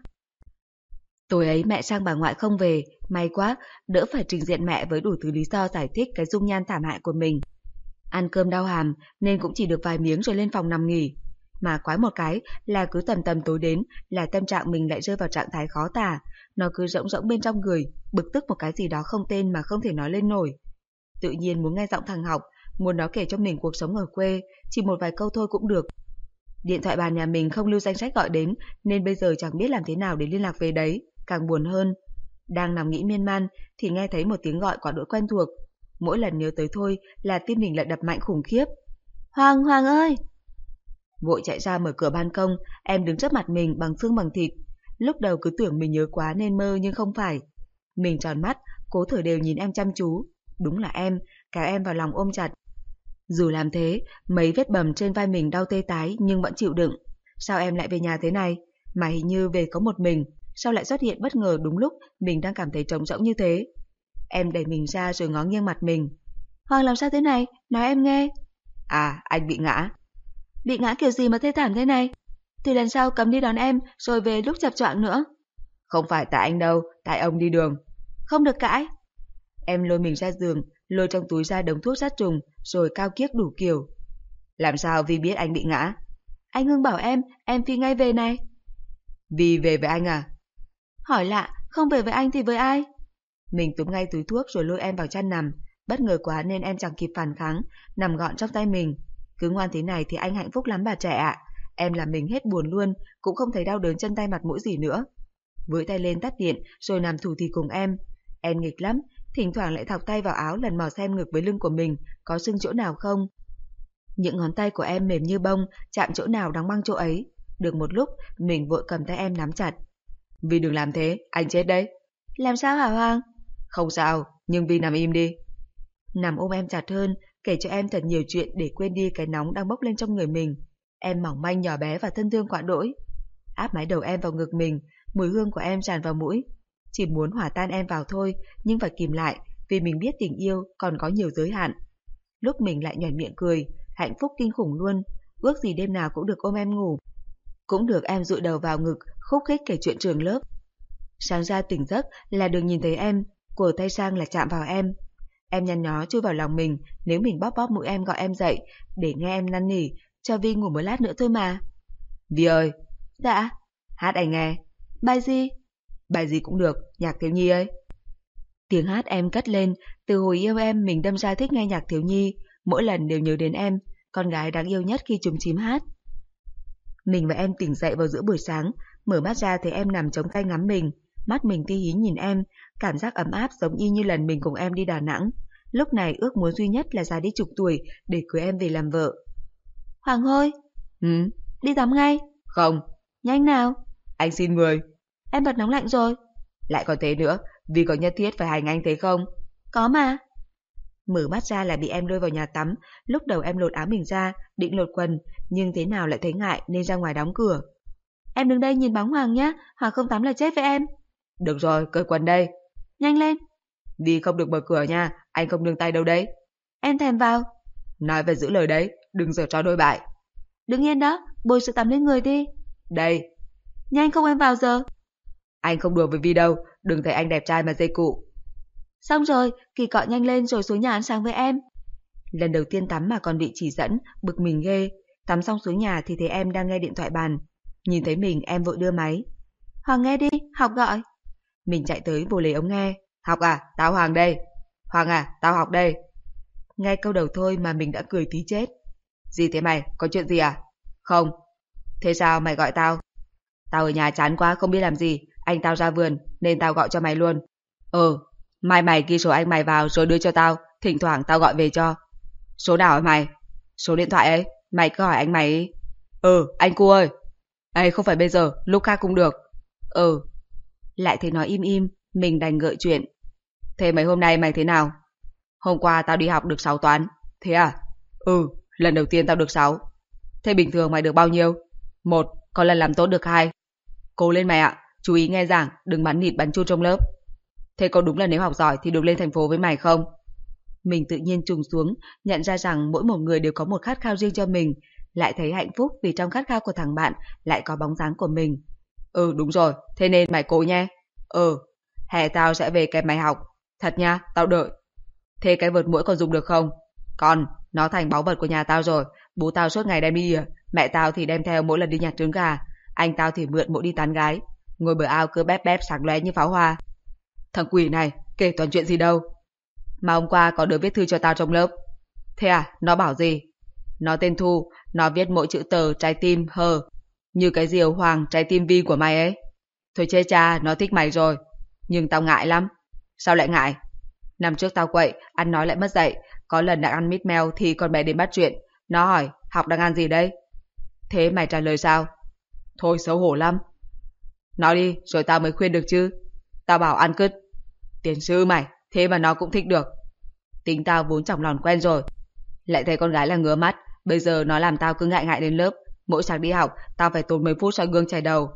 Tối ấy mẹ sang bà ngoại không về, may quá, đỡ phải trình diện mẹ với đủ thứ lý do giải thích cái dung nhan thảm hại của mình. Ăn cơm đau hàm nên cũng chỉ được vài miếng rồi lên phòng nằm nghỉ. Mà quái một cái là cứ tầm tầm tối đến là tâm trạng mình lại rơi vào trạng thái khó tả, nó cứ rỗng rỗng bên trong người, bực tức một cái gì đó không tên mà không thể nói lên nổi. Tự nhiên muốn nghe giọng thằng Học, muốn nó kể cho mình cuộc sống ở quê, chỉ một vài câu thôi cũng được. Điện thoại bàn nhà mình không lưu danh sách gọi đến nên bây giờ chẳng biết làm thế nào để liên lạc về đấy, càng buồn hơn. Đang nằm nghĩ miên man thì nghe thấy một tiếng gọi quả đỗi quen thuộc. Mỗi lần nhớ tới thôi là tim mình lại đập mạnh khủng khiếp. Hoàng, Hoàng ơi! Vội chạy ra mở cửa ban công, em đứng trước mặt mình bằng xương bằng thịt. Lúc đầu cứ tưởng mình nhớ quá nên mơ nhưng không phải. Mình tròn mắt, cố thở đều nhìn em chăm chú. Đúng là em, kéo em vào lòng ôm chặt. Dù làm thế, mấy vết bầm trên vai mình đau tê tái nhưng vẫn chịu đựng. Sao em lại về nhà thế này? Mà hình như về có một mình, sao lại xuất hiện bất ngờ đúng lúc mình đang cảm thấy trống rỗng như thế? Em đẩy mình ra rồi ngó nghiêng mặt mình. Hoàng làm sao thế này? Nói em nghe. À, anh bị ngã. Bị ngã kiểu gì mà thê thảm thế này? Thì lần sau cấm đi đón em rồi về lúc chập choạng nữa. Không phải tại anh đâu, tại ông đi đường. Không được cãi. Em lôi mình ra giường, lôi trong túi ra đống thuốc sát trùng, rồi cao kiếc đủ kiểu. Làm sao Vi biết anh bị ngã? Anh Hưng bảo em, em phi ngay về này. Vi về với anh à? Hỏi lạ, không về với anh thì với ai? Mình túm ngay túi thuốc rồi lôi em vào chăn nằm. Bất ngờ quá nên em chẳng kịp phản kháng, nằm gọn trong tay mình. Cứ ngoan thế này thì anh hạnh phúc lắm bà trẻ ạ. Em làm mình hết buồn luôn, cũng không thấy đau đớn chân tay mặt mũi gì nữa. Với tay lên tắt điện rồi nằm thủ thì cùng em. Em nghịch lắm, thỉnh thoảng lại thọc tay vào áo lần mò xem ngực với lưng của mình có sưng chỗ nào không. Những ngón tay của em mềm như bông, chạm chỗ nào đóng băng chỗ ấy. Được một lúc, mình vội cầm tay em nắm chặt. Vì đừng làm thế, anh chết đấy. Làm sao hả Hoàng? Không sao, nhưng Vi nằm im đi. Nằm ôm em chặt hơn, kể cho em thật nhiều chuyện để quên đi cái nóng đang bốc lên trong người mình. Em mỏng manh nhỏ bé và thân thương quạ đỗi. Áp mái đầu em vào ngực mình, mùi hương của em tràn vào mũi. Chỉ muốn hòa tan em vào thôi, nhưng phải kìm lại, vì mình biết tình yêu còn có nhiều giới hạn. Lúc mình lại nhoẻn miệng cười, hạnh phúc kinh khủng luôn, ước gì đêm nào cũng được ôm em ngủ. Cũng được em dụi đầu vào ngực, khúc khích kể chuyện trường lớp. Sáng ra tỉnh giấc là được nhìn thấy em, cổ tay sang là chạm vào em. Em nhăn nhó chui vào lòng mình, nếu mình bóp bóp mũi em gọi em dậy, để nghe em năn nỉ, cho Vi ngủ một lát nữa thôi mà. Vi ơi. Dạ. Hát anh nghe. Bài gì? Bài gì cũng được, nhạc thiếu nhi ấy. Tiếng hát em cất lên, từ hồi yêu em mình đâm ra thích nghe nhạc thiếu nhi, mỗi lần đều nhớ đến em, con gái đáng yêu nhất khi chúng chím hát. Mình và em tỉnh dậy vào giữa buổi sáng, mở mắt ra thấy em nằm chống tay ngắm mình, mắt mình ti hí nhìn em, cảm giác ấm áp giống y như lần mình cùng em đi Đà Nẵng. Lúc này ước muốn duy nhất là già đi chục tuổi để cưới em về làm vợ. Hoàng ơi. Ừ. Đi tắm ngay. Không. Nhanh nào. Anh xin người. Em bật nóng lạnh rồi. Lại còn thế nữa, vì có nhất thiết phải hành anh thế không? Có mà. Mở mắt ra là bị em lôi vào nhà tắm, lúc đầu em lột áo mình ra, định lột quần, nhưng thế nào lại thấy ngại nên ra ngoài đóng cửa. Em đứng đây nhìn bóng Hoàng nhá, Hoàng không tắm là chết với em. Được rồi, cởi quần đây. Nhanh lên. Đi không được mở cửa nha, anh không nương tay đâu đấy. Em thèm vào. Nói phải giữ lời đấy, đừng giở trò đôi bại. Đứng yên đó, bôi sữa tắm lên người đi. Đây. Nhanh không em vào giờ. Anh không đùa với Vi đâu, đừng thấy anh đẹp trai mà dây cụ. Xong rồi, Kỳ cọ nhanh lên rồi xuống nhà ăn sáng với em. Lần đầu tiên tắm mà còn bị chỉ dẫn, bực mình ghê. Tắm xong xuống nhà thì thấy em đang nghe điện thoại bàn. Nhìn thấy mình em vội đưa máy. Hoàng nghe đi, Học gọi. Mình chạy tới vồ lấy ống nghe. Học à, tao Hoàng đây. Hoàng à, tao Học đây. Nghe câu đầu thôi mà mình đã cười tí chết. Gì thế mày, có chuyện gì à? Không. Thế sao mày gọi tao? Tao ở nhà chán quá không biết làm gì, anh tao ra vườn nên tao gọi cho mày luôn. Ừ, mai mày ghi số anh mày vào rồi đưa cho tao, thỉnh thoảng tao gọi về cho. Số nào hả mày? Số điện thoại ấy, mày cứ hỏi anh mày ý. Ừ, anh cu ơi. Ê, không phải bây giờ, lúc khác cũng được. Ừ. Lại thấy nói im im, mình đành gợi chuyện. Thế mấy hôm nay mày thế nào? Hôm qua tao đi học được sáu toán. Thế à? Ừ, lần đầu tiên tao được sáu. Thế bình thường mày được bao nhiêu? Một, có lần làm tốt được hai. Cố lên mày ạ, chú ý nghe giảng, đừng bắn nịt bắn chun trong lớp. Thế có đúng là nếu học giỏi thì được lên thành phố với mày không? Mình tự nhiên trùng xuống, nhận ra rằng mỗi một người đều có một khát khao riêng cho mình, lại thấy hạnh phúc vì trong khát khao của thằng bạn lại có bóng dáng của mình. Ừ đúng rồi, thế nên mày cố nhé. Ừ, hè tao sẽ về kèm mày học. Thật nha, tao đợi. Thế cái vợt muỗi còn dùng được không? Còn, nó thành báu vật của nhà tao rồi. Bố tao suốt ngày đem đi à. Mẹ tao thì đem theo mỗi lần đi nhặt trứng gà. Anh tao thì mượn mỗi đi tán gái. Ngồi bờ ao cứ bép bép sáng lóe như pháo hoa. Thằng quỷ này, kể toàn chuyện gì đâu. Mà hôm qua có đứa viết thư cho tao trong lớp. Thế à, nó bảo gì? Nó tên Thu, nó viết mỗi chữ tờ trái tim hờ, như cái diều hoàng trái tim Vi của mày ấy. Thôi chê cha, nó thích mày rồi. Nhưng tao ngại lắm. Sao lại ngại? Năm trước tao quậy, ăn nói lại mất dạy. Có lần đang ăn mít mèo thì con bé đến bắt chuyện. Nó hỏi, Học đang ăn gì đây? Thế mày trả lời sao? Thôi xấu hổ lắm. Nói đi, rồi tao mới khuyên được chứ. Tao bảo ăn cứt. Tiền sư mày, thế mà nó cũng thích được. Tính tao vốn chỏng lòn quen rồi. Lại thấy con gái là ngứa mắt. Bây giờ nó làm tao cứ ngại ngại đến lớp. Mỗi sáng đi học, tao phải tốn mấy phút soi gương chải đầu.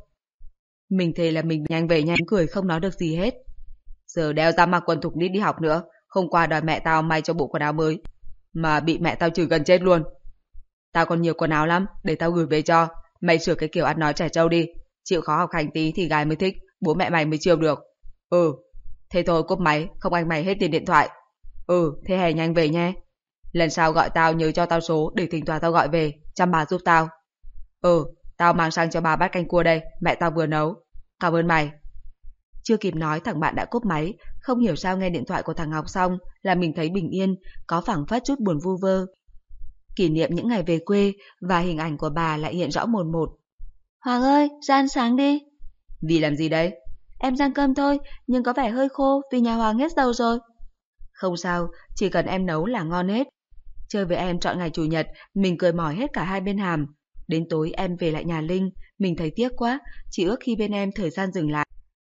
Mình thề là mình nhanh về nhanh cười không nói được gì hết. Giờ đeo ra mặc quần thục nít đi học nữa. Hôm qua đòi mẹ tao may cho bộ quần áo mới, mà bị mẹ tao chửi gần chết luôn. Tao còn nhiều quần áo lắm, để tao gửi về cho. Mày sửa cái kiểu ăn nói trẻ trâu đi. Chịu khó học hành tí thì gái mới thích, bố mẹ mày mới chiều được. Ừ, thế thôi cúp máy, không anh mày hết tiền điện thoại. Ừ, thế hè nhanh về nhé. Lần sau gọi tao nhớ cho tao số để thỉnh thoảng tao gọi về, chăm bà giúp tao. Ừ, tao mang sang cho bà bát canh cua đây, mẹ tao vừa nấu. Cảm ơn mày. Chưa kịp nói thằng bạn đã cúp máy, không hiểu sao nghe điện thoại của thằng Học xong là mình thấy bình yên, có phảng phất chút buồn vu vơ. Kỷ niệm những ngày về quê và hình ảnh của bà lại hiện rõ mồn một. Hoàng ơi, ra ăn sáng đi. Vì làm gì đấy? Em rang cơm thôi, nhưng có vẻ hơi khô vì nhà Hoàng hết dầu rồi. Không sao, chỉ cần em nấu là ngon hết. Chơi với em trọn ngày chủ nhật, mình cười mỏi hết cả hai bên hàm. Đến tối em về lại nhà Linh, mình thấy tiếc quá, chỉ ước khi bên em thời gian dừng lại.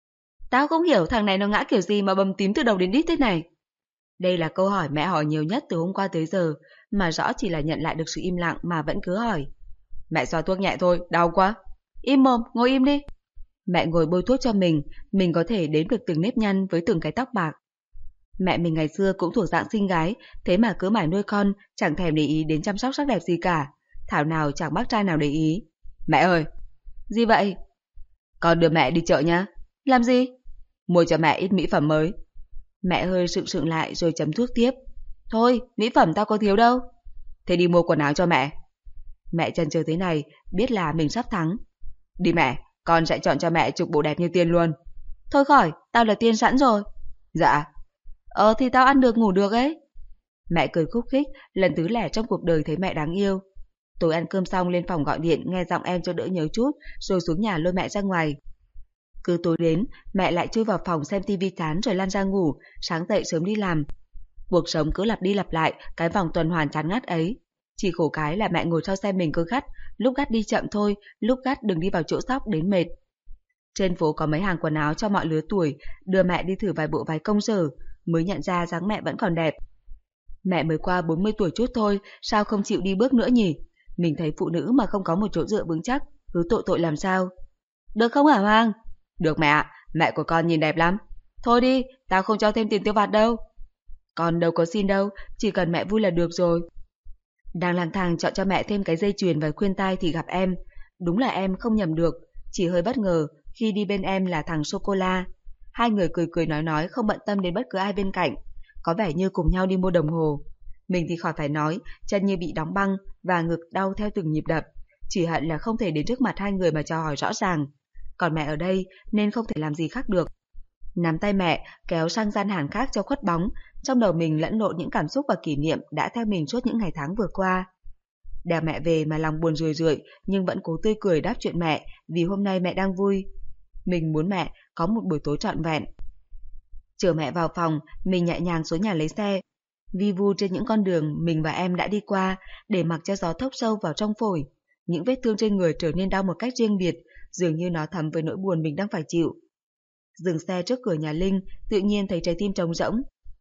Tao không hiểu thằng này nó ngã kiểu gì mà bầm tím từ đầu đến đít thế này. Đây là câu hỏi mẹ hỏi nhiều nhất từ hôm qua tới giờ, mà rõ chỉ là nhận lại được sự im lặng mà vẫn cứ hỏi. Mẹ xoa thuốc nhẹ thôi, đau quá. Im mồm, ngồi im đi. Mẹ ngồi bôi thuốc cho mình, mình có thể đếm được từng nếp nhăn với từng cái tóc bạc. Mẹ mình ngày xưa cũng thuộc dạng xinh gái, thế mà cứ mải nuôi con, chẳng thèm để ý đến chăm sóc sắc đẹp gì cả. Thảo nào chẳng bác trai nào để ý. Mẹ ơi! Gì vậy? Con đưa mẹ đi chợ nhá. Làm gì? Mua cho mẹ ít mỹ phẩm mới. Mẹ hơi sượng sượng lại rồi chấm thuốc tiếp. Thôi, mỹ phẩm tao có thiếu đâu. Thế đi mua quần áo cho mẹ. Mẹ chần chừ thế này, biết là mình sắp thắng. Đi mẹ, con sẽ chọn cho mẹ chục bộ đẹp như tiên luôn. Thôi khỏi, tao là tiên sẵn rồi. Dạ. Ờ thì tao ăn được ngủ được ấy. Mẹ cười khúc khích, lần thứ lẻ trong cuộc đời thấy mẹ đáng yêu. Tối ăn cơm xong lên phòng gọi điện nghe giọng em cho đỡ nhớ chút, rồi xuống nhà lôi mẹ ra ngoài. Cứ tối đến, mẹ lại chui vào phòng xem tivi chán rồi lăn ra ngủ, sáng dậy sớm đi làm. Cuộc sống cứ lặp đi lặp lại cái vòng tuần hoàn chán ngắt ấy. Chỉ khổ cái là mẹ ngồi sau xe mình cứ gắt, lúc gắt đi chậm thôi, lúc gắt đừng đi vào chỗ sóc đến mệt. Trên phố có mấy hàng quần áo cho mọi lứa tuổi, đưa mẹ đi thử vài bộ váy công sở, mới nhận ra dáng mẹ vẫn còn đẹp. Mẹ mới qua bốn mươi tuổi chút thôi, sao không chịu đi bước nữa nhỉ? Mình thấy phụ nữ mà không có một chỗ dựa vững chắc, cứ tội tội làm sao? Được không hả Hoàng? Được mẹ ạ, mẹ của con nhìn đẹp lắm. Thôi đi, tao không cho thêm tiền tiêu vặt đâu. Con đâu có xin đâu, chỉ cần mẹ vui là được rồi. Đang lang thang chọn cho mẹ thêm cái dây chuyền và khuyên tai thì gặp em. Đúng là em không nhầm được, chỉ hơi bất ngờ khi đi bên em là thằng Sô-cô-la. Hai người cười cười nói nói không bận tâm đến bất cứ ai bên cạnh, có vẻ như cùng nhau đi mua đồng hồ. Mình thì khỏi phải nói, chân như bị đóng băng và ngực đau theo từng nhịp đập. Chỉ hận là không thể đến trước mặt hai người mà chào hỏi rõ ràng. Còn mẹ ở đây nên không thể làm gì khác được. Nắm tay mẹ kéo sang gian hàng khác cho khuất bóng, trong đầu mình lẫn lộn những cảm xúc và kỷ niệm đã theo mình suốt những ngày tháng vừa qua. Đèo mẹ về mà lòng buồn rười rượi nhưng vẫn cố tươi cười đáp chuyện mẹ vì hôm nay mẹ đang vui. Mình muốn mẹ có một buổi tối trọn vẹn. Chờ mẹ vào phòng, mình nhẹ nhàng xuống nhà lấy xe. Vi vu trên những con đường mình và em đã đi qua để mặc cho gió thốc sâu vào trong phổi. Những vết thương trên người trở nên đau một cách riêng biệt, dường như nó thấm với nỗi buồn mình đang phải chịu. Dừng xe trước cửa nhà Linh, tự nhiên thấy trái tim trống rỗng.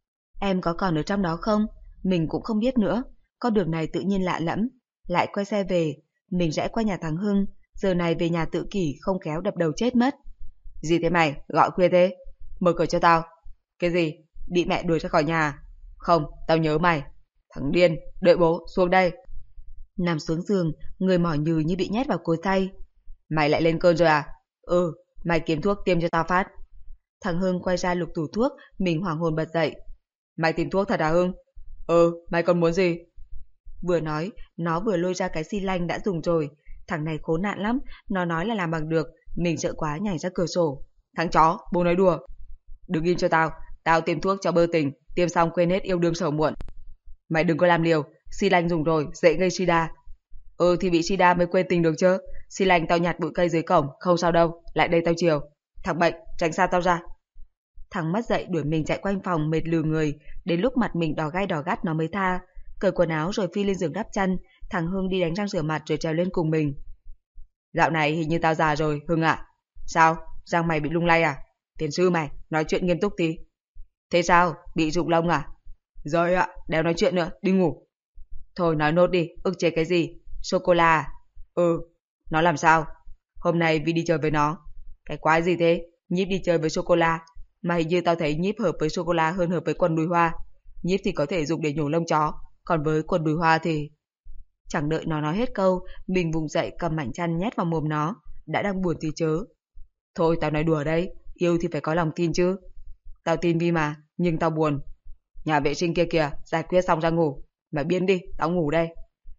Em có còn ở trong đó không? Mình cũng không biết nữa. Con đường này tự nhiên lạ lẫm. Lại quay xe về, mình rẽ qua nhà thằng Hưng. Giờ này về nhà tự kỷ không khéo đập đầu chết mất. Gì thế mày? Gọi khuya thế? Mở cửa cho tao. Cái gì? Bị mẹ đuổi ra khỏi nhà? Không, tao nhớ mày. Thằng điên, đợi bố, xuống đây. Nằm xuống giường, người mỏi nhừ như bị nhét vào cối xay. Mày lại lên cơn rồi à? Ừ, mày kiếm thuốc tiêm cho tao phát. Thằng Hưng quay ra lục tủ thuốc, mình hoảng hồn bật dậy. Mày tìm thuốc thật à Hưng? Ừ, mày còn muốn gì? Vừa nói, nó vừa lôi ra cái xi lanh đã dùng rồi. Thằng này khốn nạn lắm, nó nói là làm bằng được, mình sợ quá nhảy ra cửa sổ. Thằng chó, bố nói đùa. Đừng im cho tao, tao tiêm thuốc cho bơ tình, tiêm xong quên hết yêu đương sầu muộn. Mày đừng có làm liều, xi lanh dùng rồi, dễ gây sida. Ừ thì bị sida mới quên tình được chứ. Xi lanh tao nhặt bụi cây dưới cổng, không sao đâu, lại đây tao chiều. Thằng bệnh, tránh xa tao ra. Thằng mất dậy đuổi mình chạy quanh phòng mệt lừ người, đến lúc mặt mình đỏ gai đỏ gắt nó mới tha. Cởi quần áo rồi phi lên giường đắp chăn, thằng Hưng đi đánh răng rửa mặt rồi trèo lên cùng mình. Dạo này hình như tao già rồi, Hưng ạ. À? Sao? Răng mày bị lung lay à? Tiền sư mày, nói chuyện nghiêm túc tí. Thế sao? Bị rụng lông à? Rồi ạ, đéo nói chuyện nữa, đi ngủ. Thôi nói nốt đi, ức chế cái gì? Sô-cô-la à? Ừ, nó làm sao? Hôm nay Vi đi chơi với nó. Cái quái gì thế? Nhíp đi chơi với sô-cô-la. Mà hình như tao thấy nhíp hợp với sô-cô-la hơn hợp với quần đùi hoa. Nhíp thì có thể dùng để nhổ lông chó, còn với quần đùi hoa thì... Chẳng đợi nó nói hết câu, mình vùng dậy cầm mảnh chăn nhét vào mồm nó. Đã đang buồn thì chớ. Thôi tao nói đùa đấy, yêu thì phải có lòng tin chứ. Tao tin Vi mà, nhưng tao buồn. Nhà vệ sinh kia kìa, giải quyết xong ra ngủ. Mày biến đi, tao ngủ đây.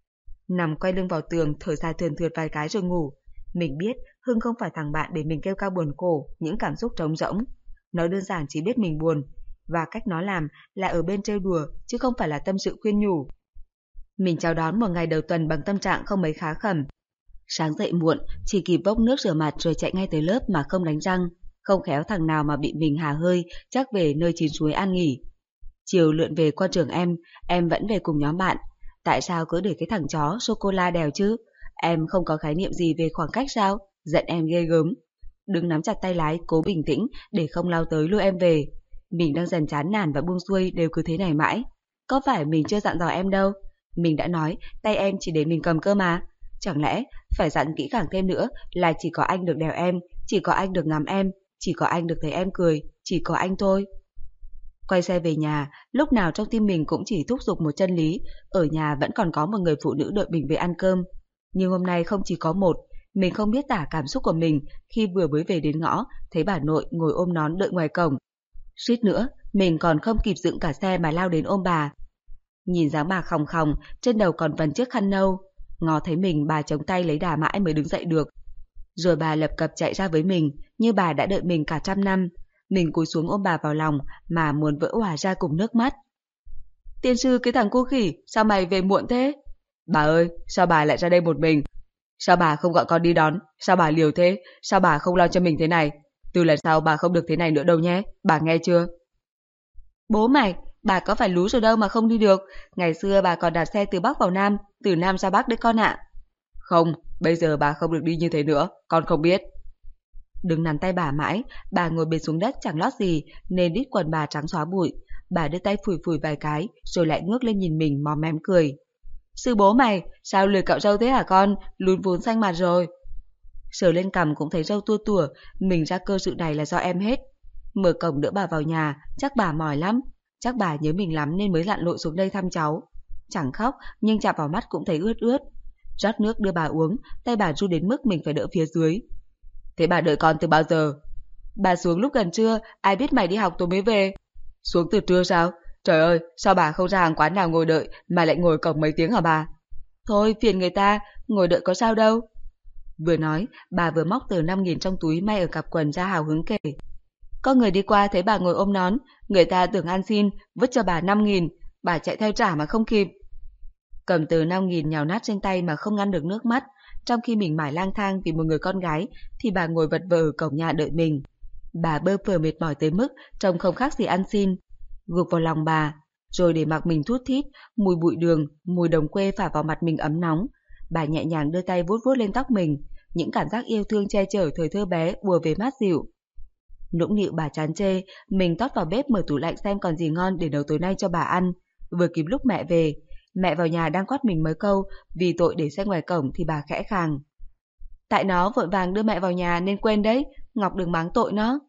Nằm quay lưng vào tường, thở dài thườn thượt vài cái rồi ngủ. Mình biết Hưng không phải thằng bạn để mình kêu cao buồn khổ, những cảm xúc trống rỗng. Nó đơn giản chỉ biết mình buồn, và cách nó làm là ở bên trêu đùa, chứ không phải là tâm sự khuyên nhủ. Mình chào đón một ngày đầu tuần bằng tâm trạng không mấy khá khẩm. Sáng dậy muộn, chỉ kịp bốc nước rửa mặt rồi chạy ngay tới lớp mà không đánh răng. Không khéo thằng nào mà bị mình hà hơi, chắc về nơi chín suối an nghỉ. Chiều lượn về qua trường em, em vẫn về cùng nhóm bạn. Tại sao cứ để cái thằng chó sô-cô-la đèo chứ? Em không có khái niệm gì về khoảng cách sao? Giận em ghê gớm. Đừng nắm chặt tay lái, cố bình tĩnh để không lao tới lôi em về. Mình đang dần chán nản và buông xuôi đều cứ thế này mãi. Có phải mình chưa dặn dò em đâu? Mình đã nói tay em chỉ để mình cầm cơ mà. Chẳng lẽ phải dặn kỹ càng thêm nữa là chỉ có anh được đèo em, chỉ có anh được ngắm em, chỉ có anh được thấy em cười, chỉ có anh thôi. Quay xe về nhà, lúc nào trong tim mình cũng chỉ thúc giục một chân lý, ở nhà vẫn còn có một người phụ nữ đợi mình về ăn cơm. Nhưng hôm nay không chỉ có một, Mình không biết tả cảm xúc của mình khi vừa mới về đến ngõ, thấy bà nội ngồi ôm nón đợi ngoài cổng. Suýt nữa, mình còn không kịp dựng cả xe mà lao đến ôm bà. Nhìn dáng bà khòng khòng, trên đầu còn vần chiếc khăn nâu. Ngó thấy mình, bà chống tay lấy đà mãi mới đứng dậy được. Rồi bà lập cập chạy ra với mình, như bà đã đợi mình cả trăm năm. Mình cúi xuống ôm bà vào lòng, mà muốn vỡ òa ra cùng nước mắt. Tiên sư, cái thằng cu khỉ, sao mày về muộn thế? Bà ơi, sao bà lại ra đây một mình? Sao bà không gọi con đi đón? Sao bà liều thế? Sao bà không lo cho mình thế này? Từ lần sau bà không được thế này nữa đâu nhé, bà nghe chưa? Bố mày, bà có phải lú rồi đâu mà không đi được. Ngày xưa bà còn đạp xe từ Bắc vào Nam, từ Nam ra Bắc đấy con ạ. Không, bây giờ bà không được đi như thế nữa, con không biết. Đừng nắn tay bà mãi, bà ngồi bệt xuống đất chẳng lót gì, nên đít quần bà trắng xóa bụi. Bà đưa tay phủi phủi vài cái, rồi lại ngước lên nhìn mình móm mém cười. Sư bố mày, sao lười cạo râu thế hả con, lún vún xanh mặt rồi. Sờ lên cằm cũng thấy râu tua tủa, mình ra cơ sự này là do em hết. Mở cổng đỡ bà vào nhà, chắc bà mỏi lắm. Chắc bà nhớ mình lắm nên mới lặn lội xuống đây thăm cháu. Chẳng khóc, nhưng chạm vào mắt cũng thấy ướt ướt. Rót nước đưa bà uống, tay bà ru đến mức mình phải đỡ phía dưới. Thế bà đợi con từ bao giờ? Bà xuống lúc gần trưa, ai biết mày đi học tôi mới về. Xuống từ trưa sao? Trời ơi, sao bà không ra hàng quán nào ngồi đợi mà lại ngồi cổng mấy tiếng hả bà? Thôi, phiền người ta, ngồi đợi có sao đâu. Vừa nói, bà vừa móc tờ năm nghìn trong túi may ở cặp quần ra hào hứng kể. Có người đi qua thấy bà ngồi ôm nón, người ta tưởng ăn xin, vứt cho bà năm nghìn, bà chạy theo trả mà không kịp. Cầm tờ năm nghìn nhào nát trên tay mà không ngăn được nước mắt, trong khi mình mải lang thang vì một người con gái, thì bà ngồi vật vờ ở cổng nhà đợi mình. Bà bơ phờ mệt mỏi tới mức trông không khác gì ăn xin. Gục vào lòng bà, rồi để mặc mình thút thít, mùi bụi đường, mùi đồng quê phả vào mặt mình ấm nóng. Bà nhẹ nhàng đưa tay vuốt vuốt lên tóc mình, những cảm giác yêu thương che chở thời thơ bé ùa về mát dịu. Nũng nịu bà chán chê, mình tót vào bếp mở tủ lạnh xem còn gì ngon để nấu tối nay cho bà ăn. Vừa kịp lúc mẹ về, mẹ vào nhà đang quát mình mấy câu vì tội để xe ngoài cổng thì bà khẽ khàng. Tại nó vội vàng đưa mẹ vào nhà nên quên đấy, Ngọc đừng mắng tội nó.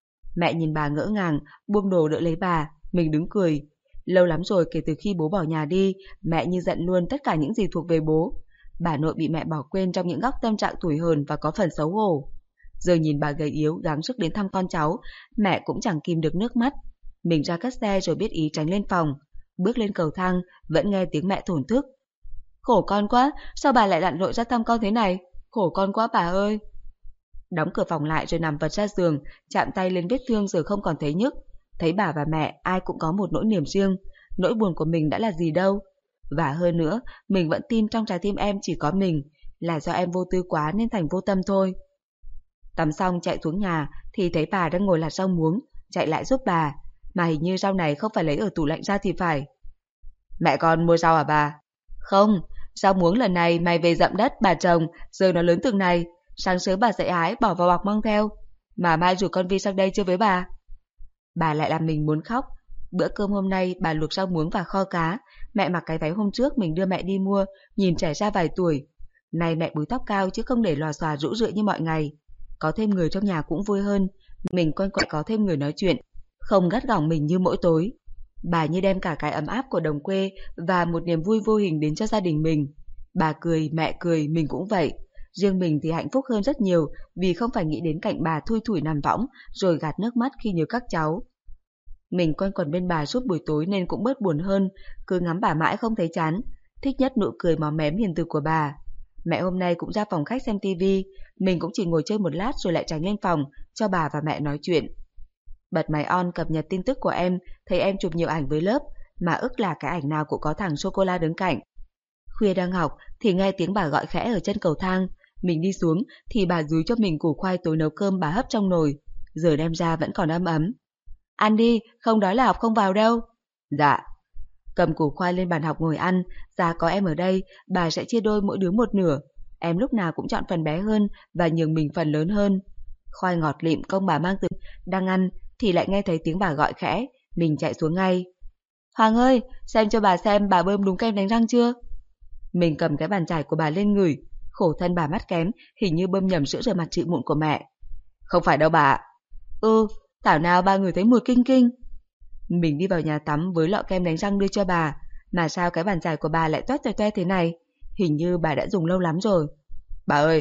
Mẹ nhìn bà ngỡ ngàng, buông đồ đỡ lấy bà, mình đứng cười. Lâu lắm rồi kể từ khi bố bỏ nhà đi, mẹ như giận luôn tất cả những gì thuộc về bố. Bà nội bị mẹ bỏ quên trong những góc tâm trạng tủi hờn và có phần xấu hổ. Giờ nhìn bà gầy yếu gắng sức đến thăm con cháu, mẹ cũng chẳng kìm được nước mắt. Mình ra cất xe rồi biết ý tránh lên phòng. Bước lên cầu thang, vẫn nghe tiếng mẹ thổn thức. Khổ con quá, sao bà lại lặn lội ra thăm con thế này? Khổ con quá bà ơi. Đóng cửa phòng lại rồi nằm vật ra giường, chạm tay lên vết thương rồi không còn thấy nhức. Thấy bà và mẹ ai cũng có một nỗi niềm riêng, nỗi buồn của mình đã là gì đâu. Và hơn nữa, mình vẫn tin trong trái tim em chỉ có mình, là do em vô tư quá nên thành vô tâm thôi. Tắm xong chạy xuống nhà thì thấy bà đang ngồi lặt rau muống, chạy lại giúp bà, mà hình như rau này không phải lấy ở tủ lạnh ra thì phải. Mẹ con mua rau à bà? Không, rau muống lần này mày về dặm đất bà trồng, giờ nó lớn từng này, sáng sớm bà dậy hái bỏ vào bọc mang theo, mà mai rủ con Vi sang đây chơi với bà. Bà lại làm mình muốn khóc. Bữa cơm hôm nay bà luộc rau muống và kho cá, mẹ mặc cái váy hôm trước mình đưa mẹ đi mua, nhìn trẻ ra vài tuổi. Nay mẹ búi tóc cao chứ không để lòa xòa rũ rượi như mọi ngày. Có thêm người trong nhà cũng vui hơn, mình quanh quẩn có thêm người nói chuyện, không gắt gỏng mình như mỗi tối. Bà như đem cả cái ấm áp của đồng quê và một niềm vui vô hình đến cho gia đình mình. Bà cười, mẹ cười, mình cũng vậy. Riêng mình thì hạnh phúc hơn rất nhiều vì không phải nghĩ đến cảnh bà thui thủi nằm võng rồi gạt nước mắt khi nhớ các cháu. Mình quanh quẩn bên bà suốt buổi tối nên cũng bớt buồn hơn, cứ ngắm bà mãi không thấy chán, thích nhất nụ cười móm mém hiền từ của bà. Mẹ hôm nay cũng ra phòng khách xem tivi, mình cũng chỉ ngồi chơi một lát rồi lại tránh lên phòng cho bà và mẹ nói chuyện. Bật máy on cập nhật tin tức của em, thấy em chụp nhiều ảnh với lớp, mà ức là cái ảnh nào cũng có thằng sô-cô-la đứng cạnh. Khuya đang học thì nghe tiếng bà gọi khẽ ở chân cầu thang, mình đi xuống thì bà dúi cho mình củ khoai tối nấu cơm bà hấp trong nồi, giờ đem ra vẫn còn ấm ấm. Ăn đi, không đói là học không vào đâu. Dạ. Cầm củ khoai lên bàn học ngồi ăn, giá có em ở đây, bà sẽ chia đôi mỗi đứa một nửa. Em lúc nào cũng chọn phần bé hơn và nhường mình phần lớn hơn. Khoai ngọt lịm công bà mang từ đang ăn thì lại nghe thấy tiếng bà gọi khẽ, mình chạy xuống ngay. Hoàng ơi, xem cho bà xem bà bơm đúng kem đánh răng chưa? Mình cầm cái bàn chải của bà lên ngửi, khổ thân bà mắt kém, hình như bơm nhầm sữa rửa mặt chị mụn của mẹ. Không phải đâu bà. Ừ, thảo nào bà ngửi thấy mùi kinh kinh. Mình đi vào nhà tắm với lọ kem đánh răng đưa cho bà, mà sao cái bàn chải của bà lại toét toe toe thế này? Hình như bà đã dùng lâu lắm rồi. Bà ơi,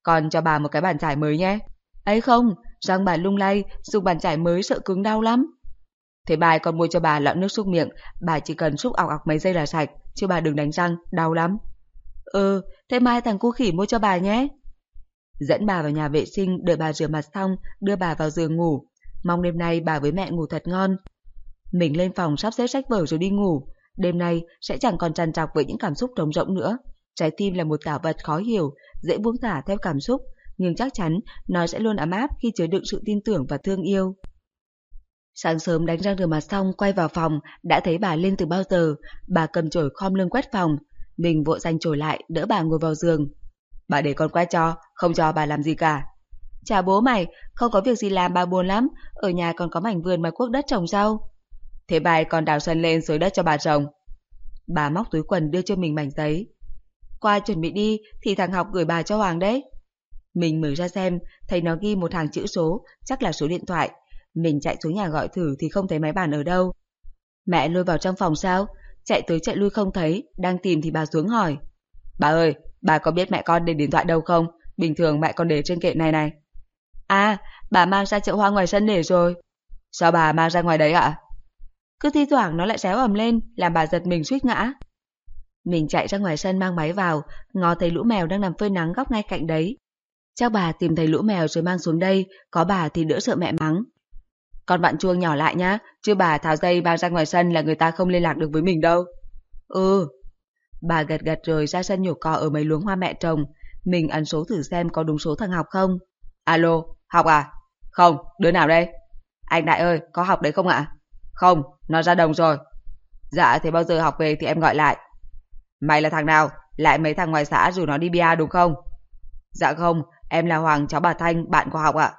con cho bà một cái bàn chải mới nhé. Ấy không, răng bà lung lay, dùng bàn chải mới sợ cứng đau lắm. Thế mai con mua cho bà lọ nước súc miệng, bà chỉ cần xúc ọc ọc mấy giây là sạch, chứ bà đừng đánh răng, đau lắm. Ừ, thế mai thằng cu khỉ mua cho bà nhé. Dẫn bà vào nhà vệ sinh, đợi bà rửa mặt xong, đưa bà vào giường ngủ. Mong đêm nay bà với mẹ ngủ thật ngon. Mình lên phòng sắp xếp sách vở rồi đi ngủ. Đêm nay sẽ chẳng còn trằn trọc với những cảm xúc trống rỗng nữa. Trái tim là một tảo vật khó hiểu, dễ buông thả theo cảm xúc, nhưng chắc chắn nó sẽ luôn ấm áp khi chứa đựng sự tin tưởng và thương yêu. Sáng sớm đánh răng rửa mặt xong quay vào phòng, đã thấy bà lên từ bao giờ. Bà cầm chổi khom lưng quét phòng. Mình vội giành chổi lại, đỡ bà ngồi vào giường. Bà để con quét cho, không cho bà làm gì cả. Chà bố mày, không có việc gì làm bà buồn lắm. Ở nhà còn có mảnh vườn mà cuốc đất trồng rau. Thế bài còn đào sân lên xới đất cho bà trồng. Bà móc túi quần đưa cho mình mảnh giấy. Qua chuẩn bị đi thì thằng Học gửi bà cho Hoàng đấy. Mình mở ra xem, thấy nó ghi một hàng chữ số, chắc là số điện thoại. Mình chạy xuống nhà gọi thử thì không thấy máy bàn ở đâu. Mẹ lôi vào trong phòng sao? Chạy tới chạy lui không thấy, đang tìm thì bà xuống hỏi. Bà ơi, bà có biết mẹ con để điện thoại đâu không? Bình thường mẹ con để trên kệ này này. À, bà mang ra chợ hoa ngoài sân để rồi. Sao bà mang ra ngoài đấy ạ? Cứ thi thoảng nó lại réo ầm lên, làm bà giật mình suýt ngã. Mình chạy ra ngoài sân mang máy vào, ngó thấy lũ mèo đang nằm phơi nắng góc ngay cạnh đấy. Chắc bà tìm thấy lũ mèo rồi mang xuống đây, có bà thì đỡ sợ mẹ mắng. Con vặn chuông nhỏ lại nhá, chứ bà tháo dây mang ra ngoài sân là người ta không liên lạc được với mình đâu. Ừ. Bà gật gật rồi ra sân nhổ cỏ ở mấy luống hoa mẹ trồng. Mình ấn số thử xem có đúng số thằng Học không. Alo, Học à? Không, đứa nào đây? Anh Đại ơi, có Học đấy không ạ? Không, nó ra đồng rồi. Dạ, thế bao giờ Học về thì em gọi lại. Mày là thằng nào? Lại mấy thằng ngoài xã rủ nó đi bia đúng không? Dạ không, em là Hoàng, cháu bà Thanh, bạn của Học ạ.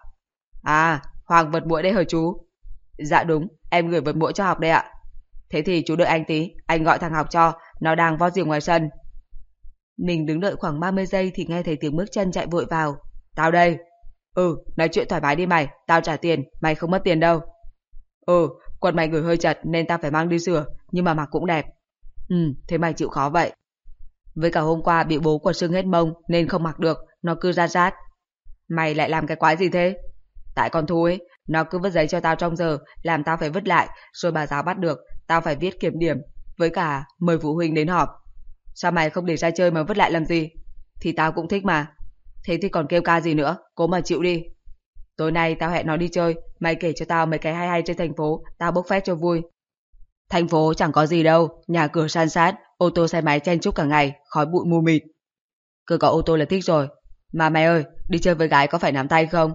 À, Hoàng vật muỗi đây hả chú? Dạ đúng, em gửi vật muỗi cho Học đây ạ. Thế thì chú đợi anh tí, anh gọi thằng Học cho, nó đang vo giềng ngoài sân. Mình đứng đợi khoảng ba mươi giây thì nghe thấy tiếng bước chân chạy vội vào. Tao đây. Ừ, nói chuyện thoải mái đi mày, tao trả tiền, mày không mất tiền đâu. Ừ, quần mày gửi hơi chật nên tao phải mang đi sửa, nhưng mà mặc cũng đẹp. Ừ, thế mày chịu khó vậy. Với cả hôm qua bị bố quật sưng hết mông nên không mặc được, nó cứ rát rát. Mày lại làm cái quái gì thế? Tại con Thu ấy, nó cứ vứt giấy cho tao trong giờ, làm tao phải vứt lại, rồi bà giáo bắt được, tao phải viết kiểm điểm, với cả mời phụ huynh đến họp. Sao mày không để ra chơi mà vứt lại làm gì? Thì tao cũng thích mà. Thế thì còn kêu ca gì nữa, cố mà chịu đi. Tối nay tao hẹn nó đi chơi, mày kể cho tao mấy cái hay hay trên thành phố, tao bốc phét cho vui. Thành phố chẳng có gì đâu, nhà cửa san sát, ô tô xe máy chen chúc cả ngày, khói bụi mù mịt. Cứ có ô tô là thích rồi. Mà mày ơi, đi chơi với gái có phải nắm tay không?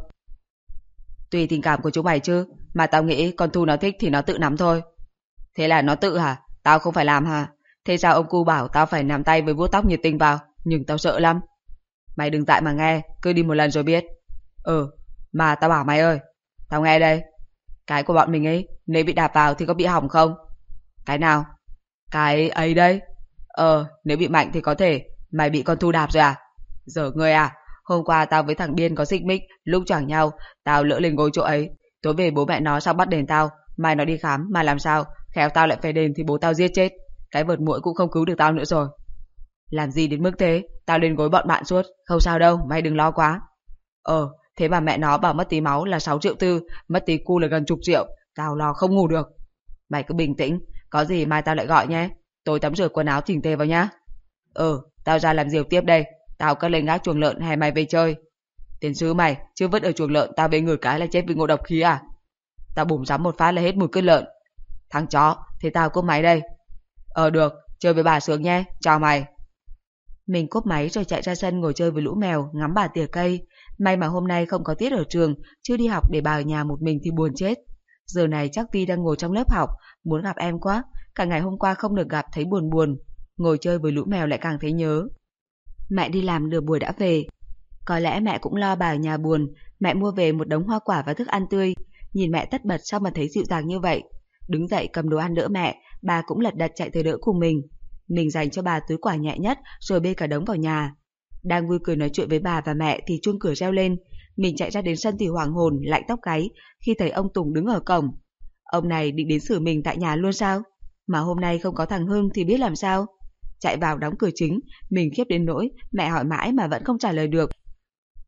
Tùy tình cảm của chúng mày chứ, mà tao nghĩ con Thu nó thích thì nó tự nắm thôi. Thế là nó tự hả? Tao không phải làm hả? Thế sao ông cu bảo tao phải nắm tay với vuốt tóc nhiệt tình vào, nhưng tao sợ lắm. Mày đừng dại mà nghe, cứ đi một lần rồi biết. Ừ, mà tao bảo mày ơi, tao nghe đây. Cái của bọn mình ấy, nếu bị đạp vào thì có bị hỏng không? Cái nào? Cái ấy đây. Ờ, nếu bị mạnh thì có thể. Mày bị con Thu đạp rồi à? Giở người à? Hôm qua tao với thằng Biên có xích mích, lúc choảng nhau, tao lỡ lên gối chỗ ấy. Tối về bố mẹ nó sang bắt đền tao, mai nó đi khám mà làm sao, khéo tao lại phải đền thì bố tao giết chết. Cái vợt muỗi cũng không cứu được tao nữa rồi. Làm gì đến mức thế, tao lên gối bọn bạn suốt, không sao đâu, mày đừng lo quá. Ờ, thế mà mẹ nó bảo mất tí máu là sáu triệu tư, mất tí cu là gần chục triệu, tao lo không ngủ được. Mày cứ bình tĩnh, có gì mai tao lại gọi nhé. Tôi tắm rửa quần áo chỉnh tề vào nhá. Ừ, tao ra làm diều tiếp đây, tao cất lên gác chuồng lợn hay mày về chơi? Tiền sư mày, chứ vứt ở chuồng lợn tao về ngửi cái là chết vì ngộ độc khí à? Tao bùm rắm một phát là hết mùi cứt lợn. Thằng chó, thế tao cúp máy đây. Ờ được, chơi với bà sướng nhé, chào mày. Mình cúp máy rồi chạy ra sân ngồi chơi với lũ mèo, ngắm bà tỉa cây. May mà hôm nay không có tiết ở trường, chứ đi học để bà ở nhà một mình thì buồn chết. Giờ này chắc Vi đang ngồi trong lớp học, muốn gặp em quá, cả ngày hôm qua không được gặp thấy buồn buồn. Ngồi chơi với lũ mèo lại càng thấy nhớ. Mẹ đi làm nửa buổi đã về. Có lẽ mẹ cũng lo bà ở nhà buồn. Mẹ mua về một đống hoa quả và thức ăn tươi. Nhìn mẹ tất bật sao mà thấy dịu dàng như vậy. Đứng dậy cầm đồ ăn đỡ mẹ, bà cũng lật đật chạy tới đỡ cùng mình. Mình dành cho bà túi quả nhẹ nhất rồi bê cả đống vào nhà. Đang vui cười nói chuyện với bà và mẹ thì chuông cửa reo lên. Mình chạy ra đến sân thì hoảng hồn, lạnh tóc gáy khi thấy ông Tùng đứng ở cổng. Ông này định đến xử mình tại nhà luôn sao? Mà hôm nay không có thằng Hưng thì biết làm sao? Chạy vào đóng cửa chính, mình khiếp đến nỗi mẹ hỏi mãi mà vẫn không trả lời được.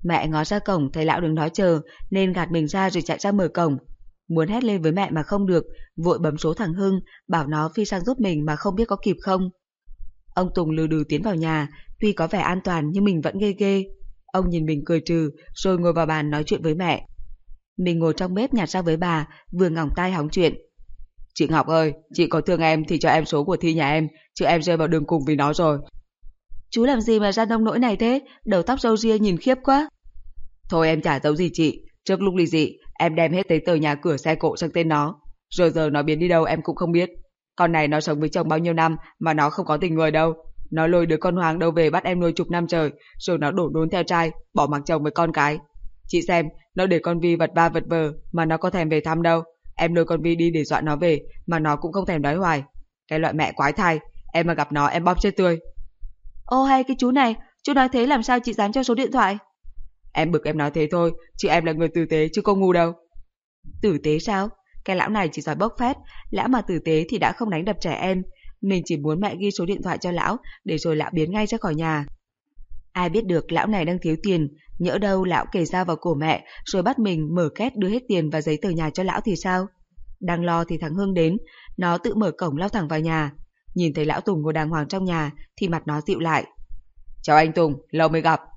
Mẹ ngó ra cổng thấy lão đứng đó chờ nên gạt mình ra rồi chạy ra mở cổng. Muốn hét lên với mẹ mà không được, vội bấm số thằng Hưng, bảo nó phi sang giúp mình mà không biết có kịp không. Ông Tùng lừ đừ tiến vào nhà, tuy có vẻ an toàn nhưng mình vẫn ghê ghê. Ông nhìn mình cười trừ, rồi ngồi vào bàn nói chuyện với mẹ. Mình ngồi trong bếp nhặt ra với bà, vừa ngỏng tai hóng chuyện. Chị Ngọc ơi, chị có thương em thì cho em số của Thi nhà em, chứ em rơi vào đường cùng vì nó rồi. Chú làm gì mà ra nông nỗi này thế, đầu tóc râu ria nhìn khiếp quá. Thôi em chả giấu gì chị, trước lúc ly dị, em đem hết giấy tờ nhà cửa xe cộ sang tên nó. Rồi giờ nó biến đi đâu em cũng không biết. Con này nó sống với chồng bao nhiêu năm mà nó không có tình người đâu. Nó lôi đứa con hoang đâu về bắt em nuôi chục năm trời, rồi nó đổ đốn theo trai, bỏ mặc chồng với con cái. Chị xem, nó để con Vi vật va vật vờ mà nó có thèm về thăm đâu. Em lôi con Vi đi để dọa nó về mà nó cũng không thèm đói hoài. Cái loại mẹ quái thai, em mà gặp nó em bóp chết tươi. Ô hay cái chú này, chú nói thế làm sao chị dám cho số điện thoại? Em bực em nói thế thôi, chứ em là người tử tế chứ không ngu đâu. Tử tế sao? Cái lão này chỉ giỏi bốc phét, lão mà tử tế thì đã không đánh đập trẻ em. Mình chỉ muốn mẹ ghi số điện thoại cho lão, để rồi lão biến ngay ra khỏi nhà. Ai biết được lão này đang thiếu tiền, nhỡ đâu lão kề dao vào cổ mẹ, rồi bắt mình mở két đưa hết tiền và giấy tờ nhà cho lão thì sao? Đang lo thì thằng Hưng đến, nó tự mở cổng lao thẳng vào nhà. Nhìn thấy lão Tùng ngồi đàng hoàng trong nhà, thì mặt nó dịu lại. Chào anh Tùng, lâu mới gặp.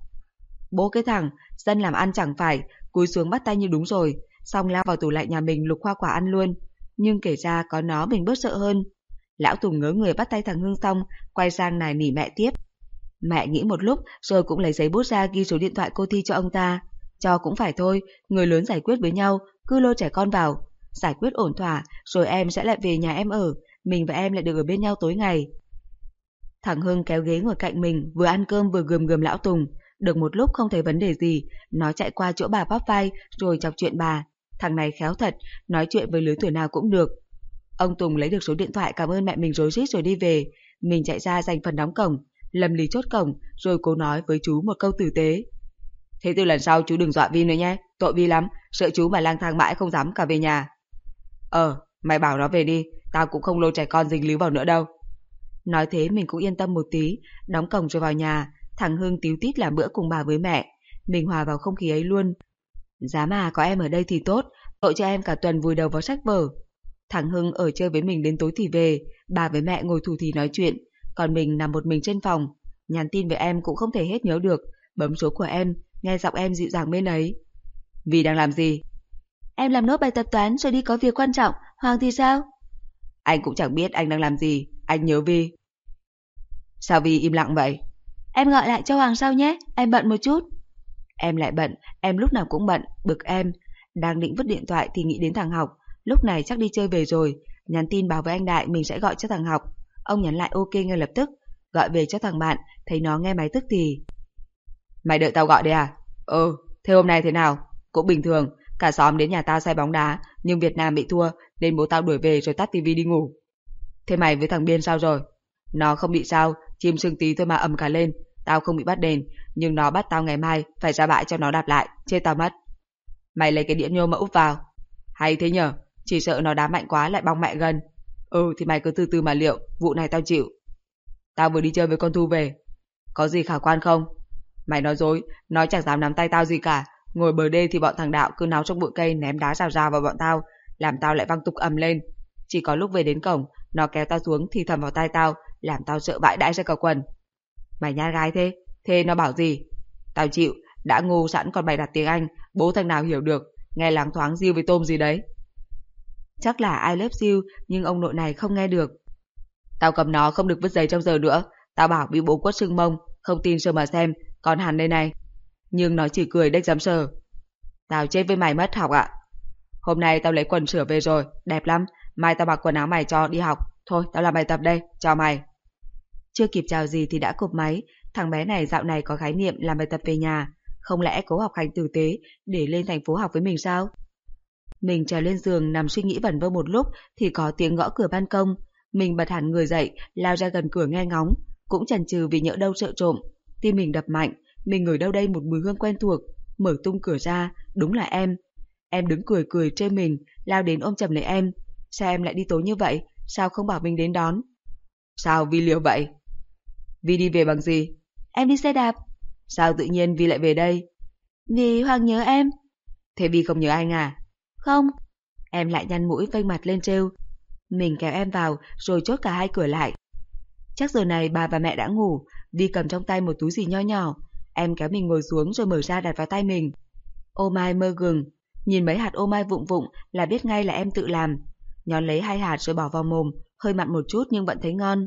Bố cái thằng, dân làm ăn chẳng phải, cúi xuống bắt tay như đúng rồi, xong lao vào tủ lạnh nhà mình lục hoa quả ăn luôn. Nhưng kể ra có nó mình bớt sợ hơn. Lão Tùng ngớ người bắt tay thằng Hưng xong, quay sang nài nỉ mẹ tiếp. Mẹ nghĩ một lúc rồi cũng lấy giấy bút ra ghi số điện thoại cô Thi cho ông ta. Cho cũng phải thôi, người lớn giải quyết với nhau, cứ lôi trẻ con vào. Giải quyết ổn thỏa, rồi em sẽ lại về nhà em ở, mình và em lại được ở bên nhau tối ngày. Thằng Hưng kéo ghế ngồi cạnh mình, vừa ăn cơm vừa gườm gườm lão Tùng. Được một lúc không thấy vấn đề gì, nó chạy qua chỗ bà bóp vai rồi chọc chuyện bà. Thằng này khéo thật, nói chuyện với lứa tuổi nào cũng được. Ông Tùng lấy được số điện thoại cảm ơn mẹ mình rối rít rồi đi về. Mình chạy ra giành phần đóng cổng, lầm lì chốt cổng rồi cố nói với chú một câu tử tế. Thế từ lần sau chú đừng dọa Vi nữa nhé, tội Vi lắm, sợ chú mà lang thang mãi không dám cả về nhà. Ờ, mày bảo nó về đi, tao cũng không lôi trẻ con dính líu vào nữa đâu. Nói thế mình cũng yên tâm một tí, đóng cổng rồi vào nhà. Thằng Hưng tíu tít làm bữa cùng bà với mẹ. Mình hòa vào không khí ấy luôn. Giá mà có em ở đây thì tốt, tội cho em cả tuần vùi đầu vào sách vở. Thằng Hưng ở chơi với mình đến tối thì về, bà với mẹ ngồi thủ thỉ nói chuyện, còn mình nằm một mình trên phòng. Nhắn tin với em cũng không thể hết nhớ được, bấm số của em, nghe giọng em dịu dàng bên ấy. Vì đang làm gì? Em làm nốt bài tập toán rồi đi có việc quan trọng, Hoàng thì sao? Anh cũng chẳng biết anh đang làm gì, anh nhớ Vi. Sao Vi im lặng vậy? Em gọi lại cho Hoàng sau nhé, em bận một chút. Em lại bận, em lúc nào cũng bận, bực em. Đang định vứt điện thoại thì nghĩ đến thằng Học, lúc này chắc đi chơi về rồi. Nhắn tin báo với anh Đại mình sẽ gọi cho thằng Học. Ông nhắn lại ok ngay lập tức. Gọi về cho thằng bạn, thấy nó nghe máy tức thì. Mày đợi tao gọi đây à? Ừ, thế hôm nay thế nào? Cũng bình thường, cả xóm đến nhà tao xem bóng đá, nhưng Việt Nam bị thua nên bố tao đuổi về rồi tắt tivi đi ngủ. Thế mày với thằng Biên sao rồi? Nó không bị sao, chim sưng tí thôi mà ầm cả lên. Tao không bị bắt đền, nhưng nó bắt tao ngày mai phải ra bãi cho nó đạp lại, chết tao mất. Mày lấy cái đĩa nhôm mà úp vào. Hay thế nhở, chỉ sợ nó đá mạnh quá lại bong mẹ gần. Ừ thì mày cứ từ từ mà liệu, vụ này tao chịu. Tao vừa đi chơi với con Thu về. Có gì khả quan không? Mày nói dối, nó chẳng dám nắm tay tao gì cả. Ngồi bờ đê thì bọn thằng Đạo cứ náo trong bụi cây ném đá rào rào vào bọn tao, làm tao lại văng tục ầm lên. Chỉ có lúc về đến cổng, nó kéo tao xuống thì thầm vào tai tao, làm tao sợ bãi đãi ra cả quần. Mày nhát gái thế, thế nó bảo gì? Tao chịu, đã ngu sẵn còn bày đặt tiếng Anh, bố thằng nào hiểu được, nghe láng thoáng riu với tôm gì đấy. Chắc là I love you, nhưng ông nội này không nghe được. Tao cầm nó không được vứt giấy trong giờ nữa, tao bảo bị bố quất sưng mông, không tin sờ mà xem, còn hẳn đây này. Nhưng nó chỉ cười đếch dám sờ. Tao chết với mày mất Học ạ. Hôm nay tao lấy quần sửa về rồi, đẹp lắm, mai tao mặc quần áo mày cho đi học. Thôi tao làm bài tập đây, chào mày. Chưa kịp chào gì thì đã cụp máy. Thằng bé này dạo này có khái niệm làm bài tập về nhà, không lẽ cố học hành tử tế để lên thành phố học với mình sao? Mình trèo lên giường nằm suy nghĩ vẩn vơ một lúc thì có tiếng gõ cửa ban công. Mình bật hẳn người dậy, lao ra gần cửa nghe ngóng, cũng chần chừ vì nhỡ đâu sợ trộm. Tim mình đập mạnh, mình ngửi đâu đây một mùi hương quen thuộc, mở tung cửa ra, đúng là em. Em đứng cười cười trêu mình, lao đến ôm chầm lấy em. Sao em lại đi tối như vậy? Sao không bảo mình đến đón? Sao Vi liều vậy? Vi đi về bằng gì? Em đi xe đạp. Sao tự nhiên Vi lại về đây? Vì Hoàng nhớ em. Thế Vi không nhớ anh à? Không. Em lại nhăn mũi vênh mặt lên trêu. Mình kéo em vào rồi chốt cả hai cửa lại. Chắc giờ này bà và mẹ đã ngủ. Vi cầm trong tay một túi gì nho nhỏ. Em kéo mình ngồi xuống rồi mở ra đặt vào tay mình. Ô mai mơ gừng. Nhìn mấy hạt ô mai vụng vụng là biết ngay là em tự làm. Nhón lấy hai hạt rồi bỏ vào mồm. Hơi mặn một chút nhưng vẫn thấy ngon.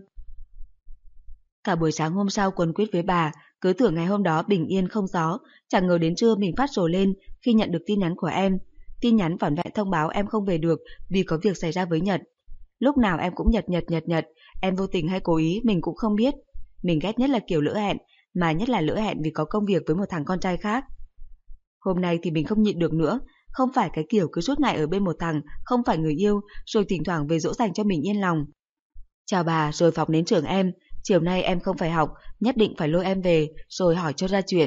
Cả buổi sáng hôm sau quấn quýt với bà, cứ tưởng ngày hôm đó bình yên không gió, chẳng ngờ đến trưa mình phát rồ lên khi nhận được tin nhắn của em. Tin nhắn vỏn vẹn thông báo em không về được vì có việc xảy ra với Nhật. Lúc nào em cũng nhật nhật nhật nhật, em vô tình hay cố ý mình cũng không biết. Mình ghét nhất là kiểu lỡ hẹn, mà nhất là lỡ hẹn vì có công việc với một thằng con trai khác. Hôm nay thì mình không nhịn được nữa, không phải cái kiểu cứ suốt ngày ở bên một thằng, không phải người yêu, rồi thỉnh thoảng về dỗ dành cho mình yên lòng. Chào bà rồi phóng đến trường em, chiều nay em không phải học, nhất định phải lôi em về rồi hỏi cho ra chuyện.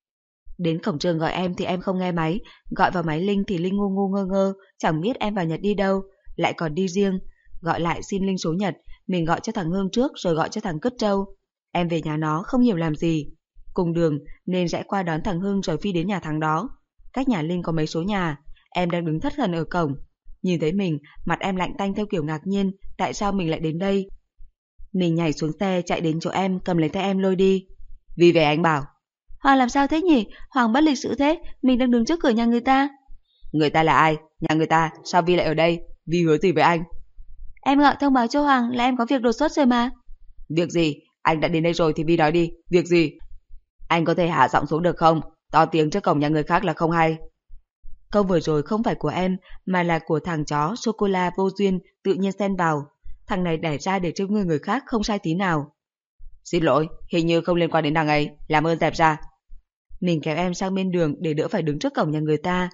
Đến cổng trường gọi em thì em không nghe máy, gọi vào máy Linh thì Linh ngu ngu ngơ ngơ, chẳng biết em và Nhật đi đâu, lại còn đi riêng. Gọi lại xin Linh số Nhật, mình gọi cho thằng Hương trước rồi gọi cho thằng Cất Trâu. Em về nhà nó không hiểu làm gì. Cùng đường nên rẽ qua đón thằng Hưng rồi phi đến nhà thằng đó. Cách nhà Linh có mấy số nhà, em đang đứng thất thần ở cổng. Nhìn thấy mình, mặt em lạnh tanh theo kiểu ngạc nhiên, tại sao mình lại đến đây. Mình nhảy xuống xe chạy đến chỗ em, cầm lấy tay em lôi đi. Vì về anh bảo. Hoàng làm sao thế nhỉ? Hoàng bất lịch sự thế, mình đang đứng trước cửa nhà người ta. Người ta là ai? Nhà người ta, sao Vi lại ở đây? Vi hứa gì với anh? Em gọi thông báo cho Hoàng là em có việc đột xuất rồi mà. Việc gì? Anh đã đến đây rồi thì Vi nói đi, việc gì? Anh có thể hạ giọng xuống được không? To tiếng trước cổng nhà người khác là không hay. Câu vừa rồi không phải của em, mà là của thằng chó sô-cô-la vô duyên tự nhiên xen vào. Thằng này đẻ ra để trêu người người khác không sai tí nào. Xin lỗi, hình như không liên quan đến thằng ấy, làm ơn dẹp ra. Mình kéo em sang bên đường để đỡ phải đứng trước cổng nhà người ta.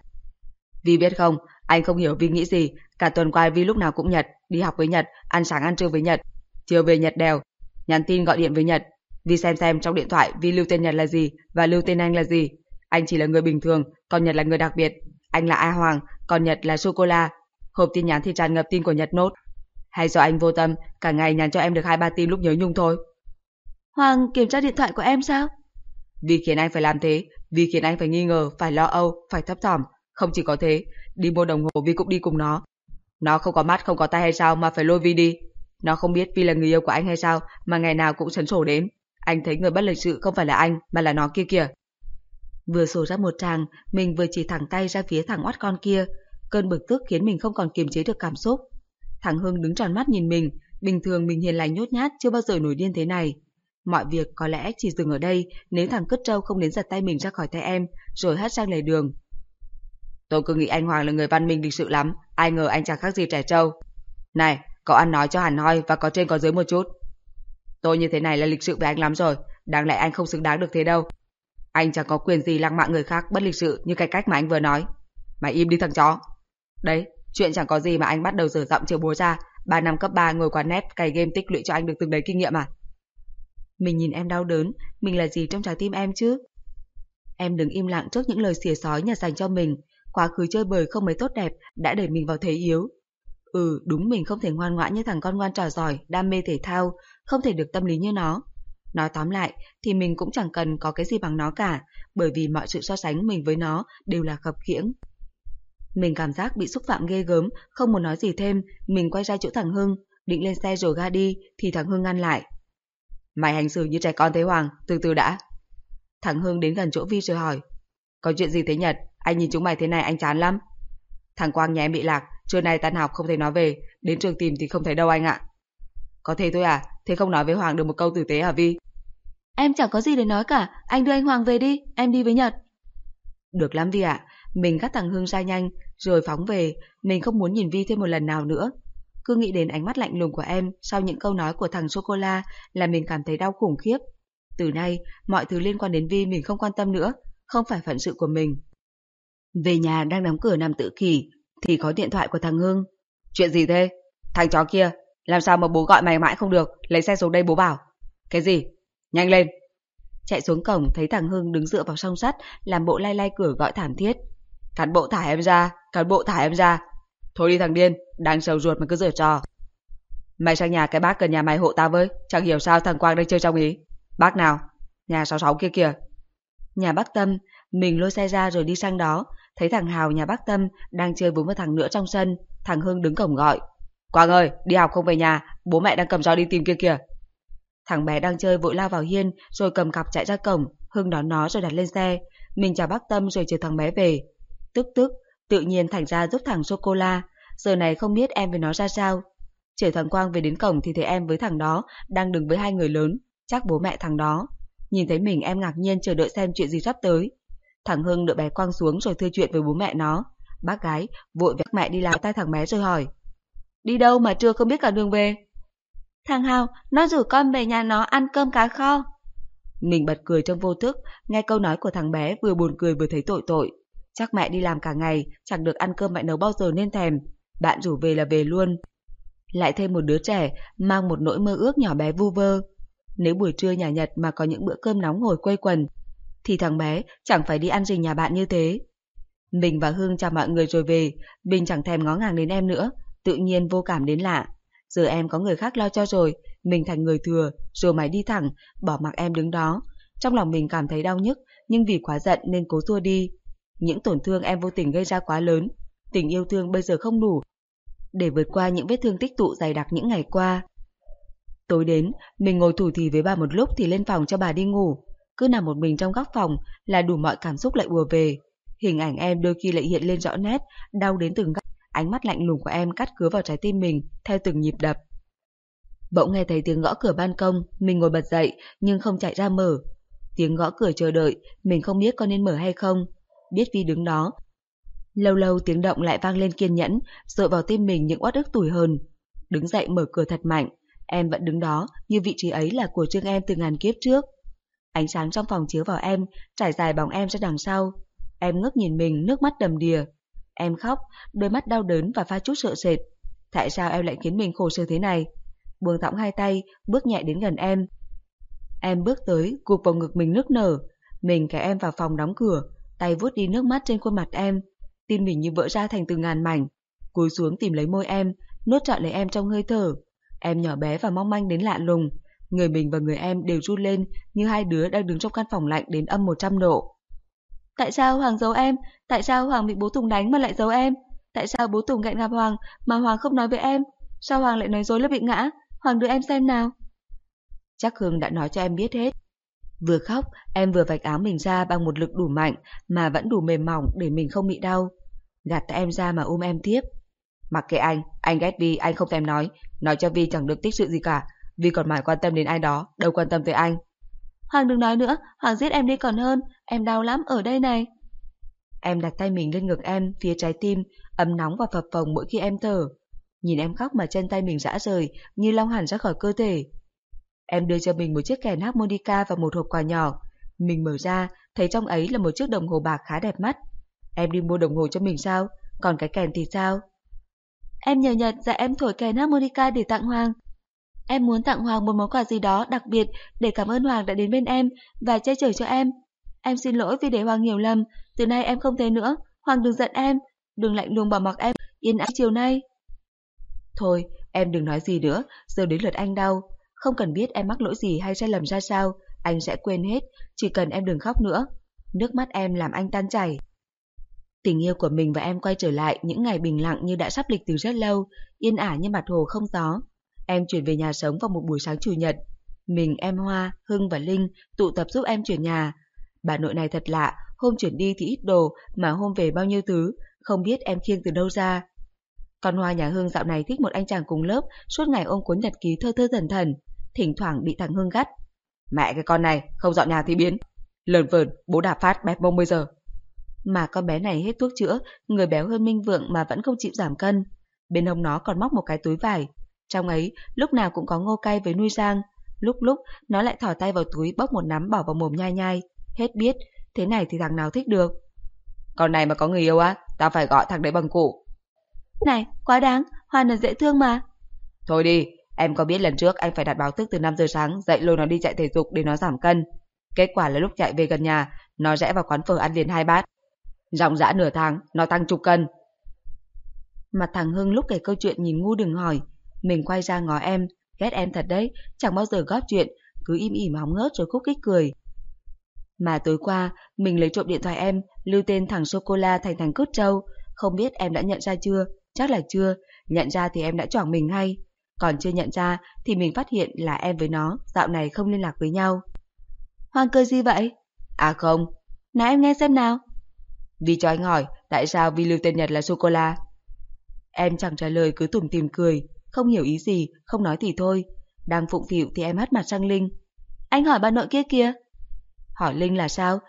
Vi biết không, anh không hiểu Vi nghĩ gì. Cả tuần qua Vi lúc nào cũng Nhật, đi học với Nhật, ăn sáng ăn trưa với Nhật, chiều về Nhật đều, nhắn tin gọi điện với Nhật. Vi xem xem trong điện thoại Vi lưu tên Nhật là gì và lưu tên anh là gì. Anh chỉ là người bình thường, còn Nhật là người đặc biệt. Anh là A Hoàng, còn Nhật là sô-cô-la. Hộp tin nhắn thì tràn ngập tin của Nhật nốt. Hay do anh vô tâm, cả ngày nhắn cho em được hai ba tin lúc nhớ nhung thôi. Hoàng kiểm tra điện thoại của em sao? Vi khiến anh phải làm thế, Vi khiến anh phải nghi ngờ, phải lo âu, phải thấp thỏm. Không chỉ có thế, đi mua đồng hồ Vi cũng đi cùng nó. Nó không có mắt không có tay hay sao mà phải lôi Vi đi. Nó không biết Vi là người yêu của anh hay sao mà ngày nào cũng sấn sổ đến. Anh thấy người bất lịch sự không phải là anh mà là nó kia kìa. Vừa sổ ra một tràng, mình vừa chỉ thẳng tay ra phía thằng oắt con kia. Cơn bực tức khiến mình không còn kiềm chế được cảm xúc. Thằng Hưng đứng tròn mắt nhìn mình. Bình thường mình hiền lành nhút nhát, chưa bao giờ nổi điên thế này. Mọi việc có lẽ chỉ dừng ở đây nếu thằng Cất Trâu không đến giật tay mình ra khỏi tay em, rồi hất sang lề đường. Tôi cứ nghĩ anh Hoàng là người văn minh lịch sự lắm, ai ngờ anh chẳng khác gì trẻ trâu. Này, cậu ăn nói cho hẳn hoi và có trên có dưới một chút. Tôi như thế này là lịch sự với anh lắm rồi, đáng lẽ anh không xứng đáng được thế đâu. Anh chẳng có quyền gì lăng mạ người khác bất lịch sự như cái cách mà anh vừa nói. Mày im đi thằng chó. Đấy, chuyện chẳng có gì mà anh bắt đầu dở giọng chiều búa ra. Ba năm cấp ba ngồi quán net cày game tích lũy cho anh được từng đấy kinh nghiệm à? Mình nhìn em đau đớn, mình là gì trong trái tim em chứ? Em đứng im lặng trước những lời xỉa xói Nhật dành cho mình. Quá khứ chơi bời không mấy tốt đẹp đã đẩy mình vào thế yếu. Ừ, đúng mình không thể ngoan ngoãn như thằng con ngoan trò giỏi, đam mê thể thao, không thể được tâm lý như nó. Nói tóm lại thì mình cũng chẳng cần có cái gì bằng nó cả, bởi vì mọi sự so sánh mình với nó đều là khập khiễng. Mình cảm giác bị xúc phạm ghê gớm, không muốn nói gì thêm, mình quay ra chỗ thằng Hưng, định lên xe rồi ga đi thì thằng Hưng ngăn lại. Mày hành xử như trẻ con thế Hoàng, từ từ đã. Thằng Hưng đến gần chỗ Vi rồi hỏi. Có chuyện gì thế Nhật, anh nhìn chúng mày thế này anh chán lắm. Thằng Quang nhà em bị lạc, trưa nay tan học không thấy nó về, đến trường tìm thì không thấy đâu anh ạ. Có thế thôi à, thế không nói với Hoàng được một câu tử tế hả Vi? Em chẳng có gì để nói cả, anh đưa anh Hoàng về đi, em đi với Nhật. Được lắm Vi ạ, mình gắt thằng Hưng ra nhanh, rồi phóng về, mình không muốn nhìn Vi thêm một lần nào nữa. Cứ nghĩ đến ánh mắt lạnh lùng của em sau những câu nói của thằng sô-cô-la là mình cảm thấy đau khủng khiếp. Từ nay, mọi thứ liên quan đến Vi mình không quan tâm nữa, không phải phận sự của mình. Về nhà đang đóng cửa nằm tự kỷ, thì có điện thoại của thằng Hưng. Chuyện gì thế? Thằng chó kia, làm sao mà bố gọi mày mãi không được, lấy xe xuống đây bố bảo. Cái gì? Nhanh lên. Chạy xuống cổng thấy thằng Hưng đứng dựa vào song sắt, làm bộ lay lay cửa gọi thảm thiết. Cán bộ thả em ra, cán bộ thả em ra. Thôi đi thằng điên, đang sầu ruột mà cứ giở trò. Mày sang nhà cái bác gần nhà mày hộ tao với, chẳng hiểu sao thằng Quang đang chơi trong ý. Bác nào? Nhà sáu sáu kia kìa. Nhà bác Tâm, mình lôi xe ra rồi đi sang đó, thấy thằng Hào nhà bác Tâm đang chơi với một thằng nữa trong sân, thằng Hưng đứng cổng gọi. Quang ơi, đi học không về nhà, bố mẹ đang cầm roi đi tìm kia kìa. Thằng bé đang chơi vội lao vào hiên rồi cầm cặp chạy ra cổng, Hưng đón nó rồi đặt lên xe. Mình chào bác Tâm rồi chờ thằng bé về. Tức tức, tự nhiên thành ra giúp thằng sô-cô-la, giờ này không biết em với nó ra sao. Chở thằng Quang về đến cổng thì thấy em với thằng đó đang đứng với hai người lớn, chắc bố mẹ thằng đó. Nhìn thấy mình em ngạc nhiên chờ đợi xem chuyện gì sắp tới. Thằng Hưng đỡ bé Quang xuống rồi thưa chuyện với bố mẹ nó. Bác gái vội vẽ mẹ đi làm tay thằng bé rồi hỏi. Đi đâu mà trưa không biết cả đường về? Thằng Hào, nó rủ con về nhà nó ăn cơm cá kho. Mình bật cười trong vô thức, nghe câu nói của thằng bé vừa buồn cười vừa thấy tội tội. Chắc mẹ đi làm cả ngày, chẳng được ăn cơm mẹ nấu bao giờ nên thèm. Bạn rủ về là về luôn. Lại thêm một đứa trẻ, mang một nỗi mơ ước nhỏ bé vu vơ. Nếu buổi trưa nhà Nhật mà có những bữa cơm nóng ngồi quây quần, thì thằng bé chẳng phải đi ăn rình nhà bạn như thế. Mình và Hưng chào mọi người rồi về, mình chẳng thèm ngó ngàng đến em nữa, tự nhiên vô cảm đến lạ. Giờ em có người khác lo cho rồi, mình thành người thừa, rồi mày đi thẳng, bỏ mặc em đứng đó. Trong lòng mình cảm thấy đau nhức, nhưng vì quá giận nên cố xua đi. Những tổn thương em vô tình gây ra quá lớn, tình yêu thương bây giờ không đủ để vượt qua những vết thương tích tụ dày đặc những ngày qua. Tối đến, mình ngồi thủ thỉ với bà một lúc thì lên phòng cho bà đi ngủ. Cứ nằm một mình trong góc phòng là đủ mọi cảm xúc lại ùa về. Hình ảnh em đôi khi lại hiện lên rõ nét, đau đến từng góc. Ánh mắt lạnh lùng của em cắt cứa vào trái tim mình theo từng nhịp đập. Bỗng nghe thấy tiếng gõ cửa ban công, mình ngồi bật dậy nhưng không chạy ra mở. Tiếng gõ cửa chờ đợi, mình không biết có nên mở hay không. Biết vì đứng đó. Lâu lâu tiếng động lại vang lên kiên nhẫn, dội vào tim mình những uất ức tủi hờn. Đứng dậy mở cửa thật mạnh, em vẫn đứng đó như vị trí ấy là của riêng em từ ngàn kiếp trước. Ánh sáng trong phòng chiếu vào em, trải dài bóng em ra đằng sau. Em ngước nhìn mình, nước mắt đầm đìa. Em khóc, đôi mắt đau đớn và pha chút sợ sệt. Tại sao em lại khiến mình khổ sở thế này? Buông thõng hai tay, bước nhẹ đến gần em. Em bước tới, gục vào ngực mình nức nở. Mình kéo em vào phòng đóng cửa, tay vuốt đi nước mắt trên khuôn mặt em. Tim mình như vỡ ra thành từng ngàn mảnh. Cúi xuống tìm lấy môi em, nuốt trọn lấy em trong hơi thở. Em nhỏ bé và mong manh đến lạ lùng. Người mình và người em đều run lên như hai đứa đang đứng trong căn phòng lạnh đến âm một trăm độ. Tại sao Hoàng giấu em? Tại sao Hoàng bị bố Tùng đánh mà lại giấu em? Tại sao bố Tùng hẹn gặp Hoàng mà Hoàng không nói với em? Sao Hoàng lại nói dối là bị ngã? Hoàng đưa em xem nào. Chắc Hưng đã nói cho em biết hết. Vừa khóc, em vừa vạch áo mình ra bằng một lực đủ mạnh mà vẫn đủ mềm mỏng để mình không bị đau. Gạt tay em ra mà ôm em tiếp. Mặc kệ anh, anh ghét Vi, anh không thèm nói. Nói cho Vi chẳng được tích sự gì cả. Vi còn mãi quan tâm đến ai đó, đâu quan tâm tới anh. Hoàng đừng nói nữa, Hoàng giết em đi còn hơn. Em đau lắm ở đây này. Em đặt tay mình lên ngực em, phía trái tim, ấm nóng và phập phồng mỗi khi em thở. Nhìn em khóc mà chân tay mình rã rời, như long hẳn ra khỏi cơ thể. Em đưa cho mình một chiếc kèn harmonica và một hộp quà nhỏ. Mình mở ra, thấy trong ấy là một chiếc đồng hồ bạc khá đẹp mắt. Em đi mua đồng hồ cho mình sao? Còn cái kèn thì sao? Em nhờ Nhật dạy em thổi kèn harmonica để tặng Hoàng. Em muốn tặng Hoàng một món quà gì đó đặc biệt để cảm ơn Hoàng đã đến bên em và che chở cho em. Em xin lỗi vì để Hoàng hiểu lầm, từ nay em không thế nữa. Hoàng đừng giận em, đừng lạnh lùng bỏ mặc em yên ắng chiều nay. Thôi, em đừng nói gì nữa, giờ đến lượt anh đau. Không cần biết em mắc lỗi gì hay sai lầm ra sao, anh sẽ quên hết, chỉ cần em đừng khóc nữa. Nước mắt em làm anh tan chảy. Tình yêu của mình và em quay trở lại những ngày bình lặng như đã sắp lịch từ rất lâu, yên ả như mặt hồ không gió. Em chuyển về nhà sống vào một buổi sáng chủ nhật. Mình, em Hoa, Hưng và Linh tụ tập giúp em chuyển nhà. Bà nội này thật lạ, hôm chuyển đi thì ít đồ mà hôm về bao nhiêu thứ, không biết em khiêng từ đâu ra. Con Hoa nhà Hưng dạo này thích một anh chàng cùng lớp, suốt ngày ôm cuốn nhật ký thơ thơ thần thần, thỉnh thoảng bị thằng Hưng gắt. Mẹ cái con này, không dọn nhà thì biến. Lờn vờn, bố đạp phát bẹp mông bây giờ. Mà con bé này hết thuốc chữa, người béo hơn Minh Vượng mà vẫn không chịu giảm cân. Bên hông nó còn móc một cái túi vải. Trong ấy, lúc nào cũng có ngô cay với nuôi rang. Lúc lúc, nó lại thò tay vào túi bóc một nắm bỏ vào mồm nhai nhai. Hết biết, thế này thì thằng nào thích được. Con này mà có người yêu á, tao phải gọi thằng đấy bằng cụ. Này, quá đáng, Hoan là dễ thương mà. Thôi đi, em có biết lần trước anh phải đặt báo thức từ năm giờ sáng dậy lôi nó đi chạy thể dục để nó giảm cân. Kết quả là lúc chạy về gần nhà, nó rẽ vào quán phở ăn liền hai bát. Ròng rã nửa tháng, nó tăng chục cân. Mặt thằng Hưng lúc kể câu chuyện nhìn ngu đừng hỏi. Mình quay ra ngó em, ghét em thật đấy, chẳng bao giờ góp chuyện, cứ im ỉm hóng hớt rồi khúc khích cười. Mà tối qua, mình lấy trộm điện thoại em, lưu tên thằng Sô-cô-la thành thằng Cút Trâu. Không biết em đã nhận ra chưa? Chắc là chưa. Nhận ra thì em đã choảng mình hay. Còn chưa nhận ra thì mình phát hiện là em với nó dạo này không liên lạc với nhau. Hoang cười gì vậy? À không. Nói em nghe xem nào. Vì cho anh hỏi, tại sao Vi lưu tên Nhật là Sô-cô-la? Em chẳng trả lời, cứ tủm tỉm cười. Không hiểu ý gì, không nói thì thôi. Đang phụng phịu thì em hất mặt sang Linh. Anh hỏi bà nội kia kìa. Hỏi Linh là sao?